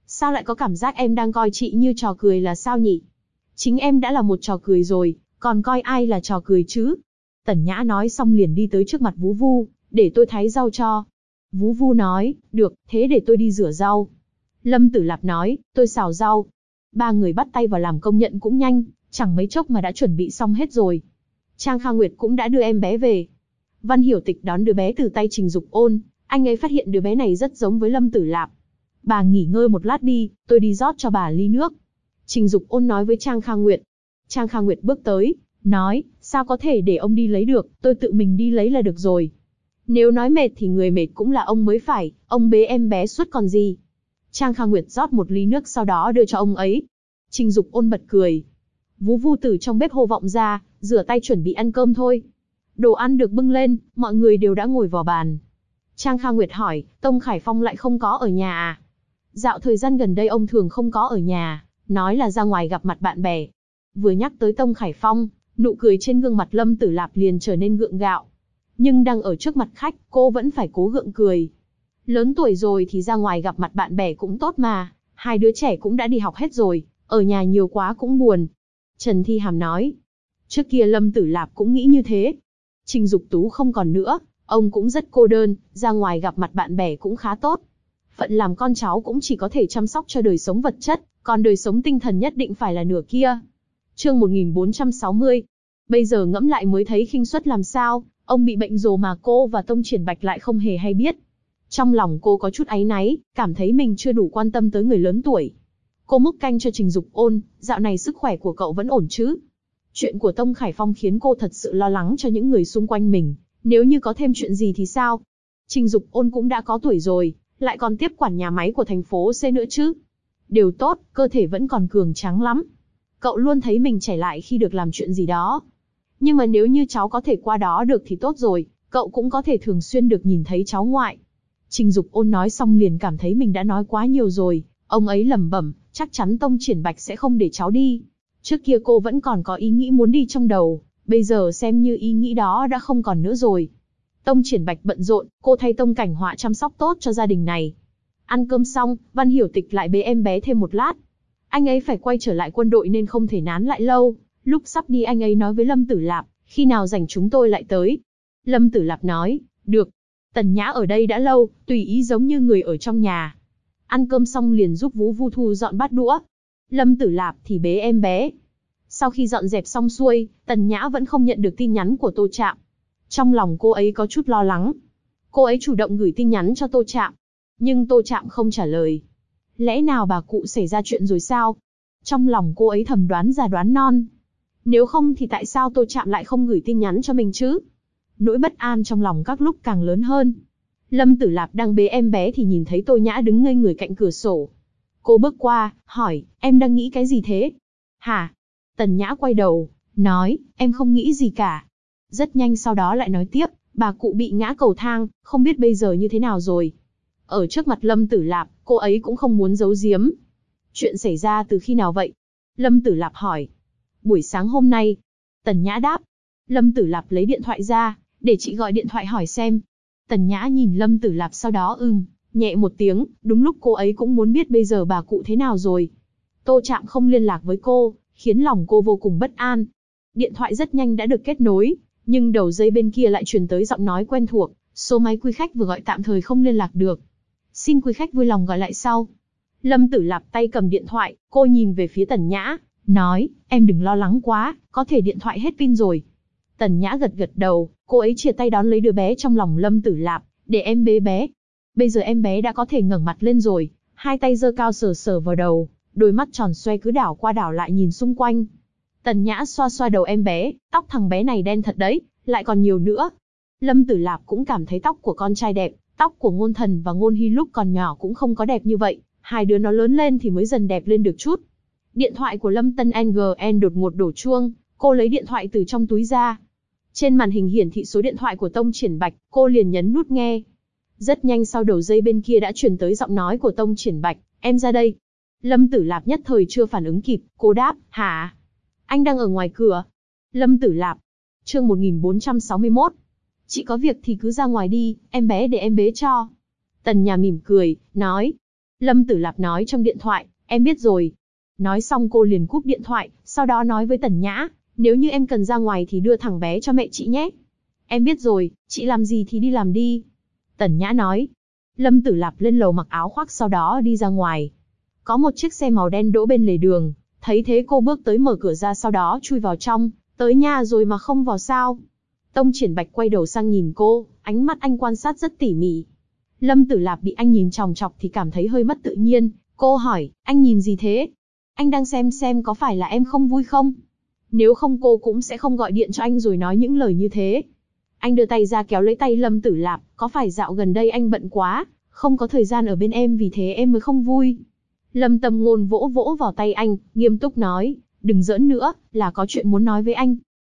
S1: Sao lại có cảm giác em đang coi chị như trò cười là sao nhỉ? Chính em đã là một trò cười rồi, còn coi ai là trò cười chứ? Tần Nhã nói xong liền đi tới trước mặt Vú Vu, để tôi thái rau cho. Vú Vu nói, được, thế để tôi đi rửa rau. Lâm Tử Lạp nói, tôi xào rau. Ba người bắt tay vào làm công nhận cũng nhanh, chẳng mấy chốc mà đã chuẩn bị xong hết rồi. Trang Kha Nguyệt cũng đã đưa em bé về. Văn Hiểu Tịch đón đứa bé từ tay Trình Dục Ôn, anh ấy phát hiện đứa bé này rất giống với Lâm Tử Lạp. Bà nghỉ ngơi một lát đi, tôi đi rót cho bà ly nước. Trình Dục Ôn nói với Trang Kha Nguyệt. Trang Kha Nguyệt bước tới, nói, sao có thể để ông đi lấy được, tôi tự mình đi lấy là được rồi. Nếu nói mệt thì người mệt cũng là ông mới phải, ông bế em bé suốt còn gì. Trang Kha Nguyệt rót một ly nước sau đó đưa cho ông ấy. Trình Dục Ôn bật cười. Vú Vu từ trong bếp hô vọng ra, rửa tay chuẩn bị ăn cơm thôi. Đồ ăn được bưng lên, mọi người đều đã ngồi vào bàn. Trang Kha Nguyệt hỏi, Tông Khải Phong lại không có ở nhà à? Dạo thời gian gần đây ông thường không có ở nhà, nói là ra ngoài gặp mặt bạn bè. Vừa nhắc tới Tông Khải Phong, nụ cười trên gương mặt Lâm Tử Lạp liền trở nên gượng gạo. Nhưng đang ở trước mặt khách, cô vẫn phải cố gượng cười. Lớn tuổi rồi thì ra ngoài gặp mặt bạn bè cũng tốt mà, hai đứa trẻ cũng đã đi học hết rồi, ở nhà nhiều quá cũng buồn. Trần Thi Hàm nói. Trước kia Lâm Tử Lạp cũng nghĩ như thế. Trình Dục Tú không còn nữa, ông cũng rất cô đơn, ra ngoài gặp mặt bạn bè cũng khá tốt. Phận làm con cháu cũng chỉ có thể chăm sóc cho đời sống vật chất, còn đời sống tinh thần nhất định phải là nửa kia. Chương 1460. Bây giờ ngẫm lại mới thấy khinh suất làm sao, ông bị bệnh rồi mà cô và Tông Triển Bạch lại không hề hay biết. Trong lòng cô có chút áy náy, cảm thấy mình chưa đủ quan tâm tới người lớn tuổi. Cô múc canh cho Trình Dục Ôn, dạo này sức khỏe của cậu vẫn ổn chứ? Chuyện của Tông Khải Phong khiến cô thật sự lo lắng cho những người xung quanh mình, nếu như có thêm chuyện gì thì sao? Trình Dục Ôn cũng đã có tuổi rồi, lại còn tiếp quản nhà máy của thành phố C nữa chứ. Đều tốt, cơ thể vẫn còn cường tráng lắm. Cậu luôn thấy mình trẻ lại khi được làm chuyện gì đó. Nhưng mà nếu như cháu có thể qua đó được thì tốt rồi, cậu cũng có thể thường xuyên được nhìn thấy cháu ngoại. Trình Dục Ôn nói xong liền cảm thấy mình đã nói quá nhiều rồi, ông ấy lẩm bẩm, chắc chắn Tông Triển Bạch sẽ không để cháu đi. Trước kia cô vẫn còn có ý nghĩ muốn đi trong đầu, bây giờ xem như ý nghĩ đó đã không còn nữa rồi. Tông Triển Bạch bận rộn, cô thay Tông Cảnh Họa chăm sóc tốt cho gia đình này. Ăn cơm xong, Văn Hiểu Tịch lại bế em bé thêm một lát. Anh ấy phải quay trở lại quân đội nên không thể nán lại lâu. Lúc sắp đi anh ấy nói với Lâm Tử Lạp, khi nào rảnh chúng tôi lại tới. Lâm Tử Lạp nói, được. Tần Nhã ở đây đã lâu, tùy ý giống như người ở trong nhà. Ăn cơm xong liền giúp Vú Vu thu dọn bát đũa. Lâm Tử Lạp thì bế em bé. Sau khi dọn dẹp xong xuôi, Tần Nhã vẫn không nhận được tin nhắn của Tô Trạm. Trong lòng cô ấy có chút lo lắng. Cô ấy chủ động gửi tin nhắn cho Tô Trạm. Nhưng Tô Trạm không trả lời. Lẽ nào bà cụ xảy ra chuyện rồi sao? Trong lòng cô ấy thầm đoán già đoán non. Nếu không thì tại sao Tô Trạm lại không gửi tin nhắn cho mình chứ? Nỗi bất an trong lòng các lúc càng lớn hơn. Lâm Tử Lạp đang bế em bé thì nhìn thấy Tô Nhã đứng ngây người cạnh cửa sổ. Cô bước qua, hỏi, em đang nghĩ cái gì thế? Hả? Tần Nhã quay đầu, nói, em không nghĩ gì cả. Rất nhanh sau đó lại nói tiếp, bà cụ bị ngã cầu thang, không biết bây giờ như thế nào rồi. Ở trước mặt Lâm Tử Lạp, cô ấy cũng không muốn giấu giếm. Chuyện xảy ra từ khi nào vậy? Lâm Tử Lạp hỏi. Buổi sáng hôm nay. Tần Nhã đáp. Lâm Tử Lạp lấy điện thoại ra, để chị gọi điện thoại hỏi xem. Tần Nhã nhìn Lâm Tử Lạp sau đó nhẹ một tiếng, đúng lúc cô ấy cũng muốn biết bây giờ bà cụ thế nào rồi. Tô Trạm không liên lạc với cô, khiến lòng cô vô cùng bất an. Điện thoại rất nhanh đã được kết nối, nhưng đầu dây bên kia lại truyền tới giọng nói quen thuộc, số máy quý khách vừa gọi tạm thời không liên lạc được. Xin quý khách vui lòng gọi lại sau. Lâm Tử Lạp tay cầm điện thoại, cô nhìn về phía Tần Nhã, nói, em đừng lo lắng quá, có thể điện thoại hết pin rồi. Tần Nhã gật gật đầu, cô ấy chìa tay đón lấy đứa bé trong lòng Lâm Tử Lạp, để em bế bé. Bây giờ em bé đã có thể ngẩng mặt lên rồi, hai tay giơ cao sờ sờ vào đầu, đôi mắt tròn xoe cứ đảo qua đảo lại nhìn xung quanh. Tần Nhã xoa xoa đầu em bé, tóc thằng bé này đen thật đấy, lại còn nhiều nữa. Lâm Tử Lạp cũng cảm thấy tóc của con trai đẹp, tóc của Ngôn Thần và Ngôn Hy lúc còn nhỏ cũng không có đẹp như vậy, hai đứa nó lớn lên thì mới dần đẹp lên được chút. Điện thoại của Lâm Tân NGN đột ngột đổ chuông, cô lấy điện thoại từ trong túi ra. Trên màn hình hiển thị số điện thoại của Tông Triển Bạch, cô liền nhấn nút nghe. Rất nhanh sau đầu dây bên kia đã truyền tới giọng nói của Tông Triển Bạch, em ra đây. Lâm Tử Lạp nhất thời chưa phản ứng kịp, cô đáp, hả? Anh đang ở ngoài cửa. Lâm Tử Lạp. Chương 1461. Chị có việc thì cứ ra ngoài đi, em bé để em bế cho. Tần Nhà mỉm cười, nói. Lâm Tử Lạp nói trong điện thoại, em biết rồi. Nói xong cô liền cúp điện thoại, sau đó nói với Tần Nhã, nếu như em cần ra ngoài thì đưa thằng bé cho mẹ chị nhé. Em biết rồi, chị làm gì thì đi làm đi. Tần Nhã nói. Lâm Tử Lạp lên lầu mặc áo khoác sau đó đi ra ngoài. Có một chiếc xe màu đen đỗ bên lề đường, thấy thế cô bước tới mở cửa ra sau đó chui vào trong, tới nhà rồi mà không vào sao. Tông Triển Bạch quay đầu sang nhìn cô, ánh mắt anh quan sát rất tỉ mỉ. Lâm Tử Lạp bị anh nhìn chòng chọc thì cảm thấy hơi mất tự nhiên, cô hỏi, anh nhìn gì thế? Anh đang xem có phải là em không vui không? Nếu không cô cũng sẽ không gọi điện cho anh rồi nói những lời như thế. Anh đưa tay ra kéo lấy tay Lâm Tử Lạp, có phải dạo gần đây anh bận quá, không có thời gian ở bên em vì thế em mới không vui. Lâm Tâm Ngôn vỗ vỗ vào tay anh, nghiêm túc nói, đừng giỡn nữa, là có chuyện muốn nói với anh.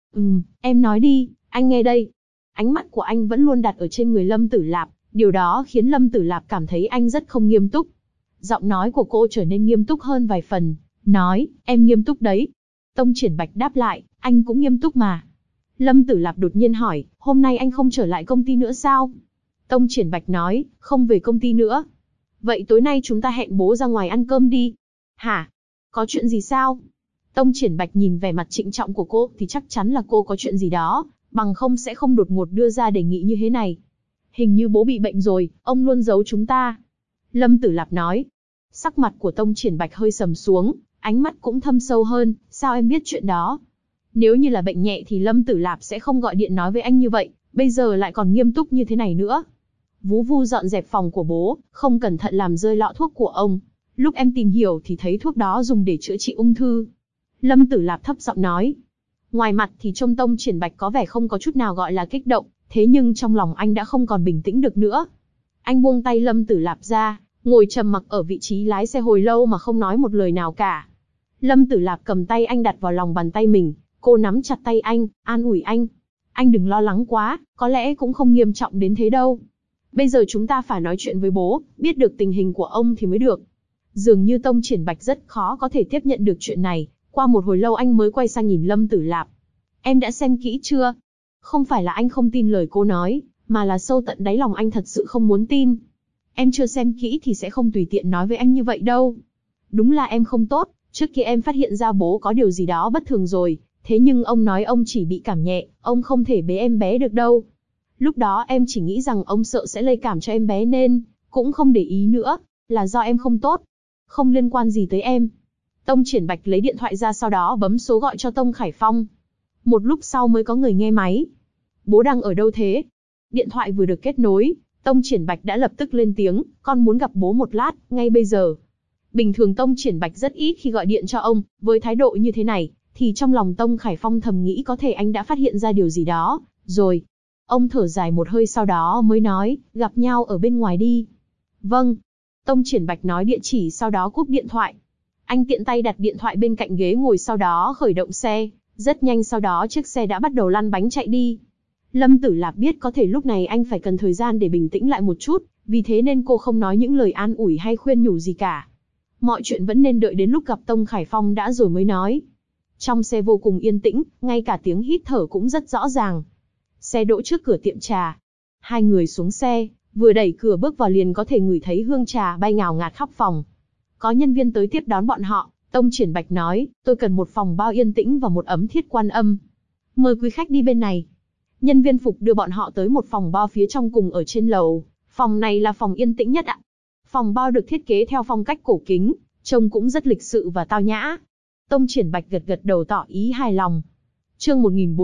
S1: Em nói đi, anh nghe đây. Ánh mắt của anh vẫn luôn đặt ở trên người Lâm Tử Lạp, điều đó khiến Lâm Tử Lạp cảm thấy anh rất không nghiêm túc. Giọng nói của cô trở nên nghiêm túc hơn vài phần, nói, em nghiêm túc đấy. Tông Triển Bạch đáp lại, anh cũng nghiêm túc mà. Lâm Tử Lạp đột nhiên hỏi, hôm nay anh không trở lại công ty nữa sao? Tông Triển Bạch nói, không về công ty nữa. Vậy tối nay chúng ta hẹn bố ra ngoài ăn cơm đi. Hả? Có chuyện gì sao? Tông Triển Bạch nhìn vẻ mặt trịnh trọng của cô thì chắc chắn là cô có chuyện gì đó, bằng không sẽ không đột ngột đưa ra đề nghị như thế này. Hình như bố bị bệnh rồi, ông luôn giấu chúng ta. Lâm Tử Lạp nói. Sắc mặt của Tông Triển Bạch hơi sầm xuống, ánh mắt cũng thâm sâu hơn, sao em biết chuyện đó? Nếu như là bệnh nhẹ thì Lâm Tử Lạp sẽ không gọi điện nói với anh như vậy, bây giờ lại còn nghiêm túc như thế này nữa. Vú Vu dọn dẹp phòng của bố, không cẩn thận làm rơi lọ thuốc của ông. Lúc em tìm hiểu thì thấy thuốc đó dùng để chữa trị ung thư. Lâm Tử Lạp thấp giọng nói. Ngoài mặt thì trông Tông Triển Bạch có vẻ không có chút nào gọi là kích động, thế nhưng trong lòng anh đã không còn bình tĩnh được nữa. Anh buông tay Lâm Tử Lạp ra, ngồi trầm mặc ở vị trí lái xe hồi lâu mà không nói một lời nào cả. Lâm Tử Lạp cầm tay anh đặt vào lòng bàn tay mình, cô nắm chặt tay anh, an ủi anh. Anh đừng lo lắng quá, có lẽ cũng không nghiêm trọng đến thế đâu. Bây giờ chúng ta phải nói chuyện với bố, biết được tình hình của ông thì mới được. Dường như Tông Triển Bạch rất khó có thể tiếp nhận được chuyện này, qua một hồi lâu anh mới quay sang nhìn Lâm Tử Lạp. Em đã xem kỹ chưa? Không phải là anh không tin lời cô nói, mà là sâu tận đáy lòng anh thật sự không muốn tin. Em chưa xem kỹ thì sẽ không tùy tiện nói với anh như vậy đâu. Đúng là em không tốt, trước kia em phát hiện ra bố có điều gì đó bất thường rồi, thế nhưng ông nói ông chỉ bị cảm nhẹ, ông không thể bế em bé được đâu. Lúc đó em chỉ nghĩ rằng ông sợ sẽ lây cảm cho em bé nên cũng không để ý nữa, là do em không tốt. Không liên quan gì tới em. Tông Triển Bạch lấy điện thoại ra sau đó bấm số gọi cho Tông Khải Phong. Một lúc sau mới có người nghe máy. Bố đang ở đâu thế? Điện thoại vừa được kết nối, Tông Triển Bạch đã lập tức lên tiếng, con muốn gặp bố một lát, ngay bây giờ. Bình thường Tông Triển Bạch rất ít khi gọi điện cho ông, với thái độ như thế này, thì trong lòng Tông Khải Phong thầm nghĩ có thể anh đã phát hiện ra điều gì đó, rồi. Ông thở dài một hơi sau đó mới nói, gặp nhau ở bên ngoài đi. Vâng. Tông Triển Bạch nói địa chỉ sau đó cúp điện thoại. Anh tiện tay đặt điện thoại bên cạnh ghế ngồi sau đó khởi động xe, rất nhanh sau đó chiếc xe đã bắt đầu lăn bánh chạy đi. Lâm Tử Lạp biết có thể lúc này anh phải cần thời gian để bình tĩnh lại một chút, vì thế nên cô không nói những lời an ủi hay khuyên nhủ gì cả. Mọi chuyện vẫn nên đợi đến lúc gặp Tông Khải Phong đã rồi mới nói. Trong xe vô cùng yên tĩnh, ngay cả tiếng hít thở cũng rất rõ ràng. Xe đỗ trước cửa tiệm trà. Hai người xuống xe, vừa đẩy cửa bước vào liền có thể ngửi thấy hương trà bay ngào ngạt khắp phòng. Có nhân viên tới tiếp đón bọn họ, Tông Triển Bạch nói, tôi cần một phòng bao yên tĩnh và một ấm Thiết Quan Âm. Mời quý khách đi bên này. Nhân viên phục đưa bọn họ tới một phòng bao phía trong cùng ở trên lầu. Phòng này là phòng yên tĩnh nhất ạ. Phòng bao được thiết kế theo phong cách cổ kính, trông cũng rất lịch sự và tao nhã. Tông Triển Bạch gật gật đầu tỏ ý hài lòng. Chương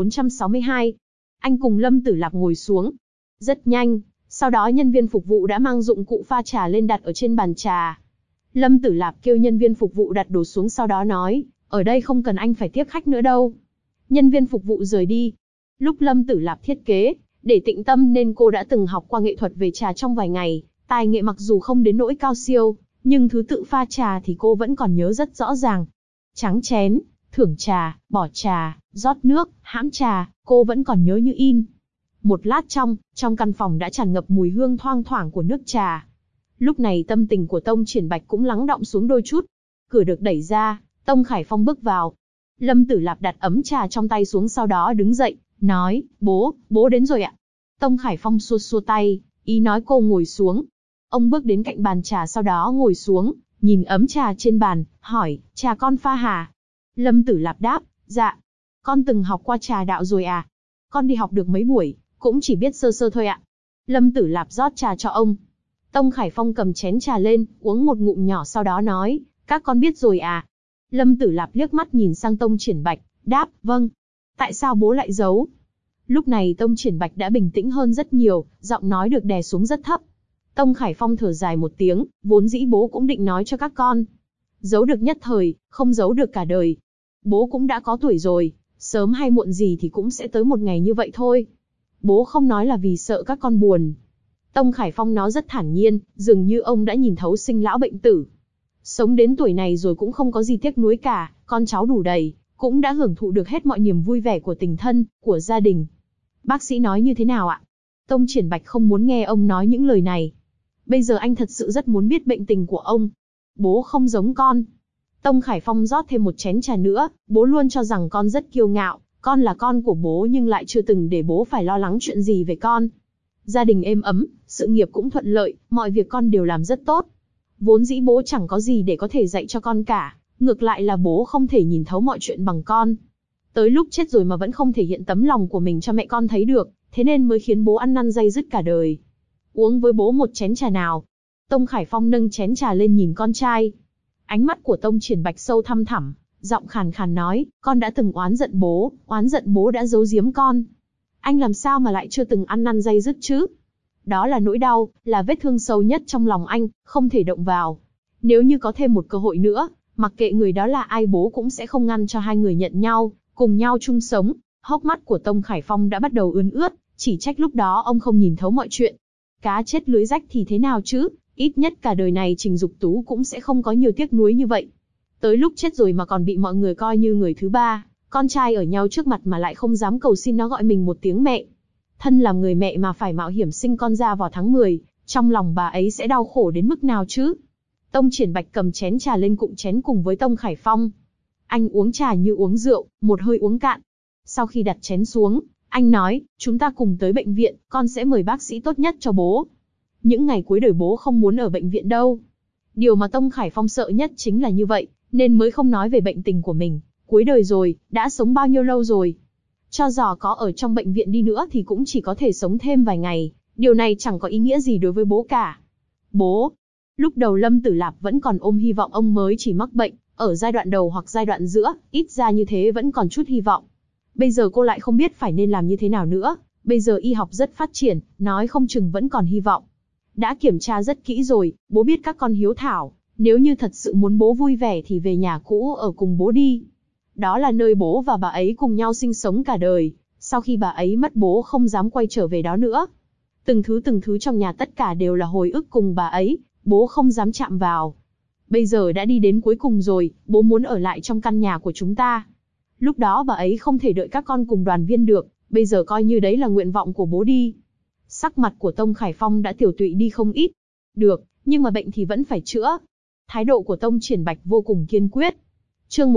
S1: 1462. Anh cùng Lâm Tử Lạp ngồi xuống. Rất nhanh, sau đó nhân viên phục vụ đã mang dụng cụ pha trà lên đặt ở trên bàn trà. Lâm Tử Lạp kêu nhân viên phục vụ đặt đồ xuống sau đó nói, ở đây không cần anh phải tiếp khách nữa đâu. Nhân viên phục vụ rời đi. Lúc Lâm Tử Lạp thiết kế, để tĩnh tâm nên cô đã từng học qua nghệ thuật về trà trong vài ngày, tài nghệ mặc dù không đến nỗi cao siêu, nhưng thứ tự pha trà thì cô vẫn còn nhớ rất rõ ràng. Tráng chén, thưởng trà, bỏ trà, rót nước, hãm trà, cô vẫn còn nhớ như in. Một lát trong căn phòng đã tràn ngập mùi hương thoang thoảng của nước trà. Lúc này tâm tình của Tông Triển Bạch cũng lắng đọng xuống đôi chút. Cửa được đẩy ra, Tông Khải Phong bước vào. Lâm Tử Lạp đặt ấm trà trong tay xuống sau đó đứng dậy, nói, bố đến rồi ạ. Tông Khải Phong xua xua tay, ý nói cô ngồi xuống. Ông bước đến cạnh bàn trà sau đó ngồi xuống, nhìn ấm trà trên bàn, hỏi, trà con pha hả? Lâm Tử Lạp đáp, dạ. Con từng học qua trà đạo rồi à? Con đi học được mấy buổi, cũng chỉ biết sơ sơ thôi ạ. Lâm Tử Lạp rót trà cho ông. Tông Khải Phong cầm chén trà lên, uống một ngụm nhỏ sau đó nói, các con biết rồi à? Lâm Tử Lạp liếc mắt nhìn sang Tông Triển Bạch, đáp, vâng. Tại sao bố lại giấu? Lúc này Tông Triển Bạch đã bình tĩnh hơn rất nhiều, giọng nói được đè xuống rất thấp. Tông Khải Phong thở dài một tiếng, vốn dĩ bố cũng định nói cho các con. Giấu được nhất thời, không giấu được cả đời. Bố cũng đã có tuổi rồi, sớm hay muộn gì thì cũng sẽ tới một ngày như vậy thôi. Bố không nói là vì sợ các con buồn. Tông Khải Phong nói rất thản nhiên, dường như ông đã nhìn thấu sinh lão bệnh tử. Sống đến tuổi này rồi cũng không có gì tiếc nuối cả, con cháu đủ đầy, cũng đã hưởng thụ được hết mọi niềm vui vẻ của tình thân, của gia đình. Bác sĩ nói như thế nào ạ? Tông Triển Bạch không muốn nghe ông nói những lời này. Bây giờ anh thật sự rất muốn biết bệnh tình của ông. Bố không giống con. Tông Khải Phong rót thêm một chén trà nữa, bố luôn cho rằng con rất kiêu ngạo, con là con của bố nhưng lại chưa từng để bố phải lo lắng chuyện gì về con. Gia đình êm ấm, sự nghiệp cũng thuận lợi, mọi việc con đều làm rất tốt. Vốn dĩ bố chẳng có gì để có thể dạy cho con cả, ngược lại là bố không thể nhìn thấu mọi chuyện bằng con. Tới lúc chết rồi mà vẫn không thể hiện tấm lòng của mình cho mẹ con thấy được, thế nên mới khiến bố ăn năn day dứt cả đời. Uống với bố một chén trà nào. Tông Khải Phong nâng chén trà lên nhìn con trai. Ánh mắt của Tông Triển Bạch sâu thăm thẳm, giọng khàn khàn nói, con đã từng oán giận bố đã giấu giếm con. Anh làm sao mà lại chưa từng ăn năn day dứt chứ? Đó là nỗi đau, là vết thương sâu nhất trong lòng anh, không thể động vào. Nếu như có thêm một cơ hội nữa, mặc kệ người đó là ai bố cũng sẽ không ngăn cho hai người nhận nhau, cùng nhau chung sống. Hốc mắt của Tông Khải Phong đã bắt đầu ươn ướt, chỉ trách lúc đó ông không nhìn thấu mọi chuyện. Cá chết lưới rách thì thế nào chứ, ít nhất cả đời này Trình Dục Tú cũng sẽ không có nhiều tiếc nuối như vậy. Tới lúc chết rồi mà còn bị mọi người coi như người thứ ba, con trai ở nhau trước mặt mà lại không dám cầu xin nó gọi mình một tiếng mẹ. Thân làm người mẹ mà phải mạo hiểm sinh con ra vào tháng 10, trong lòng bà ấy sẽ đau khổ đến mức nào chứ? Tông Triển Bạch cầm chén trà lên cụng chén cùng với Tông Khải Phong. Anh uống trà như uống rượu, một hơi uống cạn. Sau khi đặt chén xuống, anh nói, chúng ta cùng tới bệnh viện, con sẽ mời bác sĩ tốt nhất cho bố. Những ngày cuối đời bố không muốn ở bệnh viện đâu. Điều mà Tông Khải Phong sợ nhất chính là như vậy, nên mới không nói về bệnh tình của mình. Cuối đời rồi, đã sống bao nhiêu lâu rồi. Cho dù có ở trong bệnh viện đi nữa thì cũng chỉ có thể sống thêm vài ngày. Điều này chẳng có ý nghĩa gì đối với bố cả. Bố. Lúc đầu Lâm Tử Lạp vẫn còn ôm hy vọng ông mới chỉ mắc bệnh, ở giai đoạn đầu hoặc giai đoạn giữa, ít ra như thế vẫn còn chút hy vọng. Bây giờ cô lại không biết phải nên làm như thế nào nữa. Bây giờ y học rất phát triển, nói không chừng vẫn còn hy vọng. Đã kiểm tra rất kỹ rồi, bố biết các con hiếu thảo. Nếu như thật sự muốn bố vui vẻ thì về nhà cũ ở cùng bố đi. Đó là nơi bố và bà ấy cùng nhau sinh sống cả đời. Sau khi bà ấy mất bố không dám quay trở về đó nữa. Từng thứ trong nhà tất cả đều là hồi ức cùng bà ấy, bố không dám chạm vào. Bây giờ đã đi đến cuối cùng rồi, bố muốn ở lại trong căn nhà của chúng ta. Lúc đó bà ấy không thể đợi các con cùng đoàn viên được, bây giờ coi như đấy là nguyện vọng của bố đi. Sắc mặt của Tông Khải Phong đã tiểu tụy đi không ít. Được, nhưng mà bệnh thì vẫn phải chữa. Thái độ của Tông Triển Bạch vô cùng kiên quyết. Chương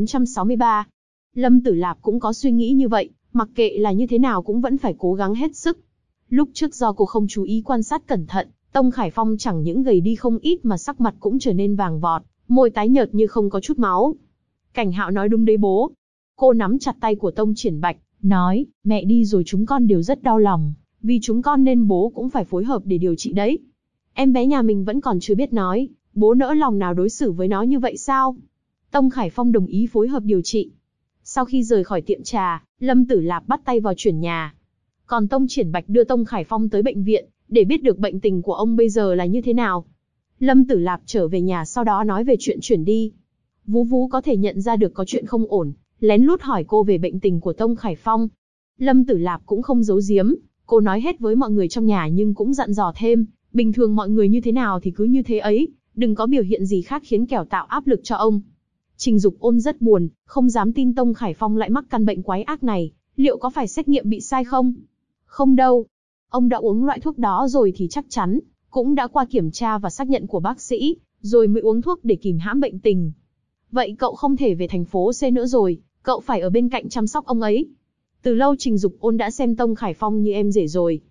S1: 1463. Lâm Tử Lạp cũng có suy nghĩ như vậy, mặc kệ là như thế nào cũng vẫn phải cố gắng hết sức. Lúc trước do cô không chú ý quan sát cẩn thận, Tông Khải Phong chẳng những gầy đi không ít mà sắc mặt cũng trở nên vàng vọt, môi tái nhợt như không có chút máu. Cảnh Hạo nói đúng đấy bố. Cô nắm chặt tay của Tông Triển Bạch, nói, mẹ đi rồi chúng con đều rất đau lòng, vì chúng con nên bố cũng phải phối hợp để điều trị đấy. Em bé nhà mình vẫn còn chưa biết nói, bố nỡ lòng nào đối xử với nó như vậy sao? Tông Khải Phong đồng ý phối hợp điều trị. Sau khi rời khỏi tiệm trà, Lâm Tử Lạp bắt tay vào chuyển nhà. Còn Tông Triển Bạch đưa Tông Khải Phong tới bệnh viện, để biết được bệnh tình của ông bây giờ là như thế nào. Lâm Tử Lạp trở về nhà sau đó nói về chuyện chuyển đi. Vú Vú có thể nhận ra được có chuyện không ổn, lén lút hỏi cô về bệnh tình của Tông Khải Phong. Lâm Tử Lạp cũng không giấu giếm, cô nói hết với mọi người trong nhà nhưng cũng dặn dò thêm, bình thường mọi người như thế nào thì cứ như thế ấy, đừng có biểu hiện gì khác khiến kẻo tạo áp lực cho ông. Trình Dục Ôn rất buồn, không dám tin Tông Khải Phong lại mắc căn bệnh quái ác này, liệu có phải xét nghiệm bị sai không? Không đâu. Ông đã uống loại thuốc đó rồi thì chắc chắn, cũng đã qua kiểm tra và xác nhận của bác sĩ, rồi mới uống thuốc để kìm hãm bệnh tình. Vậy cậu không thể về thành phố C nữa rồi, cậu phải ở bên cạnh chăm sóc ông ấy. Từ lâu Trình Dục Ôn đã xem Tông Khải Phong như em rể rồi.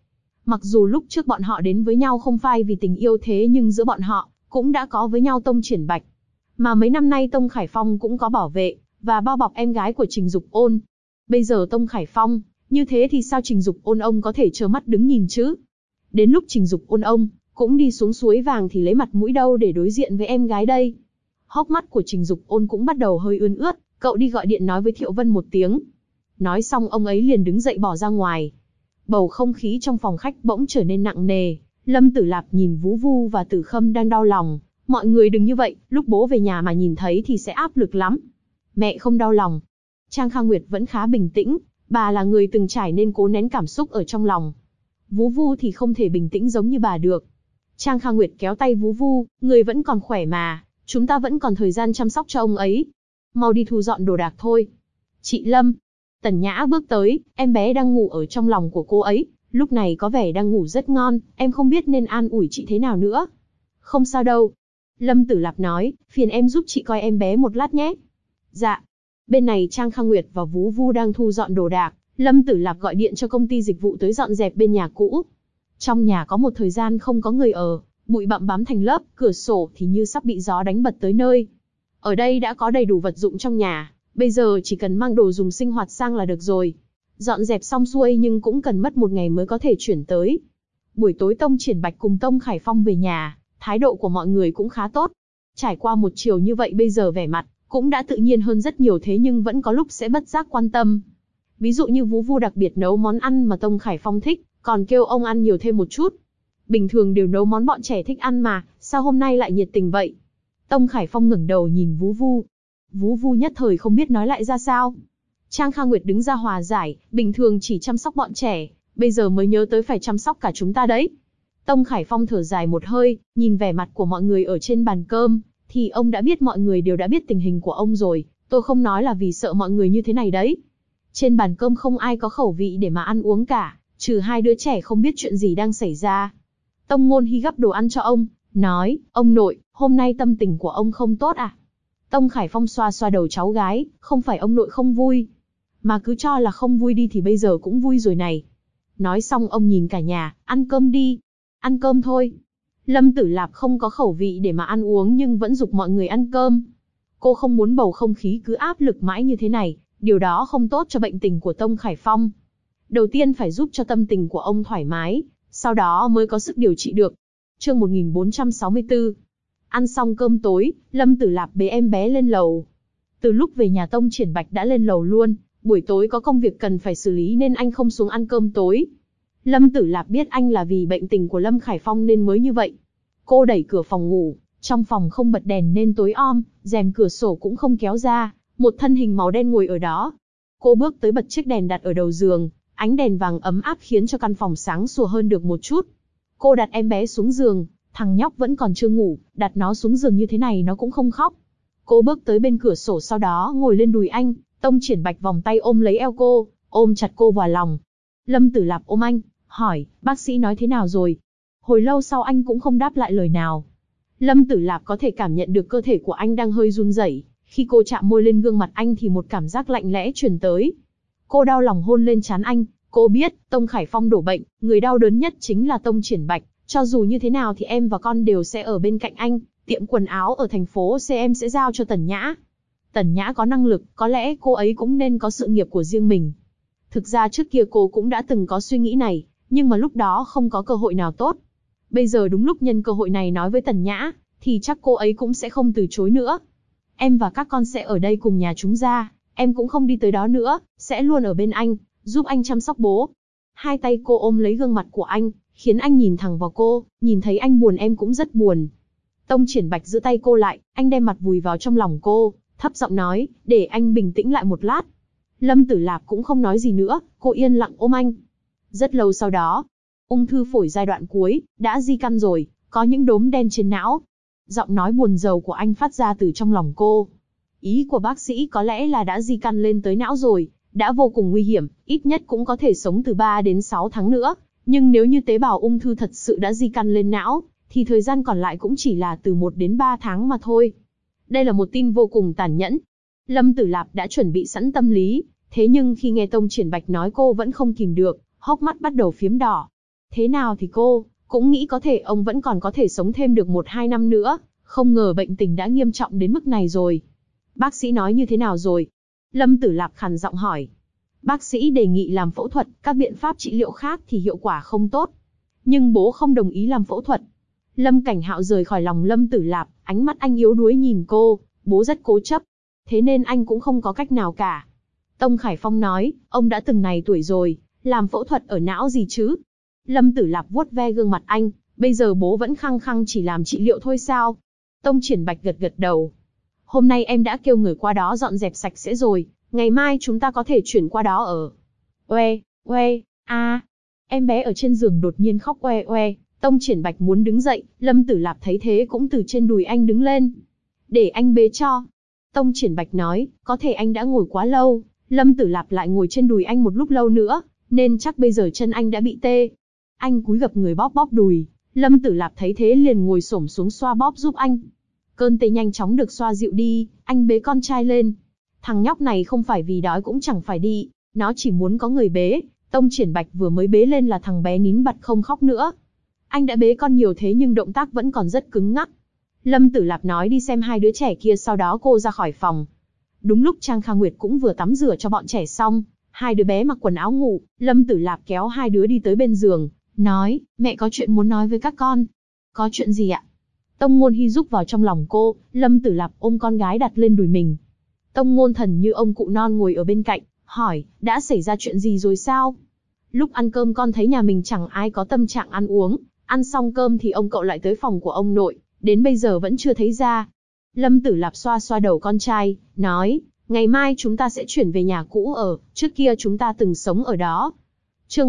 S1: Mặc dù lúc trước bọn họ đến với nhau không phải vì tình yêu thế nhưng giữa bọn họ cũng đã có với nhau Tông Triển Bạch. Mà mấy năm nay Tông Khải Phong cũng có bảo vệ và bao bọc em gái của Trình Dục Ôn. Bây giờ Tông Khải Phong như thế thì sao Trình Dục Ôn ông có thể trơ mắt đứng nhìn chứ? Đến lúc Trình Dục Ôn ông cũng đi xuống suối vàng thì lấy mặt mũi đâu để đối diện với em gái đây? Hốc mắt của Trình Dục Ôn cũng bắt đầu hơi ươn ướt, cậu đi gọi điện nói với Thiệu Vân một tiếng. Nói xong ông ấy liền đứng dậy bỏ ra ngoài. Bầu không khí trong phòng khách bỗng trở nên nặng nề. Lâm Tử Lạp nhìn Vú Vu và Tử Khâm đang đau lòng. Mọi người đừng như vậy, lúc bố về nhà mà nhìn thấy thì sẽ áp lực lắm. Mẹ không đau lòng. Trang Kha Nguyệt vẫn khá bình tĩnh, bà là người từng trải nên cố nén cảm xúc ở trong lòng. Vú Vu thì không thể bình tĩnh giống như bà được. Trang Kha Nguyệt kéo tay Vú Vu, người vẫn còn khỏe mà, chúng ta vẫn còn thời gian chăm sóc cho ông ấy. Mau đi thu dọn đồ đạc thôi. Chị Lâm. Tần Nhã bước tới, em bé đang ngủ ở trong lòng của cô ấy, lúc này có vẻ đang ngủ rất ngon, em không biết nên an ủi chị thế nào nữa. Không sao đâu. Lâm Tử Lạp nói, phiền em giúp chị coi em bé một lát nhé. Dạ. Bên này Trang Kha Nguyệt và Vú Vu đang thu dọn đồ đạc, Lâm Tử Lạp gọi điện cho công ty dịch vụ tới dọn dẹp bên nhà cũ. Trong nhà có một thời gian không có người ở, bụi bặm bám thành lớp, cửa sổ thì như sắp bị gió đánh bật tới nơi. Ở đây đã có đầy đủ vật dụng trong nhà, bây giờ chỉ cần mang đồ dùng sinh hoạt sang là được rồi. Dọn dẹp xong xuôi nhưng cũng cần mất một ngày mới có thể chuyển tới. Buổi tối Tông Triển Bạch cùng Tông Khải Phong về nhà, thái độ của mọi người cũng khá tốt. Trải qua một chiều như vậy bây giờ vẻ mặt cũng đã tự nhiên hơn rất nhiều, thế nhưng vẫn có lúc sẽ bất giác quan tâm. Ví dụ như Vú Vu đặc biệt nấu món ăn mà Tông Khải Phong thích, còn kêu ông ăn nhiều thêm một chút. Bình thường đều nấu món bọn trẻ thích ăn mà, sao hôm nay lại nhiệt tình vậy? Tông Khải Phong ngẩng đầu nhìn Vú Vu. Vú Vu nhất thời không biết nói lại ra sao. Trang Kha Nguyệt đứng ra hòa giải, bình thường chỉ chăm sóc bọn trẻ, bây giờ mới nhớ tới phải chăm sóc cả chúng ta đấy. Tông Khải Phong thở dài một hơi, nhìn vẻ mặt của mọi người ở trên bàn cơm, thì ông đã biết mọi người đều đã biết tình hình của ông rồi, tôi không nói là vì sợ mọi người như thế này đấy. Trên bàn cơm không ai có khẩu vị để mà ăn uống cả, trừ hai đứa trẻ không biết chuyện gì đang xảy ra. Tông Ngôn Hy gắp đồ ăn cho ông, nói, ông nội, hôm nay tâm tình của ông không tốt à? Tông Khải Phong xoa xoa đầu cháu gái, không phải ông nội không vui, mà cứ cho là không vui đi thì bây giờ cũng vui rồi này. Nói xong ông nhìn cả nhà, ăn cơm đi. Ăn cơm thôi. Lâm Tử Lạp không có khẩu vị để mà ăn uống nhưng vẫn giục mọi người ăn cơm. Cô không muốn bầu không khí cứ áp lực mãi như thế này, điều đó không tốt cho bệnh tình của Tông Khải Phong. Đầu tiên phải giúp cho tâm tình của ông thoải mái, sau đó mới có sức điều trị được. Chương 1464. Ăn xong cơm tối, Lâm Tử Lạp bế em bé lên lầu. Từ lúc về nhà Tông Triển Bạch đã lên lầu luôn, buổi tối có công việc cần phải xử lý nên anh không xuống ăn cơm tối. Lâm Tử Lạp biết anh là vì bệnh tình của Lâm Khải Phong nên mới như vậy. Cô đẩy cửa phòng ngủ, trong phòng không bật đèn nên tối om, rèm cửa sổ cũng không kéo ra, một thân hình màu đen ngồi ở đó. Cô bước tới bật chiếc đèn đặt ở đầu giường, ánh đèn vàng ấm áp khiến cho căn phòng sáng sủa hơn được một chút. Cô đặt em bé xuống giường, thằng nhóc vẫn còn chưa ngủ, đặt nó xuống giường như thế này nó cũng không khóc. Cô bước tới bên cửa sổ sau đó ngồi lên đùi anh, Tông Triển Bạch vòng tay ôm lấy eo cô, ôm chặt cô vào lòng. Lâm Tử Lạp ôm anh, hỏi, bác sĩ nói thế nào rồi? Hồi lâu sau anh cũng không đáp lại lời nào. Lâm Tử Lạp có thể cảm nhận được cơ thể của anh đang hơi run rẩy. Khi cô chạm môi lên gương mặt anh thì một cảm giác lạnh lẽ truyền tới. Cô đau lòng hôn lên trán anh, cô biết, Tông Khải Phong đổ bệnh, người đau đớn nhất chính là Tông Triển Bạch. Cho dù như thế nào thì em và con đều sẽ ở bên cạnh anh, tiệm quần áo ở thành phố C em sẽ giao cho Tần Nhã. Tần Nhã có năng lực, có lẽ cô ấy cũng nên có sự nghiệp của riêng mình. Thực ra trước kia cô cũng đã từng có suy nghĩ này, nhưng mà lúc đó không có cơ hội nào tốt. Bây giờ đúng lúc nhân cơ hội này nói với Tần Nhã, thì chắc cô ấy cũng sẽ không từ chối nữa. Em và các con sẽ ở đây cùng nhà chúng ra, em cũng không đi tới đó nữa, sẽ luôn ở bên anh, giúp anh chăm sóc bố. Hai tay cô ôm lấy gương mặt của anh, khiến anh nhìn thẳng vào cô, nhìn thấy anh buồn em cũng rất buồn. Tông Triển Bạch giữ tay cô lại, anh đem mặt vùi vào trong lòng cô, thấp giọng nói, để anh bình tĩnh lại một lát. Lâm Tử Lạp cũng không nói gì nữa, cô yên lặng ôm anh. Rất lâu sau đó, ung thư phổi giai đoạn cuối, đã di căn rồi, có những đốm đen trên não. Giọng nói buồn rầu của anh phát ra từ trong lòng cô. Ý của bác sĩ có lẽ là đã di căn lên tới não rồi, đã vô cùng nguy hiểm, ít nhất cũng có thể sống từ 3 đến 6 tháng nữa. Nhưng nếu như tế bào ung thư thật sự đã di căn lên não, thì thời gian còn lại cũng chỉ là từ 1 đến 3 tháng mà thôi. Đây là một tin vô cùng tàn nhẫn. Lâm Tử Lạp đã chuẩn bị sẵn tâm lý, thế nhưng khi nghe Tông Triển Bạch nói cô vẫn không kìm được, hốc mắt bắt đầu phiếm đỏ. Thế nào thì cô cũng nghĩ có thể ông vẫn còn có thể sống thêm được 1-2 năm nữa, không ngờ bệnh tình đã nghiêm trọng đến mức này rồi. Bác sĩ nói như thế nào rồi? Lâm Tử Lạp khàn giọng hỏi. Bác sĩ đề nghị làm phẫu thuật, các biện pháp trị liệu khác thì hiệu quả không tốt. Nhưng bố không đồng ý làm phẫu thuật. Lâm Cảnh Hạo rời khỏi lòng Lâm Tử Lạp, ánh mắt anh yếu đuối nhìn cô, bố rất cố chấp. Thế nên anh cũng không có cách nào cả. Tông Khải Phong nói, ông đã từng này tuổi rồi, làm phẫu thuật ở não gì chứ? Lâm Tử Lạp vuốt ve gương mặt anh, bây giờ bố vẫn khăng khăng chỉ làm trị liệu thôi sao? Tông Triển Bạch gật gật đầu. Hôm nay em đã kêu người qua đó dọn dẹp sạch sẽ rồi, ngày mai chúng ta có thể chuyển qua đó ở. Oe, oe, a. Em bé ở trên giường đột nhiên khóc oe oe, Tông Triển Bạch muốn đứng dậy, Lâm Tử Lạp thấy thế cũng từ trên đùi anh đứng lên. Để anh bế cho. Tông Triển Bạch nói, có thể anh đã ngồi quá lâu, Lâm Tử Lạp lại ngồi trên đùi anh một lúc lâu nữa, nên chắc bây giờ chân anh đã bị tê. Anh cúi gập người bóp bóp đùi, Lâm Tử Lạp thấy thế liền ngồi xổm xuống xoa bóp giúp anh. Cơn tê nhanh chóng được xoa dịu đi, anh bế con trai lên. Thằng nhóc này không phải vì đói cũng chẳng phải đi, nó chỉ muốn có người bế. Tông Triển Bạch vừa mới bế lên là thằng bé nín bặt không khóc nữa. Anh đã bế con nhiều thế nhưng động tác vẫn còn rất cứng ngắc. Lâm Tử Lạp nói đi xem hai đứa trẻ kia, sau đó cô ra khỏi phòng. Đúng lúc Trang Kha Nguyệt cũng vừa tắm rửa cho bọn trẻ xong, hai đứa bé mặc quần áo ngủ, Lâm Tử Lạp kéo hai đứa đi tới bên giường, nói, mẹ có chuyện muốn nói với các con. Có chuyện gì ạ? Tông Ngôn Hy rúc vào trong lòng cô, Lâm Tử Lạp ôm con gái đặt lên đùi mình. Tông Ngôn Thần như ông cụ non ngồi ở bên cạnh, hỏi, đã xảy ra chuyện gì rồi sao? Lúc ăn cơm con thấy nhà mình chẳng ai có tâm trạng ăn uống, ăn xong cơm thì ông cậu lại tới phòng của ông nội, đến bây giờ vẫn chưa thấy ra. Lâm Tử Lạp xoa xoa đầu con trai, nói, ngày mai chúng ta sẽ chuyển về nhà cũ ở, trước kia chúng ta từng sống ở đó. Chương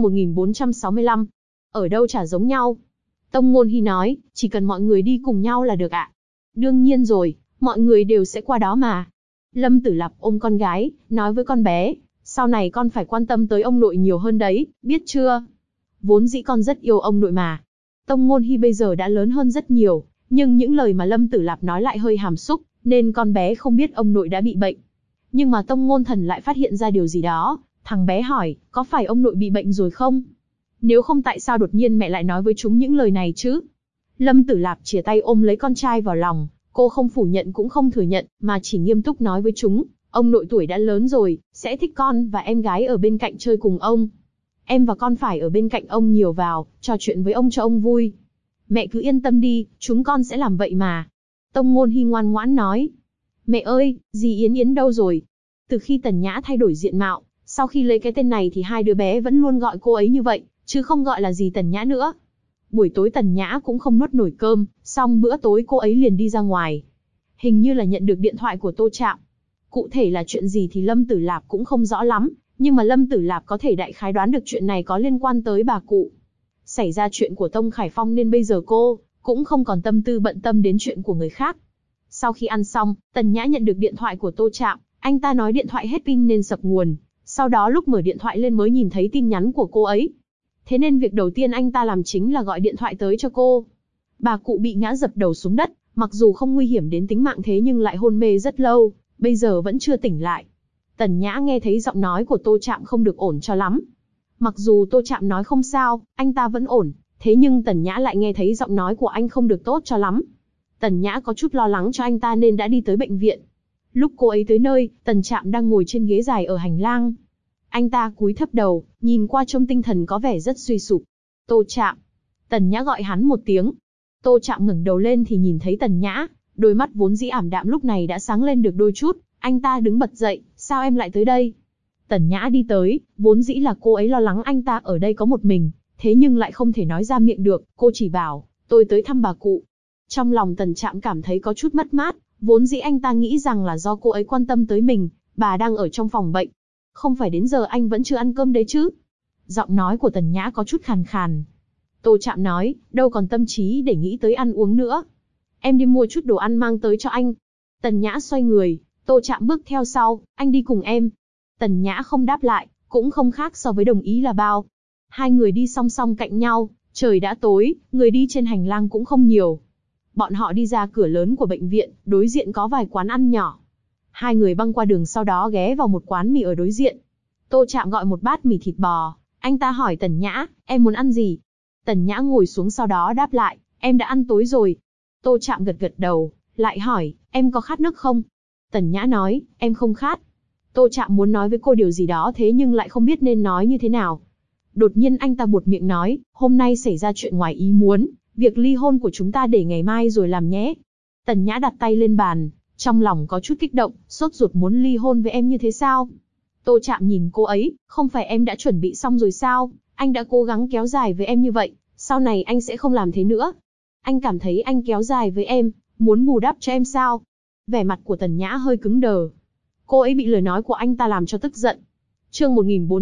S1: 1465, ở đâu chả giống nhau. Tông Ngôn Hy nói, chỉ cần mọi người đi cùng nhau là được ạ. Đương nhiên rồi, mọi người đều sẽ qua đó mà. Lâm Tử Lạp ôm con gái, nói với con bé, sau này con phải quan tâm tới ông nội nhiều hơn đấy, biết chưa? Vốn dĩ con rất yêu ông nội mà. Tông Ngôn Hy bây giờ đã lớn hơn rất nhiều, nhưng những lời mà Lâm Tử Lạp nói lại hơi hàm xúc, nên con bé không biết ông nội đã bị bệnh. Nhưng mà Tông Ngôn Thần lại phát hiện ra điều gì đó, thằng bé hỏi, có phải ông nội bị bệnh rồi không? Nếu không tại sao đột nhiên mẹ lại nói với chúng những lời này chứ? Lâm Tử Lạp chìa tay ôm lấy con trai vào lòng, cô không phủ nhận cũng không thừa nhận, mà chỉ nghiêm túc nói với chúng, ông nội tuổi đã lớn rồi, sẽ thích con và em gái ở bên cạnh chơi cùng ông. Em và con phải ở bên cạnh ông nhiều vào, trò chuyện với ông cho ông vui. Mẹ cứ yên tâm đi, chúng con sẽ làm vậy mà. Tông Ngôn Hy ngoan ngoãn nói. Mẹ ơi, dì Yến Yến đâu rồi? Từ khi Tần Nhã thay đổi diện mạo, sau khi lấy cái tên này thì hai đứa bé vẫn luôn gọi cô ấy như vậy, chứ không gọi là dì Tần Nhã nữa. Buổi tối Tần Nhã cũng không nuốt nổi cơm, xong bữa tối cô ấy liền đi ra ngoài. Hình như là nhận được điện thoại của Tô Trạm. Cụ thể là chuyện gì thì Lâm Tử Lạp cũng không rõ lắm, nhưng mà Lâm Tử Lạp có thể đại khái đoán được chuyện này có liên quan tới bà cụ. Xảy ra chuyện của Tông Khải Phong nên bây giờ cô cũng không còn tâm tư bận tâm đến chuyện của người khác. Sau khi ăn xong, Tần Nhã nhận được điện thoại của Tô Trạm, anh ta nói điện thoại hết pin nên sập nguồn, sau đó lúc mở điện thoại lên mới nhìn thấy tin nhắn của cô ấy. Thế nên việc đầu tiên anh ta làm chính là gọi điện thoại tới cho cô. Bà cụ bị ngã dập đầu xuống đất, mặc dù không nguy hiểm đến tính mạng thế nhưng lại hôn mê rất lâu, bây giờ vẫn chưa tỉnh lại. Tần Nhã nghe thấy giọng nói của Tô Trạm không được ổn cho lắm. Mặc dù Tô Trạm nói không sao, anh ta vẫn ổn, thế nhưng Tần Nhã lại nghe thấy giọng nói của anh không được tốt cho lắm. Tần Nhã có chút lo lắng cho anh ta nên đã đi tới bệnh viện. Lúc cô ấy tới nơi, Tần Trạm đang ngồi trên ghế dài ở hành lang. Anh ta cúi thấp đầu, nhìn qua trông tinh thần có vẻ rất suy sụp. Tô Trạm. Tần Nhã gọi hắn một tiếng. Tô Trạm ngẩng đầu lên thì nhìn thấy Tần Nhã, đôi mắt vốn dĩ ảm đạm lúc này đã sáng lên được đôi chút. Anh ta đứng bật dậy, sao em lại tới đây? Tần Nhã đi tới, vốn dĩ là cô ấy lo lắng anh ta ở đây có một mình, thế nhưng lại không thể nói ra miệng được, cô chỉ bảo, tôi tới thăm bà cụ. Trong lòng Tần Trạm cảm thấy có chút mất mát, vốn dĩ anh ta nghĩ rằng là do cô ấy quan tâm tới mình, bà đang ở trong phòng bệnh. Không phải đến giờ anh vẫn chưa ăn cơm đấy chứ? Giọng nói của Tần Nhã có chút khàn khàn. Tô Trạm nói, đâu còn tâm trí để nghĩ tới ăn uống nữa. Em đi mua chút đồ ăn mang tới cho anh. Tần Nhã xoay người, Tô Trạm bước theo sau, anh đi cùng em. Tần Nhã không đáp lại, cũng không khác so với đồng ý là bao. Hai người đi song song cạnh nhau, trời đã tối, người đi trên hành lang cũng không nhiều. Bọn họ đi ra cửa lớn của bệnh viện, đối diện có vài quán ăn nhỏ. Hai người băng qua đường sau đó ghé vào một quán mì ở đối diện. Tô Trạm gọi một bát mì thịt bò, anh ta hỏi Tần Nhã, em muốn ăn gì? Tần Nhã ngồi xuống sau đó đáp lại, em đã ăn tối rồi. Tô Trạm gật gật đầu, lại hỏi, em có khát nước không? Tần Nhã nói, em không khát. Tô Trạm muốn nói với cô điều gì đó thế nhưng lại không biết nên nói như thế nào. Đột nhiên anh ta buột miệng nói, hôm nay xảy ra chuyện ngoài ý muốn, việc ly hôn của chúng ta để ngày mai rồi làm nhé. Tần Nhã đặt tay lên bàn, trong lòng có chút kích động, sốt ruột muốn ly hôn với em như thế sao? Tô Trạm nhìn cô ấy, không phải em đã chuẩn bị xong rồi sao? Anh đã cố gắng kéo dài với em như vậy, sau này anh sẽ không làm thế nữa. Anh cảm thấy anh kéo dài với em, muốn bù đắp cho em sao? Vẻ mặt của Tần Nhã hơi cứng đờ. Cô ấy bị lời nói của anh ta làm cho tức giận. Chương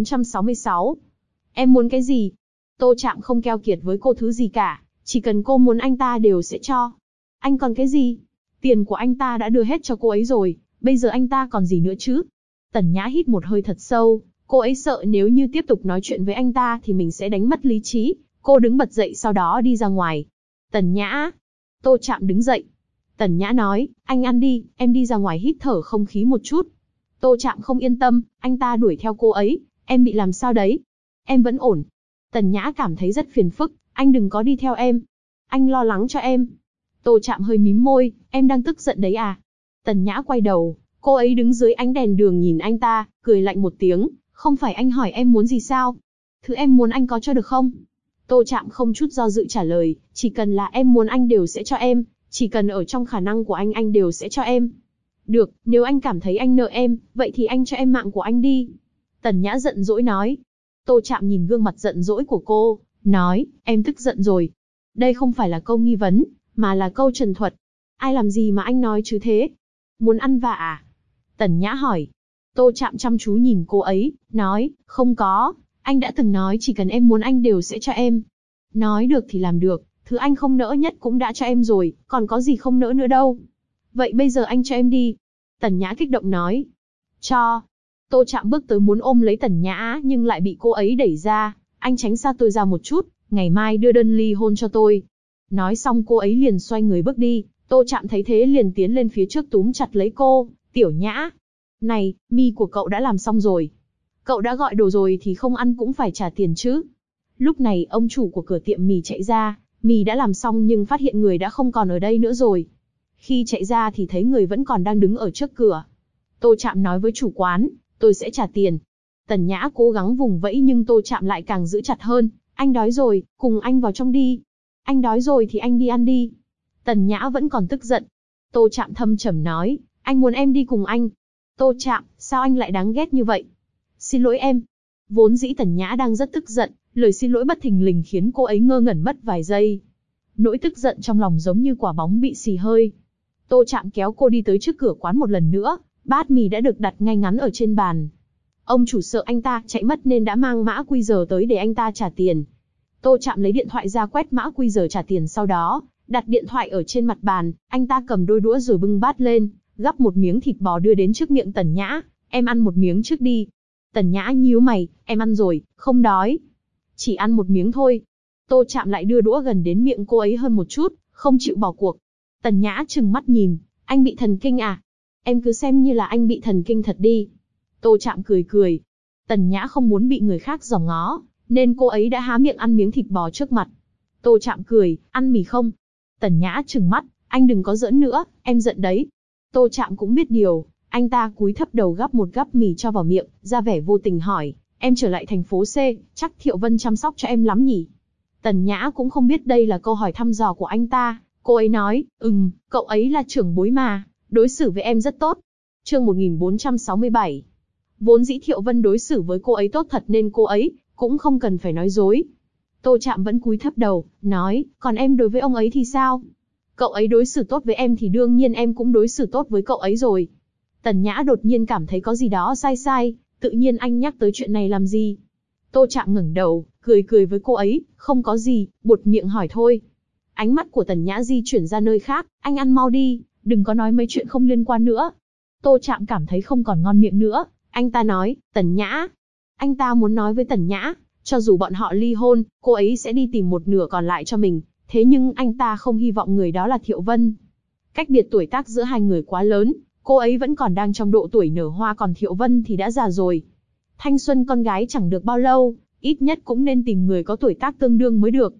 S1: 1466. Em muốn cái gì? Tô Trạm không keo kiệt với cô thứ gì cả, chỉ cần cô muốn anh ta đều sẽ cho. Anh còn cái gì? Tiền của anh ta đã đưa hết cho cô ấy rồi, bây giờ anh ta còn gì nữa chứ? Tần Nhã hít một hơi thật sâu, cô ấy sợ nếu như tiếp tục nói chuyện với anh ta thì mình sẽ đánh mất lý trí. Cô đứng bật dậy sau đó đi ra ngoài. Tần Nhã. Tô Trạm đứng dậy. Tần Nhã nói, anh ăn đi, em đi ra ngoài hít thở không khí một chút. Tô Trạm không yên tâm, anh ta đuổi theo cô ấy, em bị làm sao đấy? Em vẫn ổn. Tần Nhã cảm thấy rất phiền phức, anh đừng có đi theo em. Anh lo lắng cho em. Tô Trạm hơi mím môi, em đang tức giận đấy à? Tần Nhã quay đầu, cô ấy đứng dưới ánh đèn đường nhìn anh ta, cười lạnh một tiếng, không phải anh hỏi em muốn gì sao? Thứ em muốn anh có cho được không? Tô Trạm không chút do dự trả lời, chỉ cần là em muốn anh đều sẽ cho em, chỉ cần ở trong khả năng của anh đều sẽ cho em. Được, nếu anh cảm thấy anh nợ em, vậy thì anh cho em mạng của anh đi. Tần Nhã giận dỗi nói. Tô Trạm nhìn gương mặt giận dỗi của cô, nói, em tức giận rồi. Đây không phải là câu nghi vấn, mà là câu trần thuật. Ai làm gì mà anh nói chứ thế? Muốn ăn vạ à? Tần Nhã hỏi. Tô Trạm chăm chú nhìn cô ấy, nói, không có, anh đã từng nói chỉ cần em muốn anh đều sẽ cho em. Nói được thì làm được, thứ anh không nỡ nhất cũng đã cho em rồi, còn có gì không nỡ nữa đâu. Vậy bây giờ anh cho em đi. Tần Nhã kích động nói. Cho. Tô Trạm bước tới muốn ôm lấy Tần Nhã nhưng lại bị cô ấy đẩy ra. Anh tránh xa tôi ra một chút, ngày mai đưa đơn ly hôn cho tôi. Nói xong cô ấy liền xoay người bước đi. Tô Trạm thấy thế liền tiến lên phía trước túm chặt lấy cô. Tiểu Nhã. Này, mì của cậu đã làm xong rồi. Cậu đã gọi đồ rồi thì không ăn cũng phải trả tiền chứ. Lúc này ông chủ của cửa tiệm mì chạy ra. Mì đã làm xong nhưng phát hiện người đã không còn ở đây nữa rồi. Khi chạy ra thì thấy người vẫn còn đang đứng ở trước cửa. Tô Trạm nói với chủ quán, tôi sẽ trả tiền. Tần Nhã cố gắng vùng vẫy nhưng Tô Trạm lại càng giữ chặt hơn. Anh đói rồi, cùng anh vào trong đi. Anh đói rồi thì anh đi ăn đi. Tần Nhã vẫn còn tức giận. Tô Trạm thâm trầm nói, anh muốn em đi cùng anh. Tô Trạm, sao anh lại đáng ghét như vậy? Xin lỗi em. Vốn dĩ Tần Nhã đang rất tức giận, lời xin lỗi bất thình lình khiến cô ấy ngơ ngẩn mất vài giây. Nỗi tức giận trong lòng giống như quả bóng bị xì hơi. Tô Trạm kéo cô đi tới trước cửa quán một lần nữa, bát mì đã được đặt ngay ngắn ở trên bàn. Ông chủ sợ anh ta chạy mất nên đã mang mã QR tới để anh ta trả tiền. Tô Trạm lấy điện thoại ra quét mã QR trả tiền, sau đó đặt điện thoại ở trên mặt bàn, anh ta cầm đôi đũa rồi bưng bát lên, gắp một miếng thịt bò đưa đến trước miệng Tần Nhã, em ăn một miếng trước đi. Tần Nhã nhíu mày, em ăn rồi, không đói. Chỉ ăn một miếng thôi. Tô Trạm lại đưa đũa gần đến miệng cô ấy hơn một chút, không chịu bỏ cuộc. Tần Nhã trừng mắt nhìn, anh bị thần kinh à? Em cứ xem như là anh bị thần kinh thật đi. Tô Trạm cười cười. Tần Nhã không muốn bị người khác dòm ngó, nên cô ấy đã há miệng ăn miếng thịt bò trước mặt. Tô Trạm cười, ăn mì không? Tần Nhã trừng mắt, anh đừng có giỡn nữa, em giận đấy. Tô Trạm cũng biết điều, anh ta cúi thấp đầu gắp một gắp mì cho vào miệng, ra vẻ vô tình hỏi, em trở lại thành phố C, chắc Thiệu Vân chăm sóc cho em lắm nhỉ? Tần Nhã cũng không biết đây là câu hỏi thăm dò của anh ta, cô ấy nói, cậu ấy là trưởng bối mà, đối xử với em rất tốt. Chương 1467. Vốn dĩ Thiệu Vân đối xử với cô ấy tốt thật nên cô ấy cũng không cần phải nói dối. Tô Trạm vẫn cúi thấp đầu, nói, còn em đối với ông ấy thì sao? Cậu ấy đối xử tốt với em thì đương nhiên em cũng đối xử tốt với cậu ấy rồi. Tần Nhã đột nhiên cảm thấy có gì đó sai sai, tự nhiên anh nhắc tới chuyện này làm gì? Tô Trạm ngẩng đầu, cười cười với cô ấy, không có gì, buột miệng hỏi thôi. Ánh mắt của Tần Nhã di chuyển ra nơi khác, anh ăn mau đi, đừng có nói mấy chuyện không liên quan nữa. Tô Trạm cảm thấy không còn ngon miệng nữa, anh ta nói, Tần Nhã. Anh ta muốn nói với Tần Nhã, cho dù bọn họ ly hôn, cô ấy sẽ đi tìm một nửa còn lại cho mình, thế nhưng anh ta không hy vọng người đó là Thiệu Vân. Cách biệt tuổi tác giữa hai người quá lớn, cô ấy vẫn còn đang trong độ tuổi nở hoa còn Thiệu Vân thì đã già rồi. Thanh xuân con gái chẳng được bao lâu, ít nhất cũng nên tìm người có tuổi tác tương đương mới được.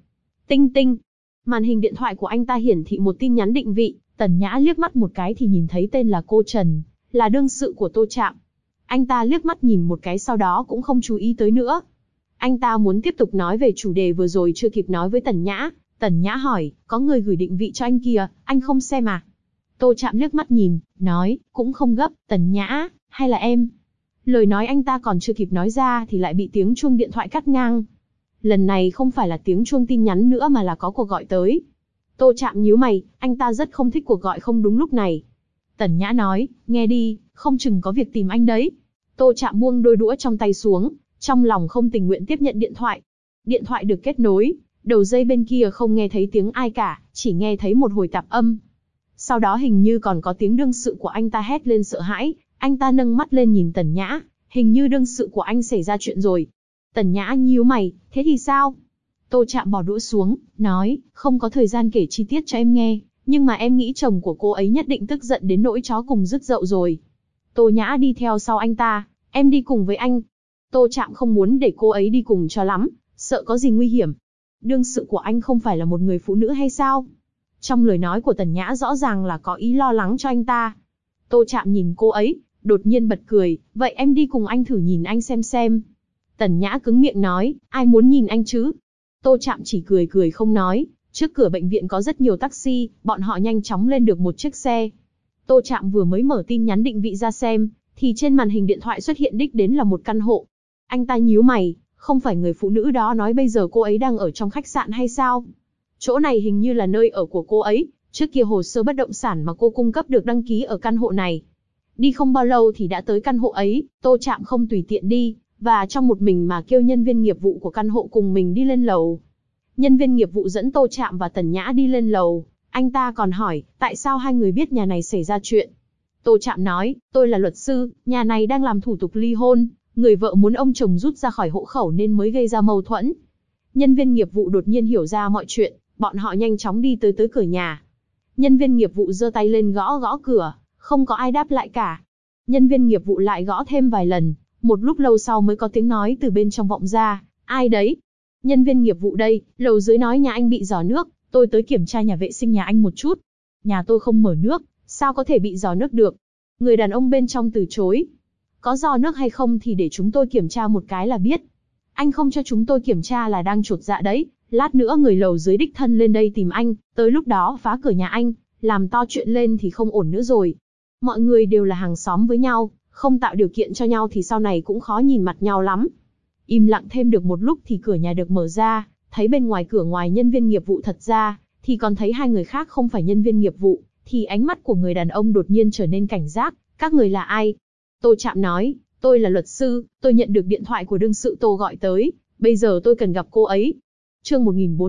S1: Tinh tinh. Màn hình điện thoại của anh ta hiển thị một tin nhắn định vị, Tần Nhã liếc mắt một cái thì nhìn thấy tên là cô Trần, là đương sự của Tô Trạm. Anh ta liếc mắt nhìn một cái sau đó cũng không chú ý tới nữa. Anh ta muốn tiếp tục nói về chủ đề vừa rồi chưa kịp nói với Tần Nhã. Tần Nhã hỏi, có người gửi định vị cho anh kìa, anh không xem à? Tô Trạm liếc mắt nhìn, nói, cũng không gấp, Tần Nhã, hay là em? Lời nói anh ta còn chưa kịp nói ra thì lại bị tiếng chuông điện thoại cắt ngang. Lần này không phải là tiếng chuông tin nhắn nữa mà là có cuộc gọi tới. Tô Trạm nhíu mày, anh ta rất không thích cuộc gọi không đúng lúc này. Tần Nhã nói, nghe đi, không chừng có việc tìm anh đấy. Tô Trạm buông đôi đũa trong tay xuống, trong lòng không tình nguyện tiếp nhận điện thoại. Điện thoại được kết nối, đầu dây bên kia không nghe thấy tiếng ai cả, chỉ nghe thấy một hồi tạp âm. Sau đó hình như còn có tiếng đương sự của anh ta hét lên sợ hãi, anh ta nâng mắt lên nhìn Tần Nhã, hình như đương sự của anh xảy ra chuyện rồi. Tần Nhã nhíu mày, thế thì sao? Tô Trạm bỏ đũa xuống, nói, không có thời gian kể chi tiết cho em nghe, nhưng mà em nghĩ chồng của cô ấy nhất định tức giận đến nỗi chó cùng rứt dậu rồi. Tô Nhã đi theo sau anh ta, em đi cùng với anh. Tô Trạm không muốn để cô ấy đi cùng cho lắm, sợ có gì nguy hiểm. Đương sự của anh không phải là một người phụ nữ hay sao? Trong lời nói của Tần Nhã rõ ràng là có ý lo lắng cho anh ta. Tô Trạm nhìn cô ấy, đột nhiên bật cười, vậy em đi cùng anh thử nhìn anh xem. Tần Nhã cứng miệng nói, ai muốn nhìn anh chứ? Tô Trạm chỉ cười cười không nói, trước cửa bệnh viện có rất nhiều taxi, bọn họ nhanh chóng lên được một chiếc xe. Tô Trạm vừa mới mở tin nhắn định vị ra xem, thì trên màn hình điện thoại xuất hiện đích đến là một căn hộ. Anh ta nhíu mày, không phải người phụ nữ đó nói bây giờ cô ấy đang ở trong khách sạn hay sao? Chỗ này hình như là nơi ở của cô ấy, trước kia hồ sơ bất động sản mà cô cung cấp được đăng ký ở căn hộ này. Đi không bao lâu thì đã tới căn hộ ấy, Tô Trạm không tùy tiện đi, và trong một mình mà kêu nhân viên nghiệp vụ của căn hộ cùng mình đi lên lầu. Nhân viên nghiệp vụ dẫn Tô Trạm và Tần Nhã đi lên lầu, anh ta còn hỏi, tại sao hai người biết nhà này xảy ra chuyện? Tô Trạm nói, tôi là luật sư, nhà này đang làm thủ tục ly hôn, người vợ muốn ông chồng rút ra khỏi hộ khẩu nên mới gây ra mâu thuẫn. Nhân viên nghiệp vụ đột nhiên hiểu ra mọi chuyện, bọn họ nhanh chóng đi tới cửa nhà. Nhân viên nghiệp vụ giơ tay lên gõ cửa, không có ai đáp lại cả. Nhân viên nghiệp vụ lại gõ thêm vài lần, một lúc lâu sau mới có tiếng nói từ bên trong vọng ra, ai đấy? Nhân viên nghiệp vụ đây, lầu dưới nói nhà anh bị rò nước, tôi tới kiểm tra nhà vệ sinh nhà anh một chút. Nhà tôi không mở nước, sao có thể bị rò nước được? Người đàn ông bên trong từ chối. Có rò nước hay không thì để chúng tôi kiểm tra một cái là biết. Anh không cho chúng tôi kiểm tra là đang chột dạ đấy, lát nữa người lầu dưới đích thân lên đây tìm anh, tới lúc đó phá cửa nhà anh, làm to chuyện lên thì không ổn nữa rồi. Mọi người đều là hàng xóm với nhau, không tạo điều kiện cho nhau thì sau này cũng khó nhìn mặt nhau lắm. Im lặng thêm được một lúc thì cửa nhà được mở ra, thấy bên ngoài cửa ngoài nhân viên nghiệp vụ thật ra, thì còn thấy hai người khác không phải nhân viên nghiệp vụ, thì ánh mắt của người đàn ông đột nhiên trở nên cảnh giác, các người là ai? Tô Trạm nói, tôi là luật sư, tôi nhận được điện thoại của đương sự Tô gọi tới, bây giờ tôi cần gặp cô ấy. Chương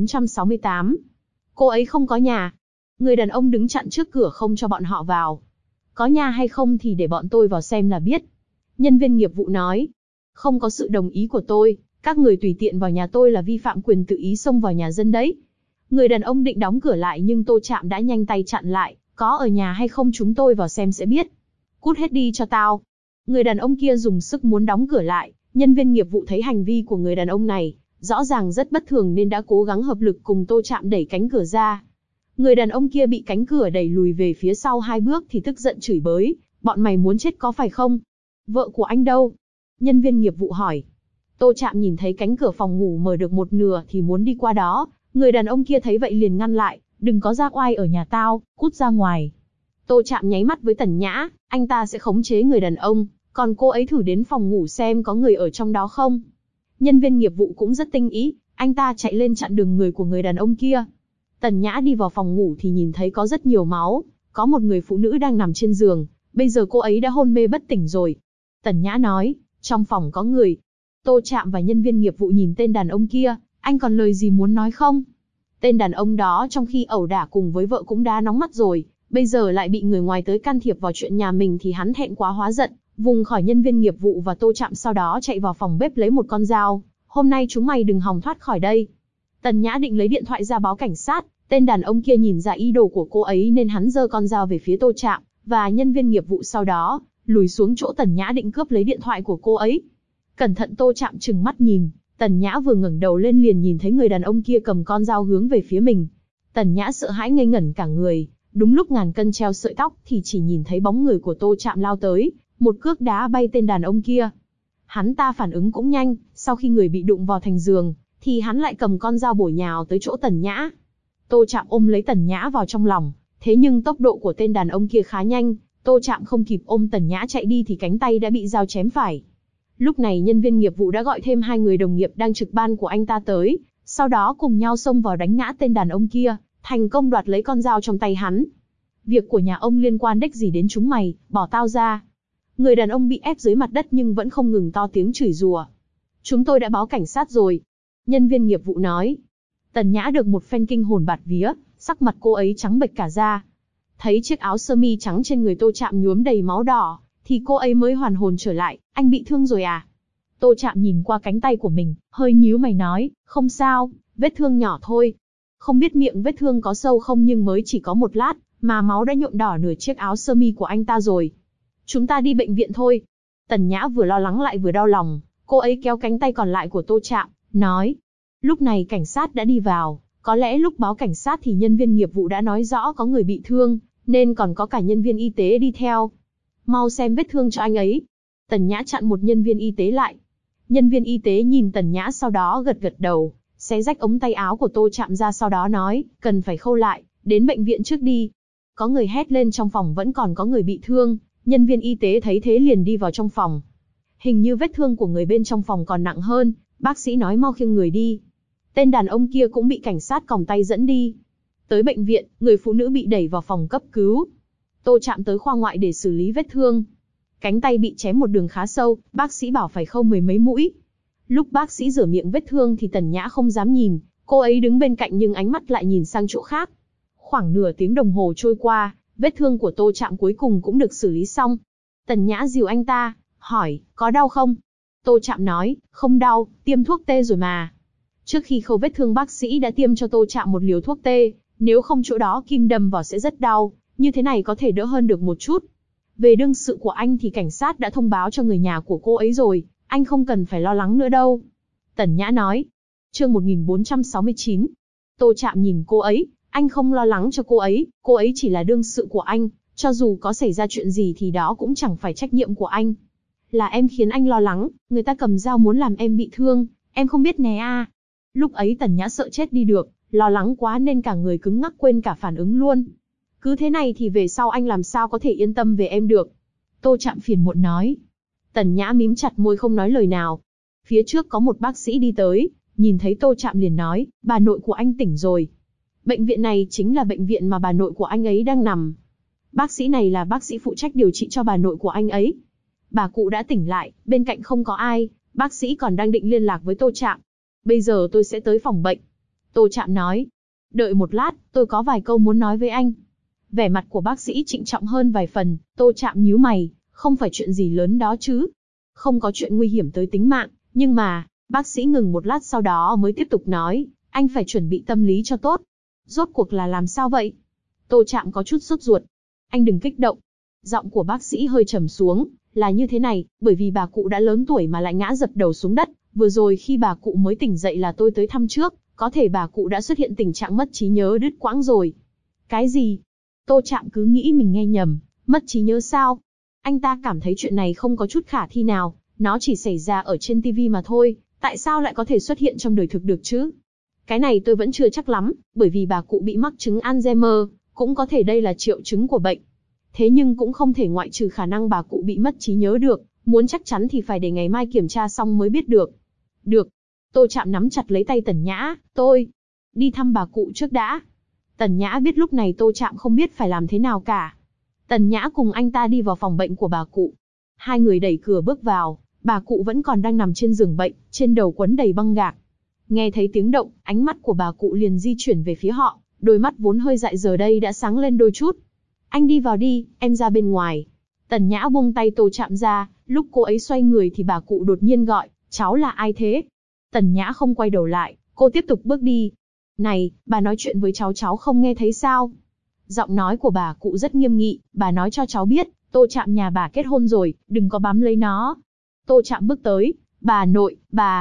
S1: 1468. Cô ấy không có nhà. Người đàn ông đứng chặn trước cửa không cho bọn họ vào. Có nhà hay không thì để bọn tôi vào xem là biết. Nhân viên nghiệp vụ nói, không có sự đồng ý của tôi, các người tùy tiện vào nhà tôi là vi phạm quyền tự ý xông vào nhà dân đấy. Người đàn ông định đóng cửa lại nhưng Tô Trạm đã nhanh tay chặn lại, có ở nhà hay không chúng tôi vào xem sẽ biết. Cút hết đi cho tao. Người đàn ông kia dùng sức muốn đóng cửa lại, nhân viên nghiệp vụ thấy hành vi của người đàn ông này, rõ ràng rất bất thường nên đã cố gắng hợp lực cùng Tô Trạm đẩy cánh cửa ra. Người đàn ông kia bị cánh cửa đẩy lùi về phía sau 2 bước thì tức giận chửi bới, bọn mày muốn chết có phải không? Vợ của anh đâu? Nhân viên nghiệp vụ hỏi. Tô Trạm nhìn thấy cánh cửa phòng ngủ mở được một nửa thì muốn đi qua đó, người đàn ông kia thấy vậy liền ngăn lại, đừng có ra oai ở nhà tao, cút ra ngoài. Tô Trạm nháy mắt với Tần Nhã, anh ta sẽ khống chế người đàn ông, còn cô ấy thử đến phòng ngủ xem có người ở trong đó không. Nhân viên nghiệp vụ cũng rất tinh ý, anh ta chạy lên chặn đường người của người đàn ông kia. Tần Nhã đi vào phòng ngủ thì nhìn thấy có rất nhiều máu, có một người phụ nữ đang nằm trên giường, bây giờ cô ấy đã hôn mê bất tỉnh rồi. Tần Nhã nói, trong phòng có người. Tô Trạm và nhân viên nghiệp vụ nhìn tên đàn ông kia, anh còn lời gì muốn nói không? Tên đàn ông đó trong khi ẩu đả cùng với vợ cũng đã nóng mắt rồi, bây giờ lại bị người ngoài tới can thiệp vào chuyện nhà mình thì hắn thẹn quá hóa giận, vùng khỏi nhân viên nghiệp vụ và Tô Trạm sau đó chạy vào phòng bếp lấy một con dao. Hôm nay chúng mày đừng hòng thoát khỏi đây. Tần Nhã định lấy điện thoại ra báo cảnh sát, tên đàn ông kia nhìn ra ý đồ của cô ấy nên hắn giơ con dao về phía Tô Trạm, và nhân viên nghiệp vụ sau đó, lùi xuống chỗ Tần Nhã định cướp lấy điện thoại của cô ấy. Cẩn thận Tô Trạm trừng mắt nhìn, Tần Nhã vừa ngẩng đầu lên liền nhìn thấy người đàn ông kia cầm con dao hướng về phía mình. Tần Nhã sợ hãi ngây ngẩn cả người, đúng lúc ngàn cân treo sợi tóc thì chỉ nhìn thấy bóng người của Tô Trạm lao tới, một cước đá bay tên đàn ông kia. Hắn ta phản ứng cũng nhanh, sau khi người bị đụng vào thành giường, thì hắn lại cầm con dao bổ nhào tới chỗ Tần Nhã. Tô Trạm ôm lấy Tần Nhã vào trong lòng, thế nhưng tốc độ của tên đàn ông kia khá nhanh, Tô Trạm không kịp ôm Tần Nhã chạy đi thì cánh tay đã bị dao chém phải. Lúc này nhân viên nghiệp vụ đã gọi thêm 2 người đồng nghiệp đang trực ban của anh ta tới, sau đó cùng nhau xông vào đánh ngã tên đàn ông kia, thành công đoạt lấy con dao trong tay hắn. Việc của nhà ông liên quan đếch gì đến chúng mày, bỏ tao ra. Người đàn ông bị ép dưới mặt đất nhưng vẫn không ngừng to tiếng chửi rủa. Chúng tôi đã báo cảnh sát rồi. Nhân viên nghiệp vụ nói. Tần Nhã được một phen kinh hồn bạt vía, sắc mặt cô ấy trắng bệch cả da. Thấy chiếc áo sơ mi trắng trên người Tô Trạm nhuốm đầy máu đỏ, thì cô ấy mới hoàn hồn trở lại. Anh bị thương rồi à? Tô Trạm nhìn qua cánh tay của mình, hơi nhíu mày nói, không sao, vết thương nhỏ thôi. Không biết miệng vết thương có sâu không nhưng mới chỉ có một lát, mà máu đã nhuộm đỏ nửa chiếc áo sơ mi của anh ta rồi. Chúng ta đi bệnh viện thôi. Tần Nhã vừa lo lắng lại vừa đau lòng, cô ấy kéo cánh tay còn lại của Tô Trạm, nói. Lúc này cảnh sát đã đi vào, có lẽ lúc báo cảnh sát thì nhân viên nghiệp vụ đã nói rõ có người bị thương, nên còn có cả nhân viên y tế đi theo. Mau xem vết thương cho anh ấy. Tần Nhã chặn một nhân viên y tế lại. Nhân viên y tế nhìn Tần Nhã sau đó gật gật đầu, xé rách ống tay áo của Tô Trạm ra sau đó nói, cần phải khâu lại, đến bệnh viện trước đi. Có người hét lên trong phòng vẫn còn có người bị thương, nhân viên y tế thấy thế liền đi vào trong phòng. Hình như vết thương của người bên trong phòng còn nặng hơn, bác sĩ nói mau khiêng người đi. Tên đàn ông kia cũng bị cảnh sát còng tay dẫn đi. Tới bệnh viện, người phụ nữ bị đẩy vào phòng cấp cứu. Tô Trạm tới khoa ngoại để xử lý vết thương. Cánh tay bị chém một đường khá sâu, bác sĩ bảo phải khâu 10 mấy mũi. Lúc bác sĩ rửa miệng vết thương thì Tần Nhã không dám nhìn, cô ấy đứng bên cạnh nhưng ánh mắt lại nhìn sang chỗ khác. Khoảng nửa tiếng đồng hồ trôi qua, vết thương của Tô Trạm cuối cùng cũng được xử lý xong. Tần Nhã dìu anh ta, hỏi, có đau không? Tô Trạm nói, không đau, tiêm thuốc tê rồi mà. Trước khi khâu vết thương bác sĩ đã tiêm cho Tô Trạm một liều thuốc tê, nếu không chỗ đó kim đâm vào sẽ rất đau, như thế này có thể đỡ hơn được một chút. Về đương sự của anh thì cảnh sát đã thông báo cho người nhà của cô ấy rồi, anh không cần phải lo lắng nữa đâu. Tần Nhã nói. Chương 1469. Tô Trạm nhìn cô ấy, anh không lo lắng cho cô ấy chỉ là đương sự của anh, cho dù có xảy ra chuyện gì thì đó cũng chẳng phải trách nhiệm của anh. Là em khiến anh lo lắng, người ta cầm dao muốn làm em bị thương, em không biết né à. Lúc ấy Tần Nhã sợ chết đi được, lo lắng quá nên cả người cứng ngắc quên cả phản ứng luôn. Cứ thế này thì về sau anh làm sao có thể yên tâm về em được. Tô Trạm phiền muộn nói. Tần Nhã mím chặt môi không nói lời nào. Phía trước có một bác sĩ đi tới, nhìn thấy Tô Trạm liền nói, bà nội của anh tỉnh rồi. Bệnh viện này chính là bệnh viện mà bà nội của anh ấy đang nằm. Bác sĩ này là bác sĩ phụ trách điều trị cho bà nội của anh ấy. Bà cụ đã tỉnh lại, bên cạnh không có ai, bác sĩ còn đang định liên lạc với Tô Trạm. Bây giờ tôi sẽ tới phòng bệnh. Tô Trạm nói. Đợi một lát, tôi có vài câu muốn nói với anh. Vẻ mặt của bác sĩ trịnh trọng hơn vài phần, Tô Trạm nhíu mày, không phải chuyện gì lớn đó chứ. Không có chuyện nguy hiểm tới tính mạng, nhưng mà, bác sĩ ngừng một lát sau đó mới tiếp tục nói, anh phải chuẩn bị tâm lý cho tốt. Rốt cuộc là làm sao vậy? Tô Trạm có chút sốt ruột. Anh đừng kích động. Giọng của bác sĩ hơi trầm xuống, là như thế này, bởi vì bà cụ đã lớn tuổi mà lại ngã dập đầu xuống đất, vừa rồi khi bà cụ mới tỉnh dậy là tôi tới thăm trước, có thể bà cụ đã xuất hiện tình trạng mất trí nhớ đứt quãng rồi. Cái gì? Tô Trạm cứ nghĩ mình nghe nhầm, mất trí nhớ sao? Anh ta cảm thấy chuyện này không có chút khả thi nào, nó chỉ xảy ra ở trên TV mà thôi, tại sao lại có thể xuất hiện trong đời thực được chứ? Cái này tôi vẫn chưa chắc lắm, bởi vì bà cụ bị mắc chứng Alzheimer, cũng có thể đây là triệu chứng của bệnh. Thế nhưng cũng không thể ngoại trừ khả năng bà cụ bị mất trí nhớ được, muốn chắc chắn thì phải để ngày mai kiểm tra xong mới biết được. Được. Tô Trạm nắm chặt lấy tay Tần Nhã, tôi đi thăm bà cụ trước đã. Tần Nhã biết lúc này Tô Trạm không biết phải làm thế nào cả. Tần Nhã cùng anh ta đi vào phòng bệnh của bà cụ. Hai người đẩy cửa bước vào, bà cụ vẫn còn đang nằm trên giường bệnh, trên đầu quấn đầy băng gạc. Nghe thấy tiếng động, ánh mắt của bà cụ liền di chuyển về phía họ, đôi mắt vốn hơi dại giờ đây đã sáng lên đôi chút. Anh đi vào đi, em ra bên ngoài. Tần Nhã buông tay Tô Trạm ra, lúc cô ấy xoay người thì bà cụ đột nhiên gọi, cháu là ai thế? Tần Nhã không quay đầu lại, cô tiếp tục bước đi. Này, bà nói chuyện với cháu không nghe thấy sao? Giọng nói của bà cụ rất nghiêm nghị, bà nói cho cháu biết, Tô Trạm nhà bà kết hôn rồi, đừng có bám lấy nó. Tô Trạm bước tới, bà nội, bà.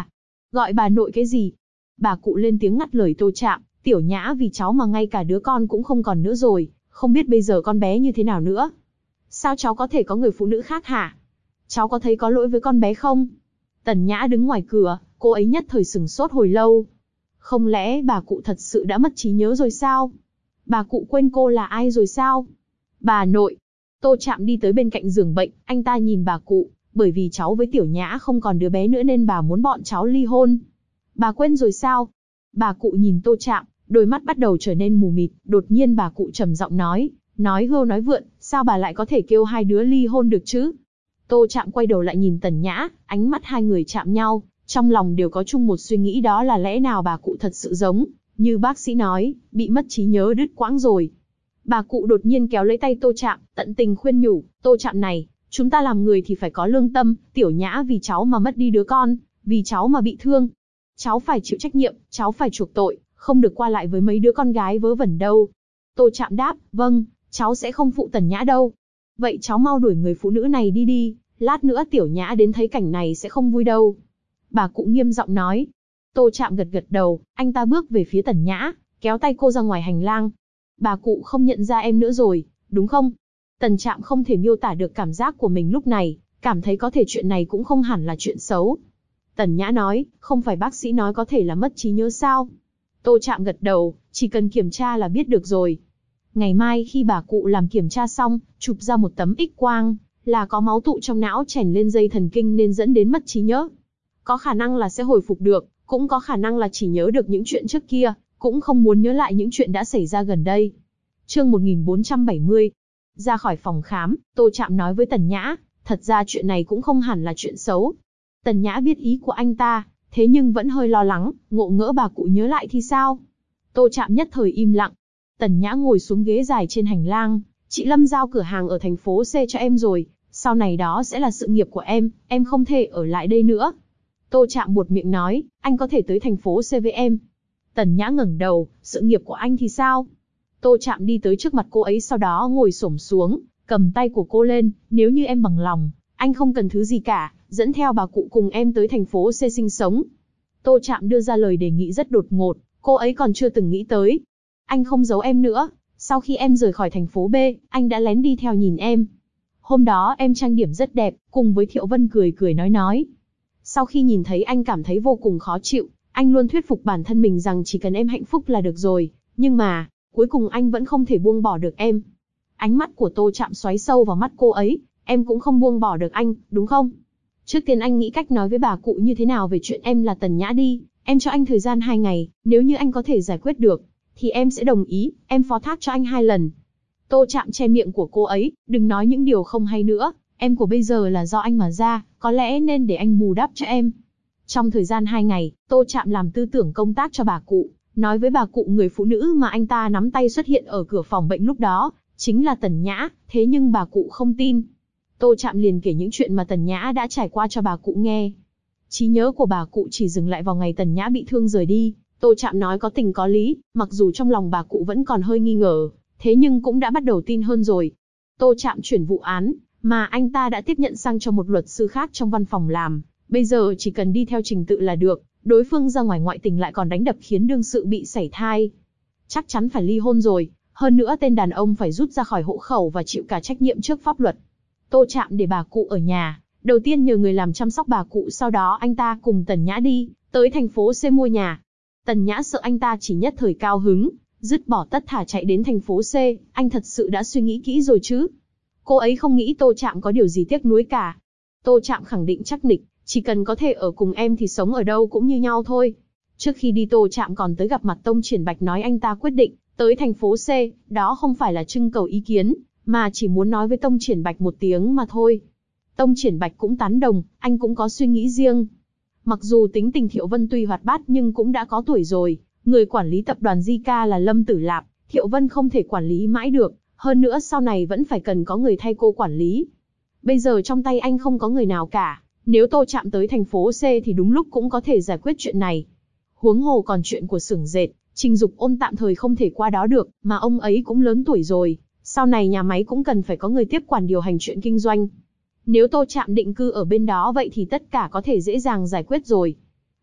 S1: Gọi bà nội cái gì? Bà cụ lên tiếng ngắt lời Tô Trạm, Tiểu Nhã vì cháu mà ngay cả đứa con cũng không còn nữa rồi, không biết bây giờ con bé như thế nào nữa. Sao cháu có thể có người phụ nữ khác hả? Cháu có thấy có lỗi với con bé không? Tần Nhã đứng ngoài cửa, cô ấy nhất thời sửng sốt hồi lâu. Không lẽ bà cụ thật sự đã mất trí nhớ rồi sao? Bà cụ quên cô là ai rồi sao? Bà nội. Tô Trạm đi tới bên cạnh giường bệnh, anh ta nhìn bà cụ, bởi vì cháu với Tiểu Nhã không còn đứa bé nữa nên bà muốn bọn cháu ly hôn. Bà quên rồi sao? Bà cụ nhìn Tô Trạm, đôi mắt bắt đầu trở nên mù mịt, đột nhiên bà cụ trầm giọng nói hưu nói vượn, sao bà lại có thể kêu hai đứa ly hôn được chứ? Tô Trạm quay đầu lại nhìn Tần Nhã, ánh mắt hai người chạm nhau, trong lòng đều có chung một suy nghĩ, đó là lẽ nào bà cụ thật sự giống như bác sĩ nói, bị mất trí nhớ đứt quãng rồi. Bà cụ đột nhiên kéo lấy tay Tô Trạm, tận tình khuyên nhủ, Tô Trạm này, chúng ta làm người thì phải có lương tâm, Tiểu Nhã vì cháu mà mất đi đứa con, vì cháu mà bị thương. Cháu phải chịu trách nhiệm, cháu phải chuộc tội, không được qua lại với mấy đứa con gái vớ vẩn đâu. Tô Trạm đáp, vâng, cháu sẽ không phụ Tần Nhã đâu. Vậy cháu mau đuổi người phụ nữ này đi đi, lát nữa Tiểu Nhã đến thấy cảnh này sẽ không vui đâu. Bà cụ nghiêm giọng nói. Tô Trạm gật gật đầu, anh ta bước về phía Tần Nhã, kéo tay cô ra ngoài hành lang. Bà cụ không nhận ra em nữa rồi, đúng không? Tần Trạm không thể miêu tả được cảm giác của mình lúc này, cảm thấy có thể chuyện này cũng không hẳn là chuyện xấu. Tần Nhã nói, không phải bác sĩ nói có thể là mất trí nhớ sao? Tô Trạm gật đầu, chỉ cần kiểm tra là biết được rồi. Ngày mai khi bà cụ làm kiểm tra xong, chụp ra một tấm X-quang, là có máu tụ trong não chèn lên dây thần kinh nên dẫn đến mất trí nhớ. Có khả năng là sẽ hồi phục được, cũng có khả năng là chỉ nhớ được những chuyện trước kia, cũng không muốn nhớ lại những chuyện đã xảy ra gần đây. Chương 1470. Ra khỏi phòng khám, Tô Trạm nói với Tần Nhã, thật ra chuyện này cũng không hẳn là chuyện xấu. Tần Nhã biết ý của anh ta, thế nhưng vẫn hơi lo lắng, ngộ ngỡ bà cụ nhớ lại thì sao? Tô Trạm nhất thời im lặng. Tần Nhã ngồi xuống ghế dài trên hành lang, chị Lâm giao cửa hàng ở thành phố C cho em rồi, sau này đó sẽ là sự nghiệp của em không thể ở lại đây nữa. Tô Trạm buột miệng nói, anh có thể tới thành phố C với em. Tần Nhã ngẩng đầu, sự nghiệp của anh thì sao? Tô Trạm đi tới trước mặt cô ấy sau đó ngồi xổm xuống, cầm tay của cô lên, nếu như em bằng lòng, anh không cần thứ gì cả, dẫn theo bà cụ cùng em tới thành phố C sinh sống. Tô Trạm đưa ra lời đề nghị rất đột ngột, cô ấy còn chưa từng nghĩ tới. Anh không giấu em nữa, sau khi em rời khỏi thành phố B, anh đã lén đi theo nhìn em. Hôm đó em trang điểm rất đẹp, cùng với Thiệu Vân cười cười nói. Sau khi nhìn thấy anh cảm thấy vô cùng khó chịu, anh luôn thuyết phục bản thân mình rằng chỉ cần em hạnh phúc là được rồi, nhưng mà, cuối cùng anh vẫn không thể buông bỏ được em. Ánh mắt của Tô Trạm xoáy sâu vào mắt cô ấy, em cũng không buông bỏ được anh, đúng không? Trước tiên anh nghĩ cách nói với bà cụ như thế nào về chuyện em là Tần Nhã đi, em cho anh thời gian 2 ngày, nếu như anh có thể giải quyết được, thì em sẽ đồng ý, em phó thác cho anh 2 lần. Tô Trạm che miệng của cô ấy, đừng nói những điều không hay nữa, em của bây giờ là do anh mà ra, có lẽ nên để anh bù đắp cho em. Trong thời gian 2 ngày, Tô Trạm làm tư tưởng công tác cho bà cụ, nói với bà cụ người phụ nữ mà anh ta nắm tay xuất hiện ở cửa phòng bệnh lúc đó, chính là Tần Nhã, thế nhưng bà cụ không tin. Tô Trạm liền kể những chuyện mà Tần Nhã đã trải qua cho bà cụ nghe. Trí nhớ của bà cụ chỉ dừng lại vào ngày Tần Nhã bị thương rời đi, Tô Trạm nói có tình có lý, mặc dù trong lòng bà cụ vẫn còn hơi nghi ngờ, thế nhưng cũng đã bắt đầu tin hơn rồi. Tô Trạm chuyển vụ án, mà anh ta đã tiếp nhận sang cho một luật sư khác trong văn phòng làm, bây giờ chỉ cần đi theo trình tự là được, đối phương ra ngoài ngoại tình lại còn đánh đập khiến đương sự bị sảy thai. Chắc chắn phải ly hôn rồi, hơn nữa tên đàn ông phải rút ra khỏi hộ khẩu và chịu cả trách nhiệm trước pháp luật. Tô Trạm để bà cụ ở nhà, đầu tiên nhờ người làm chăm sóc bà cụ, sau đó anh ta cùng Tần Nhã đi tới thành phố C mua nhà. Tần Nhã sợ anh ta chỉ nhất thời cao hứng, dứt bỏ tất thả chạy đến thành phố C, anh thật sự đã suy nghĩ kỹ rồi chứ? Cô ấy không nghĩ Tô Trạm có điều gì tiếc nuối cả. Tô Trạm khẳng định chắc nịch, chỉ cần có thể ở cùng em thì sống ở đâu cũng như nhau thôi. Trước khi đi Tô Trạm còn tới gặp mặt Tông Triển Bạch, nói anh ta quyết định tới thành phố C, đó không phải là trưng cầu ý kiến, mà chỉ muốn nói với Tông Triển Bạch một tiếng mà thôi. Tông Triển Bạch cũng tán đồng, anh cũng có suy nghĩ riêng. Mặc dù tính tình Thiệu Vân tuy hoạt bát nhưng cũng đã có tuổi rồi, người quản lý tập đoàn Zika là Lâm Tử Lạp, Thiệu Vân không thể quản lý mãi được, hơn nữa sau này vẫn phải cần có người thay cô quản lý. Bây giờ trong tay anh không có người nào cả, nếu Tô Trạm tới thành phố C thì đúng lúc cũng có thể giải quyết chuyện này. Huống hồ còn chuyện của xưởng dệt, Trình Dục Ôn tạm thời không thể qua đó được, mà ông ấy cũng lớn tuổi rồi, sau này nhà máy cũng cần phải có người tiếp quản điều hành chuyện kinh doanh. Nếu Tô Trạm định cư ở bên đó vậy thì tất cả có thể dễ dàng giải quyết rồi.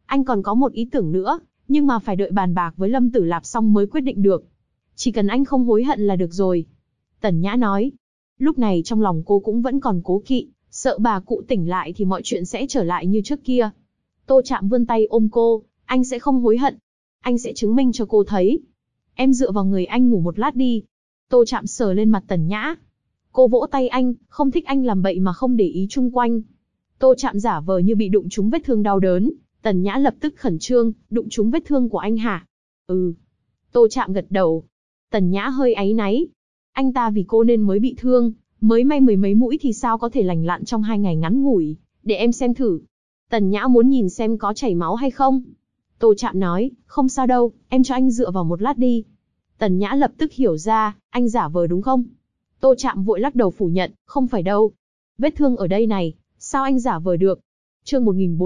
S1: Anh còn có một ý tưởng nữa, nhưng mà phải đợi bàn bạc với Lâm Tử Lạp xong mới quyết định được. Chỉ cần anh không hối hận là được rồi. Tần Nhã nói. Lúc này trong lòng cô cũng vẫn còn cố kỵ, sợ bà cụ tỉnh lại thì mọi chuyện sẽ trở lại như trước kia. Tô Trạm vươn tay ôm cô, anh sẽ không hối hận. Anh sẽ chứng minh cho cô thấy. Em dựa vào người anh ngủ một lát đi. Tô Trạm sờ lên mặt Tần Nhã. Cô vỗ tay anh, không thích anh làm bậy mà không để ý chung quanh. Tô Trạm giả vờ như bị đụng trúng vết thương đau đớn. Tần Nhã lập tức khẩn trương, đụng trúng vết thương của anh hả? Ừ. Tô Trạm gật đầu. Tần Nhã hơi áy náy. Anh ta vì cô nên mới bị thương, mới may mười mấy mũi thì sao có thể lành lặn trong 2 ngày ngắn ngủi, để em xem thử. Tần Nhã muốn nhìn xem có chảy máu hay không. Tô Trạm nói, không sao đâu, em cho anh dựa vào một lát đi. Tần Nhã lập tức hiểu ra, anh giả vờ đúng không? Tô Trạm vội lắc đầu phủ nhận, không phải đâu. Vết thương ở đây này, sao anh giả vờ được? Chương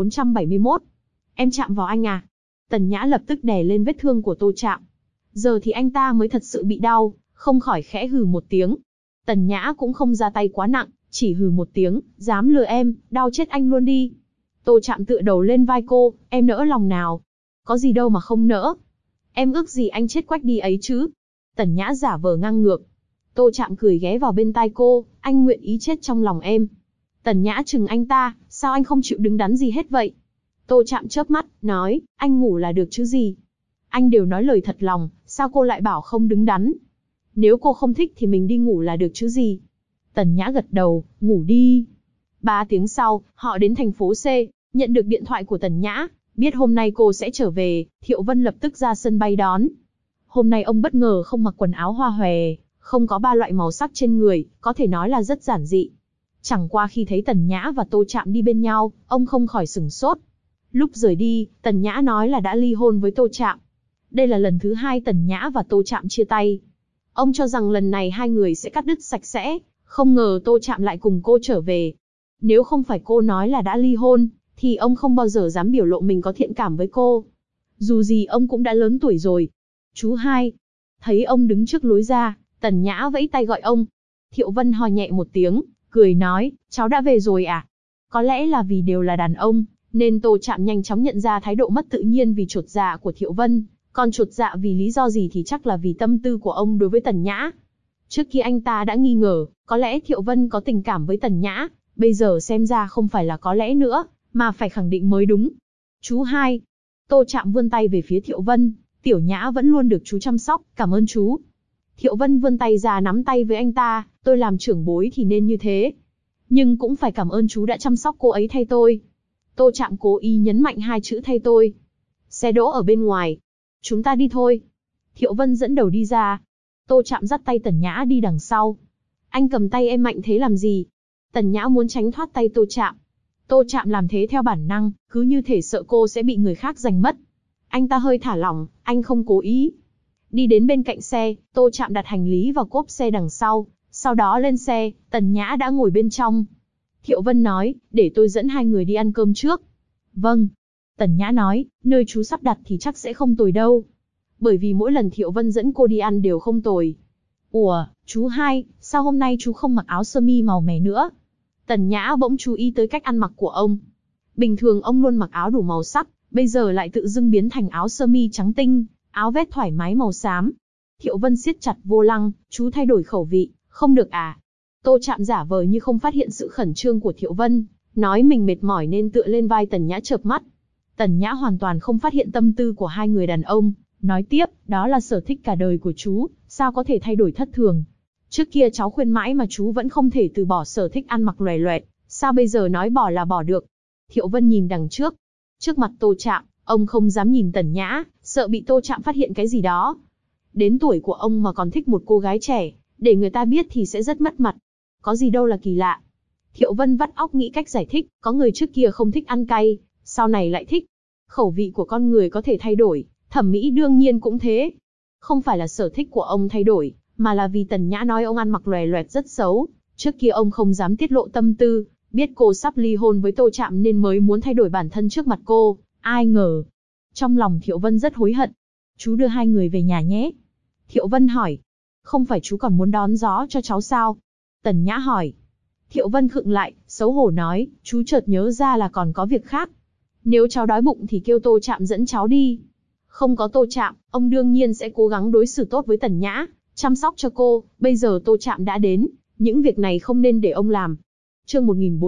S1: 1471. Em chạm vào anh à? Tần Nhã lập tức đè lên vết thương của Tô Trạm. Giờ thì anh ta mới thật sự bị đau, không khỏi khẽ hừ một tiếng. Tần Nhã cũng không ra tay quá nặng, chỉ hừ một tiếng, dám lừa em, đau chết anh luôn đi. Tô Trạm tựa đầu lên vai cô, em nỡ lòng nào? Có gì đâu mà không nỡ. Em ước gì anh chết quách đi ấy chứ? Tần Nhã giả vờ ngang ngược. Tô Trạm cười ghé vào bên tai cô, anh nguyện ý chết trong lòng em. Tần Nhã chừng anh ta, sao anh không chịu đứng đắn gì hết vậy? Tô Trạm chớp mắt, nói, anh ngủ là được chứ gì? Anh đều nói lời thật lòng, sao cô lại bảo không đứng đắn? Nếu cô không thích thì mình đi ngủ là được chứ gì? Tần Nhã gật đầu, ngủ đi. 3 tiếng sau, họ đến thành phố C, nhận được điện thoại của Tần Nhã, biết hôm nay cô sẽ trở về, Thiệu Vân lập tức ra sân bay đón. Hôm nay ông bất ngờ không mặc quần áo hoa hòe, không có 3 loại màu sắc trên người, có thể nói là rất giản dị. Chẳng qua khi thấy Tần Nhã và Tô Trạm đi bên nhau, ông không khỏi sửng sốt. Lúc rời đi, Tần Nhã nói là đã ly hôn với Tô Trạm. Đây là lần thứ 2 Tần Nhã và Tô Trạm chia tay. Ông cho rằng lần này hai người sẽ cắt đứt sạch sẽ, không ngờ Tô Trạm lại cùng cô trở về. Nếu không phải cô nói là đã ly hôn, thì ông không bao giờ dám biểu lộ mình có thiện cảm với cô. Dù gì ông cũng đã lớn tuổi rồi. Chú hai. Thấy ông đứng trước lối ra, Tần Nhã vẫy tay gọi ông. Thiệu Vân ho nhẹ một tiếng, cười nói, cháu đã về rồi à? Có lẽ là vì đều là đàn ông, nên Tô Trạm nhanh chóng nhận ra thái độ mất tự nhiên vì chột dạ của Thiệu Vân. Còn chột dạ vì lý do gì thì chắc là vì tâm tư của ông đối với Tần Nhã. Trước kia anh ta đã nghi ngờ, có lẽ Thiệu Vân có tình cảm với Tần Nhã, bây giờ xem ra không phải là có lẽ nữa, mà phải khẳng định mới đúng. Chú hai. Tô Trạm vươn tay về phía Thiệu Vân, Tiểu Nhã vẫn luôn được chú chăm sóc, cảm ơn chú. Thiệu Vân vươn tay ra nắm tay với anh ta, tôi làm trưởng bối thì nên như thế. Nhưng cũng phải cảm ơn chú đã chăm sóc cô ấy thay tôi. Tô Trạm cố ý nhấn mạnh 2 chữ thay tôi. Xe đỗ ở bên ngoài. Chúng ta đi thôi. Thiệu Vân dẫn đầu đi ra. Tô Trạm dắt tay Tần Nhã đi đằng sau. Anh cầm tay em mạnh thế làm gì? Tần Nhã muốn tránh thoát tay Tô Trạm. Tô Trạm làm thế theo bản năng, cứ như thể sợ cô sẽ bị người khác giành mất. Anh ta hơi thả lỏng, anh không cố ý. Đi đến bên cạnh xe, Tô Trạm đặt hành lý vào cốp xe đằng sau đó lên xe, Tần Nhã đã ngồi bên trong. Thiệu Vân nói, để tôi dẫn 2 người đi ăn cơm trước. Vâng. Tần Nhã nói, nơi chú sắp đặt thì chắc sẽ không tồi đâu. Bởi vì mỗi lần Thiệu Vân dẫn cô đi ăn đều không tồi. Ủa, chú hai, sao hôm nay chú không mặc áo sơ mi màu mè nữa? Tần Nhã bỗng chú ý tới cách ăn mặc của ông. Bình thường ông luôn mặc áo đủ màu sắc, bây giờ lại tự dưng biến thành áo sơ mi trắng tinh, áo vest thoải mái màu xám. Thiệu Vân siết chặt vô lăng, chú thay đổi khẩu vị, không được à? Tô Trạm giả vờ như không phát hiện sự khẩn trương của Thiệu Vân, nói mình mệt mỏi nên tựa lên vai Tần Nhã chợp mắt. Tần Nhã hoàn toàn không phát hiện tâm tư của 2 người đàn ông, nói tiếp, đó là sở thích cả đời của chú, sao có thể thay đổi thất thường. Trước kia cháu khuyên mãi mà chú vẫn không thể từ bỏ sở thích ăn mặc loè loẹt, sao bây giờ nói bỏ là bỏ được? Thiệu Vân nhìn đằng trước. Trước mặt Tô Trạm, ông không dám nhìn Tần Nhã, sợ bị Tô Trạm phát hiện cái gì đó. Đến tuổi của ông mà còn thích một cô gái trẻ, để người ta biết thì sẽ rất mất mặt. Có gì đâu là kỳ lạ. Thiệu Vân vắt óc nghĩ cách giải thích, có người trước kia không thích ăn cay, sau này lại thích. Khẩu vị của con người có thể thay đổi, thẩm mỹ đương nhiên cũng thế. Không phải là sở thích của ông thay đổi, mà là vì Tần Nhã nói ông ăn mặc loè loẹt rất xấu. Trước kia ông không dám tiết lộ tâm tư, biết cô sắp ly hôn với Tô Trạm nên mới muốn thay đổi bản thân trước mặt cô, ai ngờ. Trong lòng Thiệu Vân rất hối hận. Chú đưa 2 người về nhà nhé. Thiệu Vân hỏi. Không phải chú còn muốn đón gió cho cháu sao? Tần Nhã hỏi. Thiệu Vân khựng lại, xấu hổ nói, chú chợt nhớ ra là còn có việc khác. Nếu cháu đói bụng thì kêu Tô Trạm dẫn cháu đi. Không có Tô Trạm, ông đương nhiên sẽ cố gắng đối xử tốt với Tần Nhã, chăm sóc cho cô, bây giờ Tô Trạm đã đến, những việc này không nên để ông làm. Chương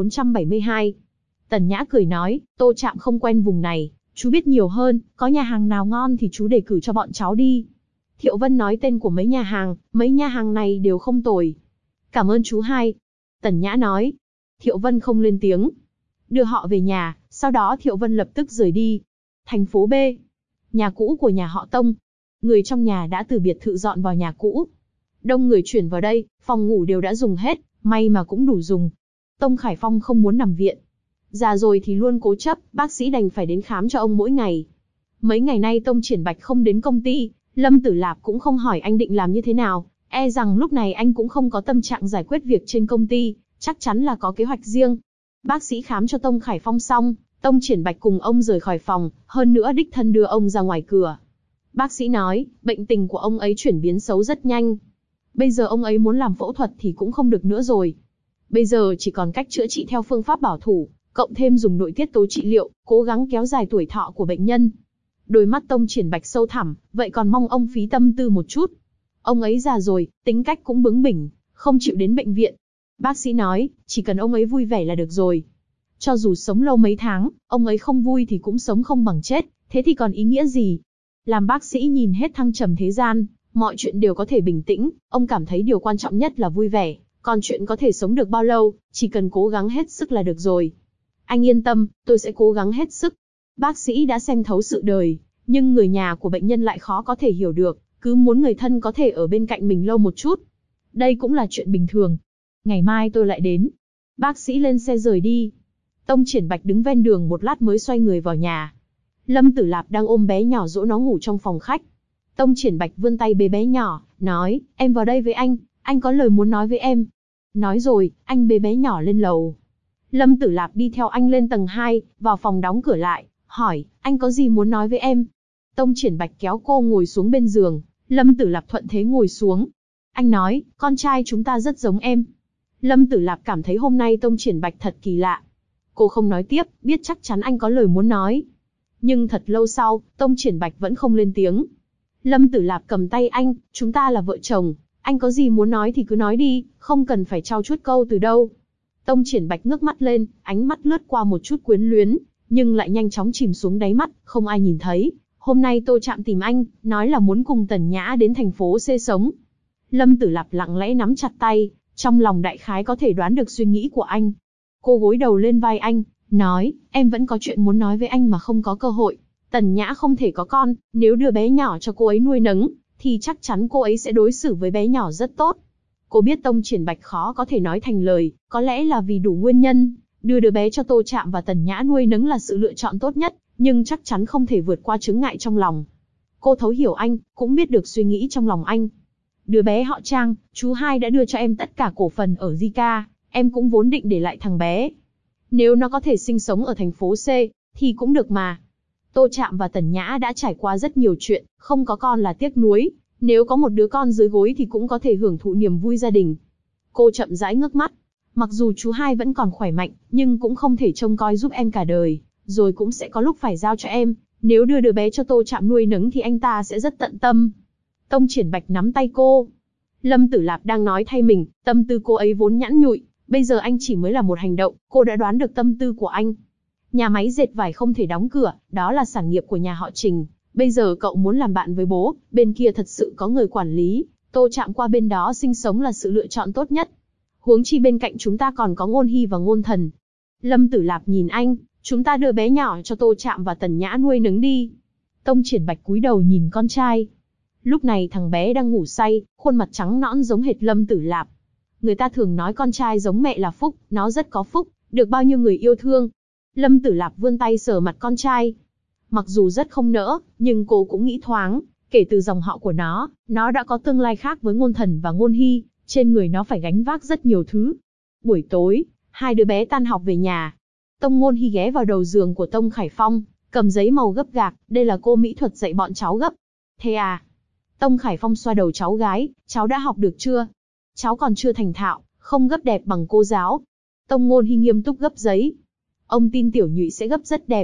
S1: 1472. Tần Nhã cười nói, Tô Trạm không quen vùng này, chú biết nhiều hơn, có nhà hàng nào ngon thì chú đề cử cho bọn cháu đi. Thiệu Vân nói tên của mấy nhà hàng này đều không tồi. Cảm ơn chú hai. Tần Nhã nói. Thiệu Vân không lên tiếng. Đưa họ về nhà, sau đó Thiệu Vân lập tức rời đi. Thành phố B. Nhà cũ của nhà họ Tông. Người trong nhà đã từ biệt thự dọn vào nhà cũ. Đông người chuyển vào đây, phòng ngủ đều đã dùng hết, may mà cũng đủ dùng. Tông Khải Phong không muốn nằm viện. Già rồi thì luôn cố chấp, bác sĩ đành phải đến khám cho ông mỗi ngày. Mấy ngày nay Tông Triển Bạch không đến công ty, Lâm Tử Lạp cũng không hỏi anh định làm như thế nào, e rằng lúc này anh cũng không có tâm trạng giải quyết việc trên công ty, chắc chắn là có kế hoạch riêng. Bác sĩ khám cho Tông Khải Phong xong, Tông Triển Bạch cùng ông rời khỏi phòng, hơn nữa đích thân đưa ông ra ngoài cửa. Bác sĩ nói, bệnh tình của ông ấy chuyển biến xấu rất nhanh. Bây giờ ông ấy muốn làm phẫu thuật thì cũng không được nữa rồi. Bây giờ chỉ còn cách chữa trị theo phương pháp bảo thủ, cộng thêm dùng nội tiết tố trị liệu, cố gắng kéo dài tuổi thọ của bệnh nhân. Đôi mắt Tông Triển Bạch sâu thẳm, vậy còn mong ông phí tâm tư một chút. Ông ấy già rồi, tính cách cũng bướng bỉnh, không chịu đến bệnh viện. Bác sĩ nói, chỉ cần ông ấy vui vẻ là được rồi. Cho dù sống lâu mấy tháng, ông ấy không vui thì cũng sống không bằng chết, thế thì còn ý nghĩa gì? Làm bác sĩ nhìn hết thăng trầm thế gian, mọi chuyện đều có thể bình tĩnh, ông cảm thấy điều quan trọng nhất là vui vẻ, còn chuyện có thể sống được bao lâu, chỉ cần cố gắng hết sức là được rồi. Anh yên tâm, tôi sẽ cố gắng hết sức. Bác sĩ đã xem thấu sự đời, nhưng người nhà của bệnh nhân lại khó có thể hiểu được, cứ muốn người thân có thể ở bên cạnh mình lâu một chút. Đây cũng là chuyện bình thường. Ngày mai tôi lại đến. Bác sĩ lên xe rời đi. Tông Triển Bạch đứng ven đường một lát mới xoay người vào nhà. Lâm Tử Lạp đang ôm bé nhỏ dỗ nó ngủ trong phòng khách. Tông Triển Bạch vươn tay bế bé nhỏ, nói, em vào đây với anh có lời muốn nói với em. Nói rồi, anh bế bé nhỏ lên lầu. Lâm Tử Lạp đi theo anh lên tầng 2, vào phòng đóng cửa lại, hỏi, anh có gì muốn nói với em? Tông Triển Bạch kéo cô ngồi xuống bên giường, Lâm Tử Lạp thuận thế ngồi xuống. Anh nói, con trai chúng ta rất giống em. Lâm Tử Lạp cảm thấy hôm nay Tông Triển Bạch thật kỳ lạ. Cô không nói tiếp, biết chắc chắn anh có lời muốn nói. Nhưng thật lâu sau, Tông Triển Bạch vẫn không lên tiếng. Lâm Tử Lạp cầm tay anh, chúng ta là vợ chồng, anh có gì muốn nói thì cứ nói đi, không cần phải trau chuốt câu từ đâu. Tông Triển Bạch ngước mắt lên, ánh mắt lướt qua một chút quyến luyến, nhưng lại nhanh chóng chìm xuống đáy mắt, không ai nhìn thấy. Hôm nay Tô Trạm tìm anh, nói là muốn cùng Tần Nhã đến thành phố C sống. Lâm Tử Lạp lặng lẽ nắm chặt tay, trong lòng đại khái có thể đoán được suy nghĩ của anh. Cô gối đầu lên vai anh, nói, em vẫn có chuyện muốn nói với anh mà không có cơ hội. Tần Nhã không thể có con, nếu đưa bé nhỏ cho cô ấy nuôi nấng, thì chắc chắn cô ấy sẽ đối xử với bé nhỏ rất tốt. Cô biết Tông Triển Bạch khó có thể nói thành lời, có lẽ là vì đủ nguyên nhân, đưa đứa bé cho Tô Trạm và Tần Nhã nuôi nấng là sự lựa chọn tốt nhất, nhưng chắc chắn không thể vượt qua chướng ngại trong lòng. Cô thấu hiểu anh, cũng biết được suy nghĩ trong lòng anh. Đứa bé họ Trang, chú hai đã đưa cho em tất cả cổ phần ở Zika, em cũng vốn định để lại thằng bé. Nếu nó có thể sinh sống ở thành phố C, thì cũng được mà. Tô Trạm và Tần Nhã đã trải qua rất nhiều chuyện, không có con là tiếc nuối, nếu có một đứa con dưới gối thì cũng có thể hưởng thụ niềm vui gia đình. Cô chậm rãi ngước mắt, mặc dù chú hai vẫn còn khỏe mạnh, nhưng cũng không thể trông coi giúp em cả đời, rồi cũng sẽ có lúc phải giao cho em, nếu đưa đứa bé cho Tô Trạm nuôi nấng thì anh ta sẽ rất tận tâm. Tông Triển Bạch nắm tay cô. Lâm Tử Lạp đang nói thay mình, tâm tư cô ấy vốn nhẵn nhụi, bây giờ anh chỉ mới là một hành động, cô đã đoán được tâm tư của anh. Nhà máy dệt vải không thể đóng cửa, đó là sản nghiệp của nhà họ Trình. Bây giờ cậu muốn làm bạn với bố, bên kia thật sự có người quản lý, Tô Trạm qua bên đó sinh sống là sự lựa chọn tốt nhất. Huống chi bên cạnh chúng ta còn có Ngôn Hy và Ngôn Thần. Lâm Tử Lạp nhìn anh, chúng ta đưa bé nhỏ cho Tô Trạm và Tần Nhã nuôi nấng đi. Tông Triển Bạch cúi đầu nhìn con trai. Lúc này thằng bé đang ngủ say, khuôn mặt trắng nõn giống hệt Lâm Tử Lạp. Người ta thường nói con trai giống mẹ là phúc, nó rất có phúc, được bao nhiêu người yêu thương. Lâm Tử Lạp vươn tay sờ mặt con trai. Mặc dù rất không nỡ, nhưng cô cũng nghĩ thoáng, kể từ dòng họ của nó đã có tương lai khác với Ngôn Thần và Ngôn Hy, trên người nó phải gánh vác rất nhiều thứ. Buổi tối, hai đứa bé tan học về nhà. Tông Ngôn Hy ghé vào đầu giường của Tông Khải Phong, cầm giấy màu gấp gạc, đây là cô mỹ thuật dạy bọn cháu gấp. Thế à? Tông Khải Phong xoa đầu cháu gái, cháu đã học được chưa? Cháu còn chưa thành thạo, không gấp đẹp bằng cô giáo. Tông Ngôn Hy nghiêm túc gấp giấy. Ông tin tiểu nhụy sẽ gấp rất đẹp.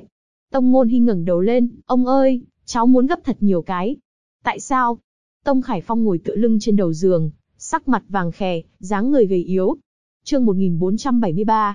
S1: Tông Ngôn Hi ngẩng đầu lên, ông ơi, cháu muốn gấp thật nhiều cái. Tại sao? Tông Khải Phong ngồi tựa lưng trên đầu giường, sắc mặt vàng khè, dáng người gầy yếu. Chương 1473.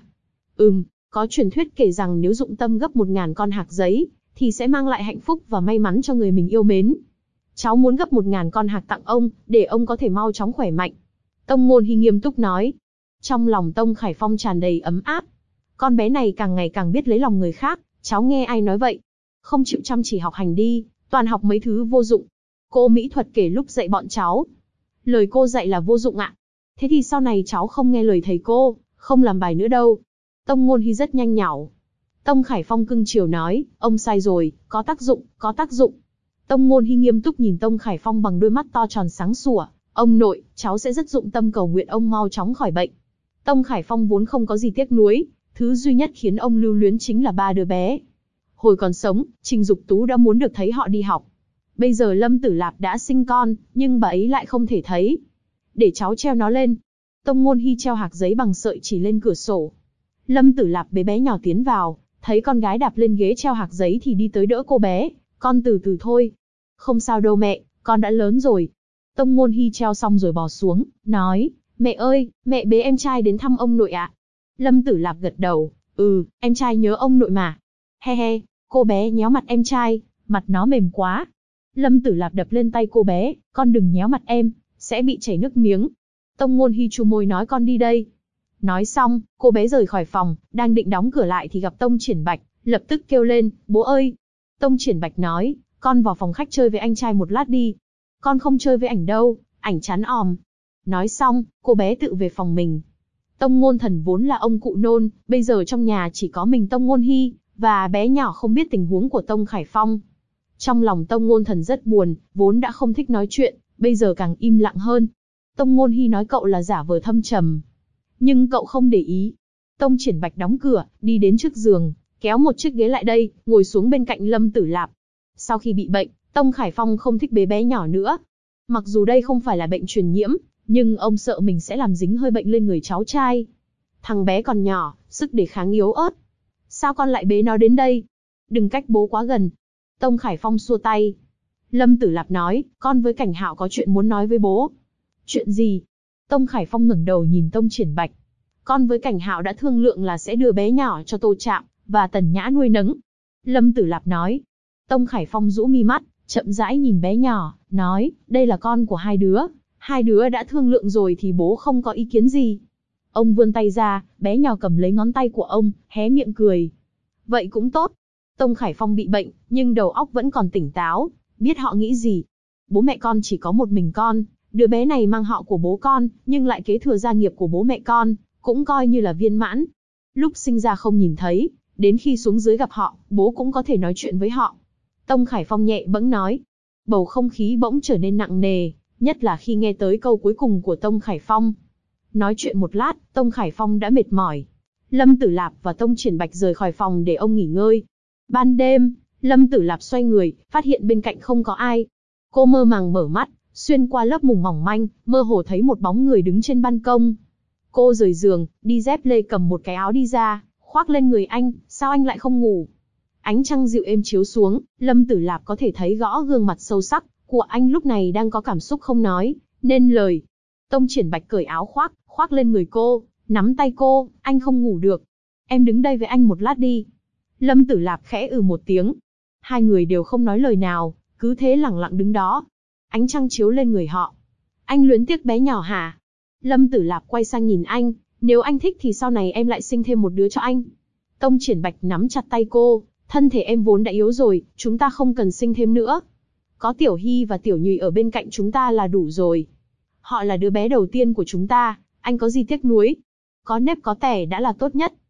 S1: Có truyền thuyết kể rằng nếu dụng tâm gấp 1000 con hạc giấy, thì sẽ mang lại hạnh phúc và may mắn cho người mình yêu mến. Cháu muốn gấp 1000 con hạc tặng ông, để ông có thể mau chóng khỏe mạnh. Tông Ngôn Hi nghiêm túc nói. Trong lòng Tông Khải Phong tràn đầy ấm áp. Con bé này càng ngày càng biết lấy lòng người khác, cháu nghe ai nói vậy? Không chịu chăm chỉ học hành đi, toàn học mấy thứ vô dụng. Cô mỹ thuật kể lúc dạy bọn cháu. Lời cô dạy là vô dụng ạ. Thế thì sau này cháu không nghe lời thầy cô, không làm bài nữa đâu. Tông Ngôn Hi rất nhanh nhảu. Tông Khải Phong cưng chiều nói, ông sai rồi, có tác dụng, có tác dụng. Tông Ngôn Hi nghiêm túc nhìn Tông Khải Phong bằng đôi mắt to tròn sáng sủa. Ông nội, cháu sẽ rất dụng tâm cầu nguyện ông mau chóng khỏi bệnh. Tông Khải Phong vốn không có gì tiếc nuối, thứ duy nhất khiến ông lưu luyến chính là 3 đứa bé. Hồi còn sống, Trình Dục Tú đã muốn được thấy họ đi học. Bây giờ Lâm Tử Lạp đã sinh con, nhưng bà ấy lại không thể thấy. Để cháu treo nó lên. Tông Ngôn Hi treo hạc giấy bằng sợi chỉ lên cửa sổ. Lâm Tử Lạp bế bé nhỏ tiến vào, thấy con gái đạp lên ghế treo hạc giấy thì đi tới đỡ cô bé. Con từ từ thôi. Không sao đâu mẹ, con đã lớn rồi. Tông Ngôn Hi treo xong rồi bò xuống, nói, mẹ ơi, mẹ bế em trai đến thăm ông nội ạ. Lâm Tử Lạp gật đầu, em trai nhớ ông nội mà. He he, cô bé nhéo mặt em trai, mặt nó mềm quá. Lâm Tử Lạp đập lên tay cô bé, con đừng nhéo mặt em, sẽ bị chảy nước miếng. Tông Ngôn Hi chu môi nói con đi đây. Nói xong, cô bé rời khỏi phòng, đang định đóng cửa lại thì gặp Tông Triển Bạch, lập tức kêu lên, bố ơi. Tông Triển Bạch nói, con vào phòng khách chơi với anh trai một lát đi. Con không chơi với ảnh đâu, ảnh chán òm. Nói xong, cô bé tự về phòng mình. Tông Ngôn Thần vốn là ông cụ nôn, bây giờ trong nhà chỉ có mình Tông Ngôn Hi, và bé nhỏ không biết tình huống của Tông Khải Phong. Trong lòng Tông Ngôn Thần rất buồn, vốn đã không thích nói chuyện, bây giờ càng im lặng hơn. Tông Ngôn Hi nói cậu là giả vờ thâm trầm. Nhưng cậu không để ý. Tông Triển Bạch đóng cửa, đi đến trước giường, kéo một chiếc ghế lại đây, ngồi xuống bên cạnh Lâm Tử Lạp. Sau khi bị bệnh, Tông Khải Phong không thích bế bé nhỏ nữa. Mặc dù đây không phải là bệnh truyền nhiễm, nhưng ông sợ mình sẽ làm dính hơi bệnh lên người cháu trai. Thằng bé còn nhỏ, sức đề kháng yếu ớt. Sao con lại bế nó đến đây? Đừng cách bố quá gần. Tông Khải Phong xua tay. Lâm Tử Lạp nói, con với Cảnh Hạo có chuyện muốn nói với bố. Chuyện gì? Tông Khải Phong ngẩng đầu nhìn Tông Triển Bạch. Con với Cảnh Hạo đã thương lượng là sẽ đưa bé nhỏ cho Tô Trạm và Tần Nhã nuôi nấng. Lâm Tử Lạp nói. Tông Khải Phong rũ mi mắt, chậm rãi nhìn bé nhỏ, nói, đây là con của hai đứa. Hai đứa đã thương lượng rồi thì bố không có ý kiến gì. Ông vươn tay ra, bé nhỏ cầm lấy ngón tay của ông, hé miệng cười. Vậy cũng tốt. Tông Khải Phong bị bệnh, nhưng đầu óc vẫn còn tỉnh táo, biết họ nghĩ gì. Bố mẹ con chỉ có một mình con, đứa bé này mang họ của bố con, nhưng lại kế thừa gia nghiệp của bố mẹ con, cũng coi như là viên mãn. Lúc sinh ra không nhìn thấy, đến khi xuống dưới gặp họ, bố cũng có thể nói chuyện với họ. Tông Khải Phong nhẹ bẫng nói. Bầu không khí bỗng trở nên nặng nề, nhất là khi nghe tới câu cuối cùng của Tông Khải Phong. Nói chuyện một lát, Tông Khải Phong đã mệt mỏi. Lâm Tử Lạp và Tông Triển Bạch rời khỏi phòng để ông nghỉ ngơi. Ban đêm, Lâm Tử Lạp xoay người, phát hiện bên cạnh không có ai. Cô mơ màng mở mắt, xuyên qua lớp mùng mỏng manh, mơ hồ thấy một bóng người đứng trên ban công. Cô rời giường, đi dép lê cầm một cái áo đi ra, khoác lên người anh, sao anh lại không ngủ? Ánh trăng dịu êm chiếu xuống, Lâm Tử Lạp có thể thấy rõ gương mặt sâu sắc của anh lúc này đang có cảm xúc không nói nên lời. Tông Triển Bạch cởi áo khoác lên người cô, nắm tay cô, anh không ngủ được. Em đứng đây với anh một lát đi. Lâm Tử Lạp khẽ một tiếng. Hai người đều không nói lời nào, cứ thế lặng lặng đứng đó. Ánh trăng chiếu lên người họ. Anh luyến tiếc bé nhỏ hả? Lâm Tử Lạp quay sang nhìn anh, nếu anh thích thì sau này em lại sinh thêm một đứa cho anh. Tông Triển Bạch nắm chặt tay cô, thân thể em vốn đã yếu rồi, chúng ta không cần sinh thêm nữa. Có Tiểu Hy và Tiểu Nhụy ở bên cạnh chúng ta là đủ rồi. Họ là đứa bé đầu tiên của chúng ta, anh có gì tiếc nuối? Có nếp có tẻ đã là tốt nhất.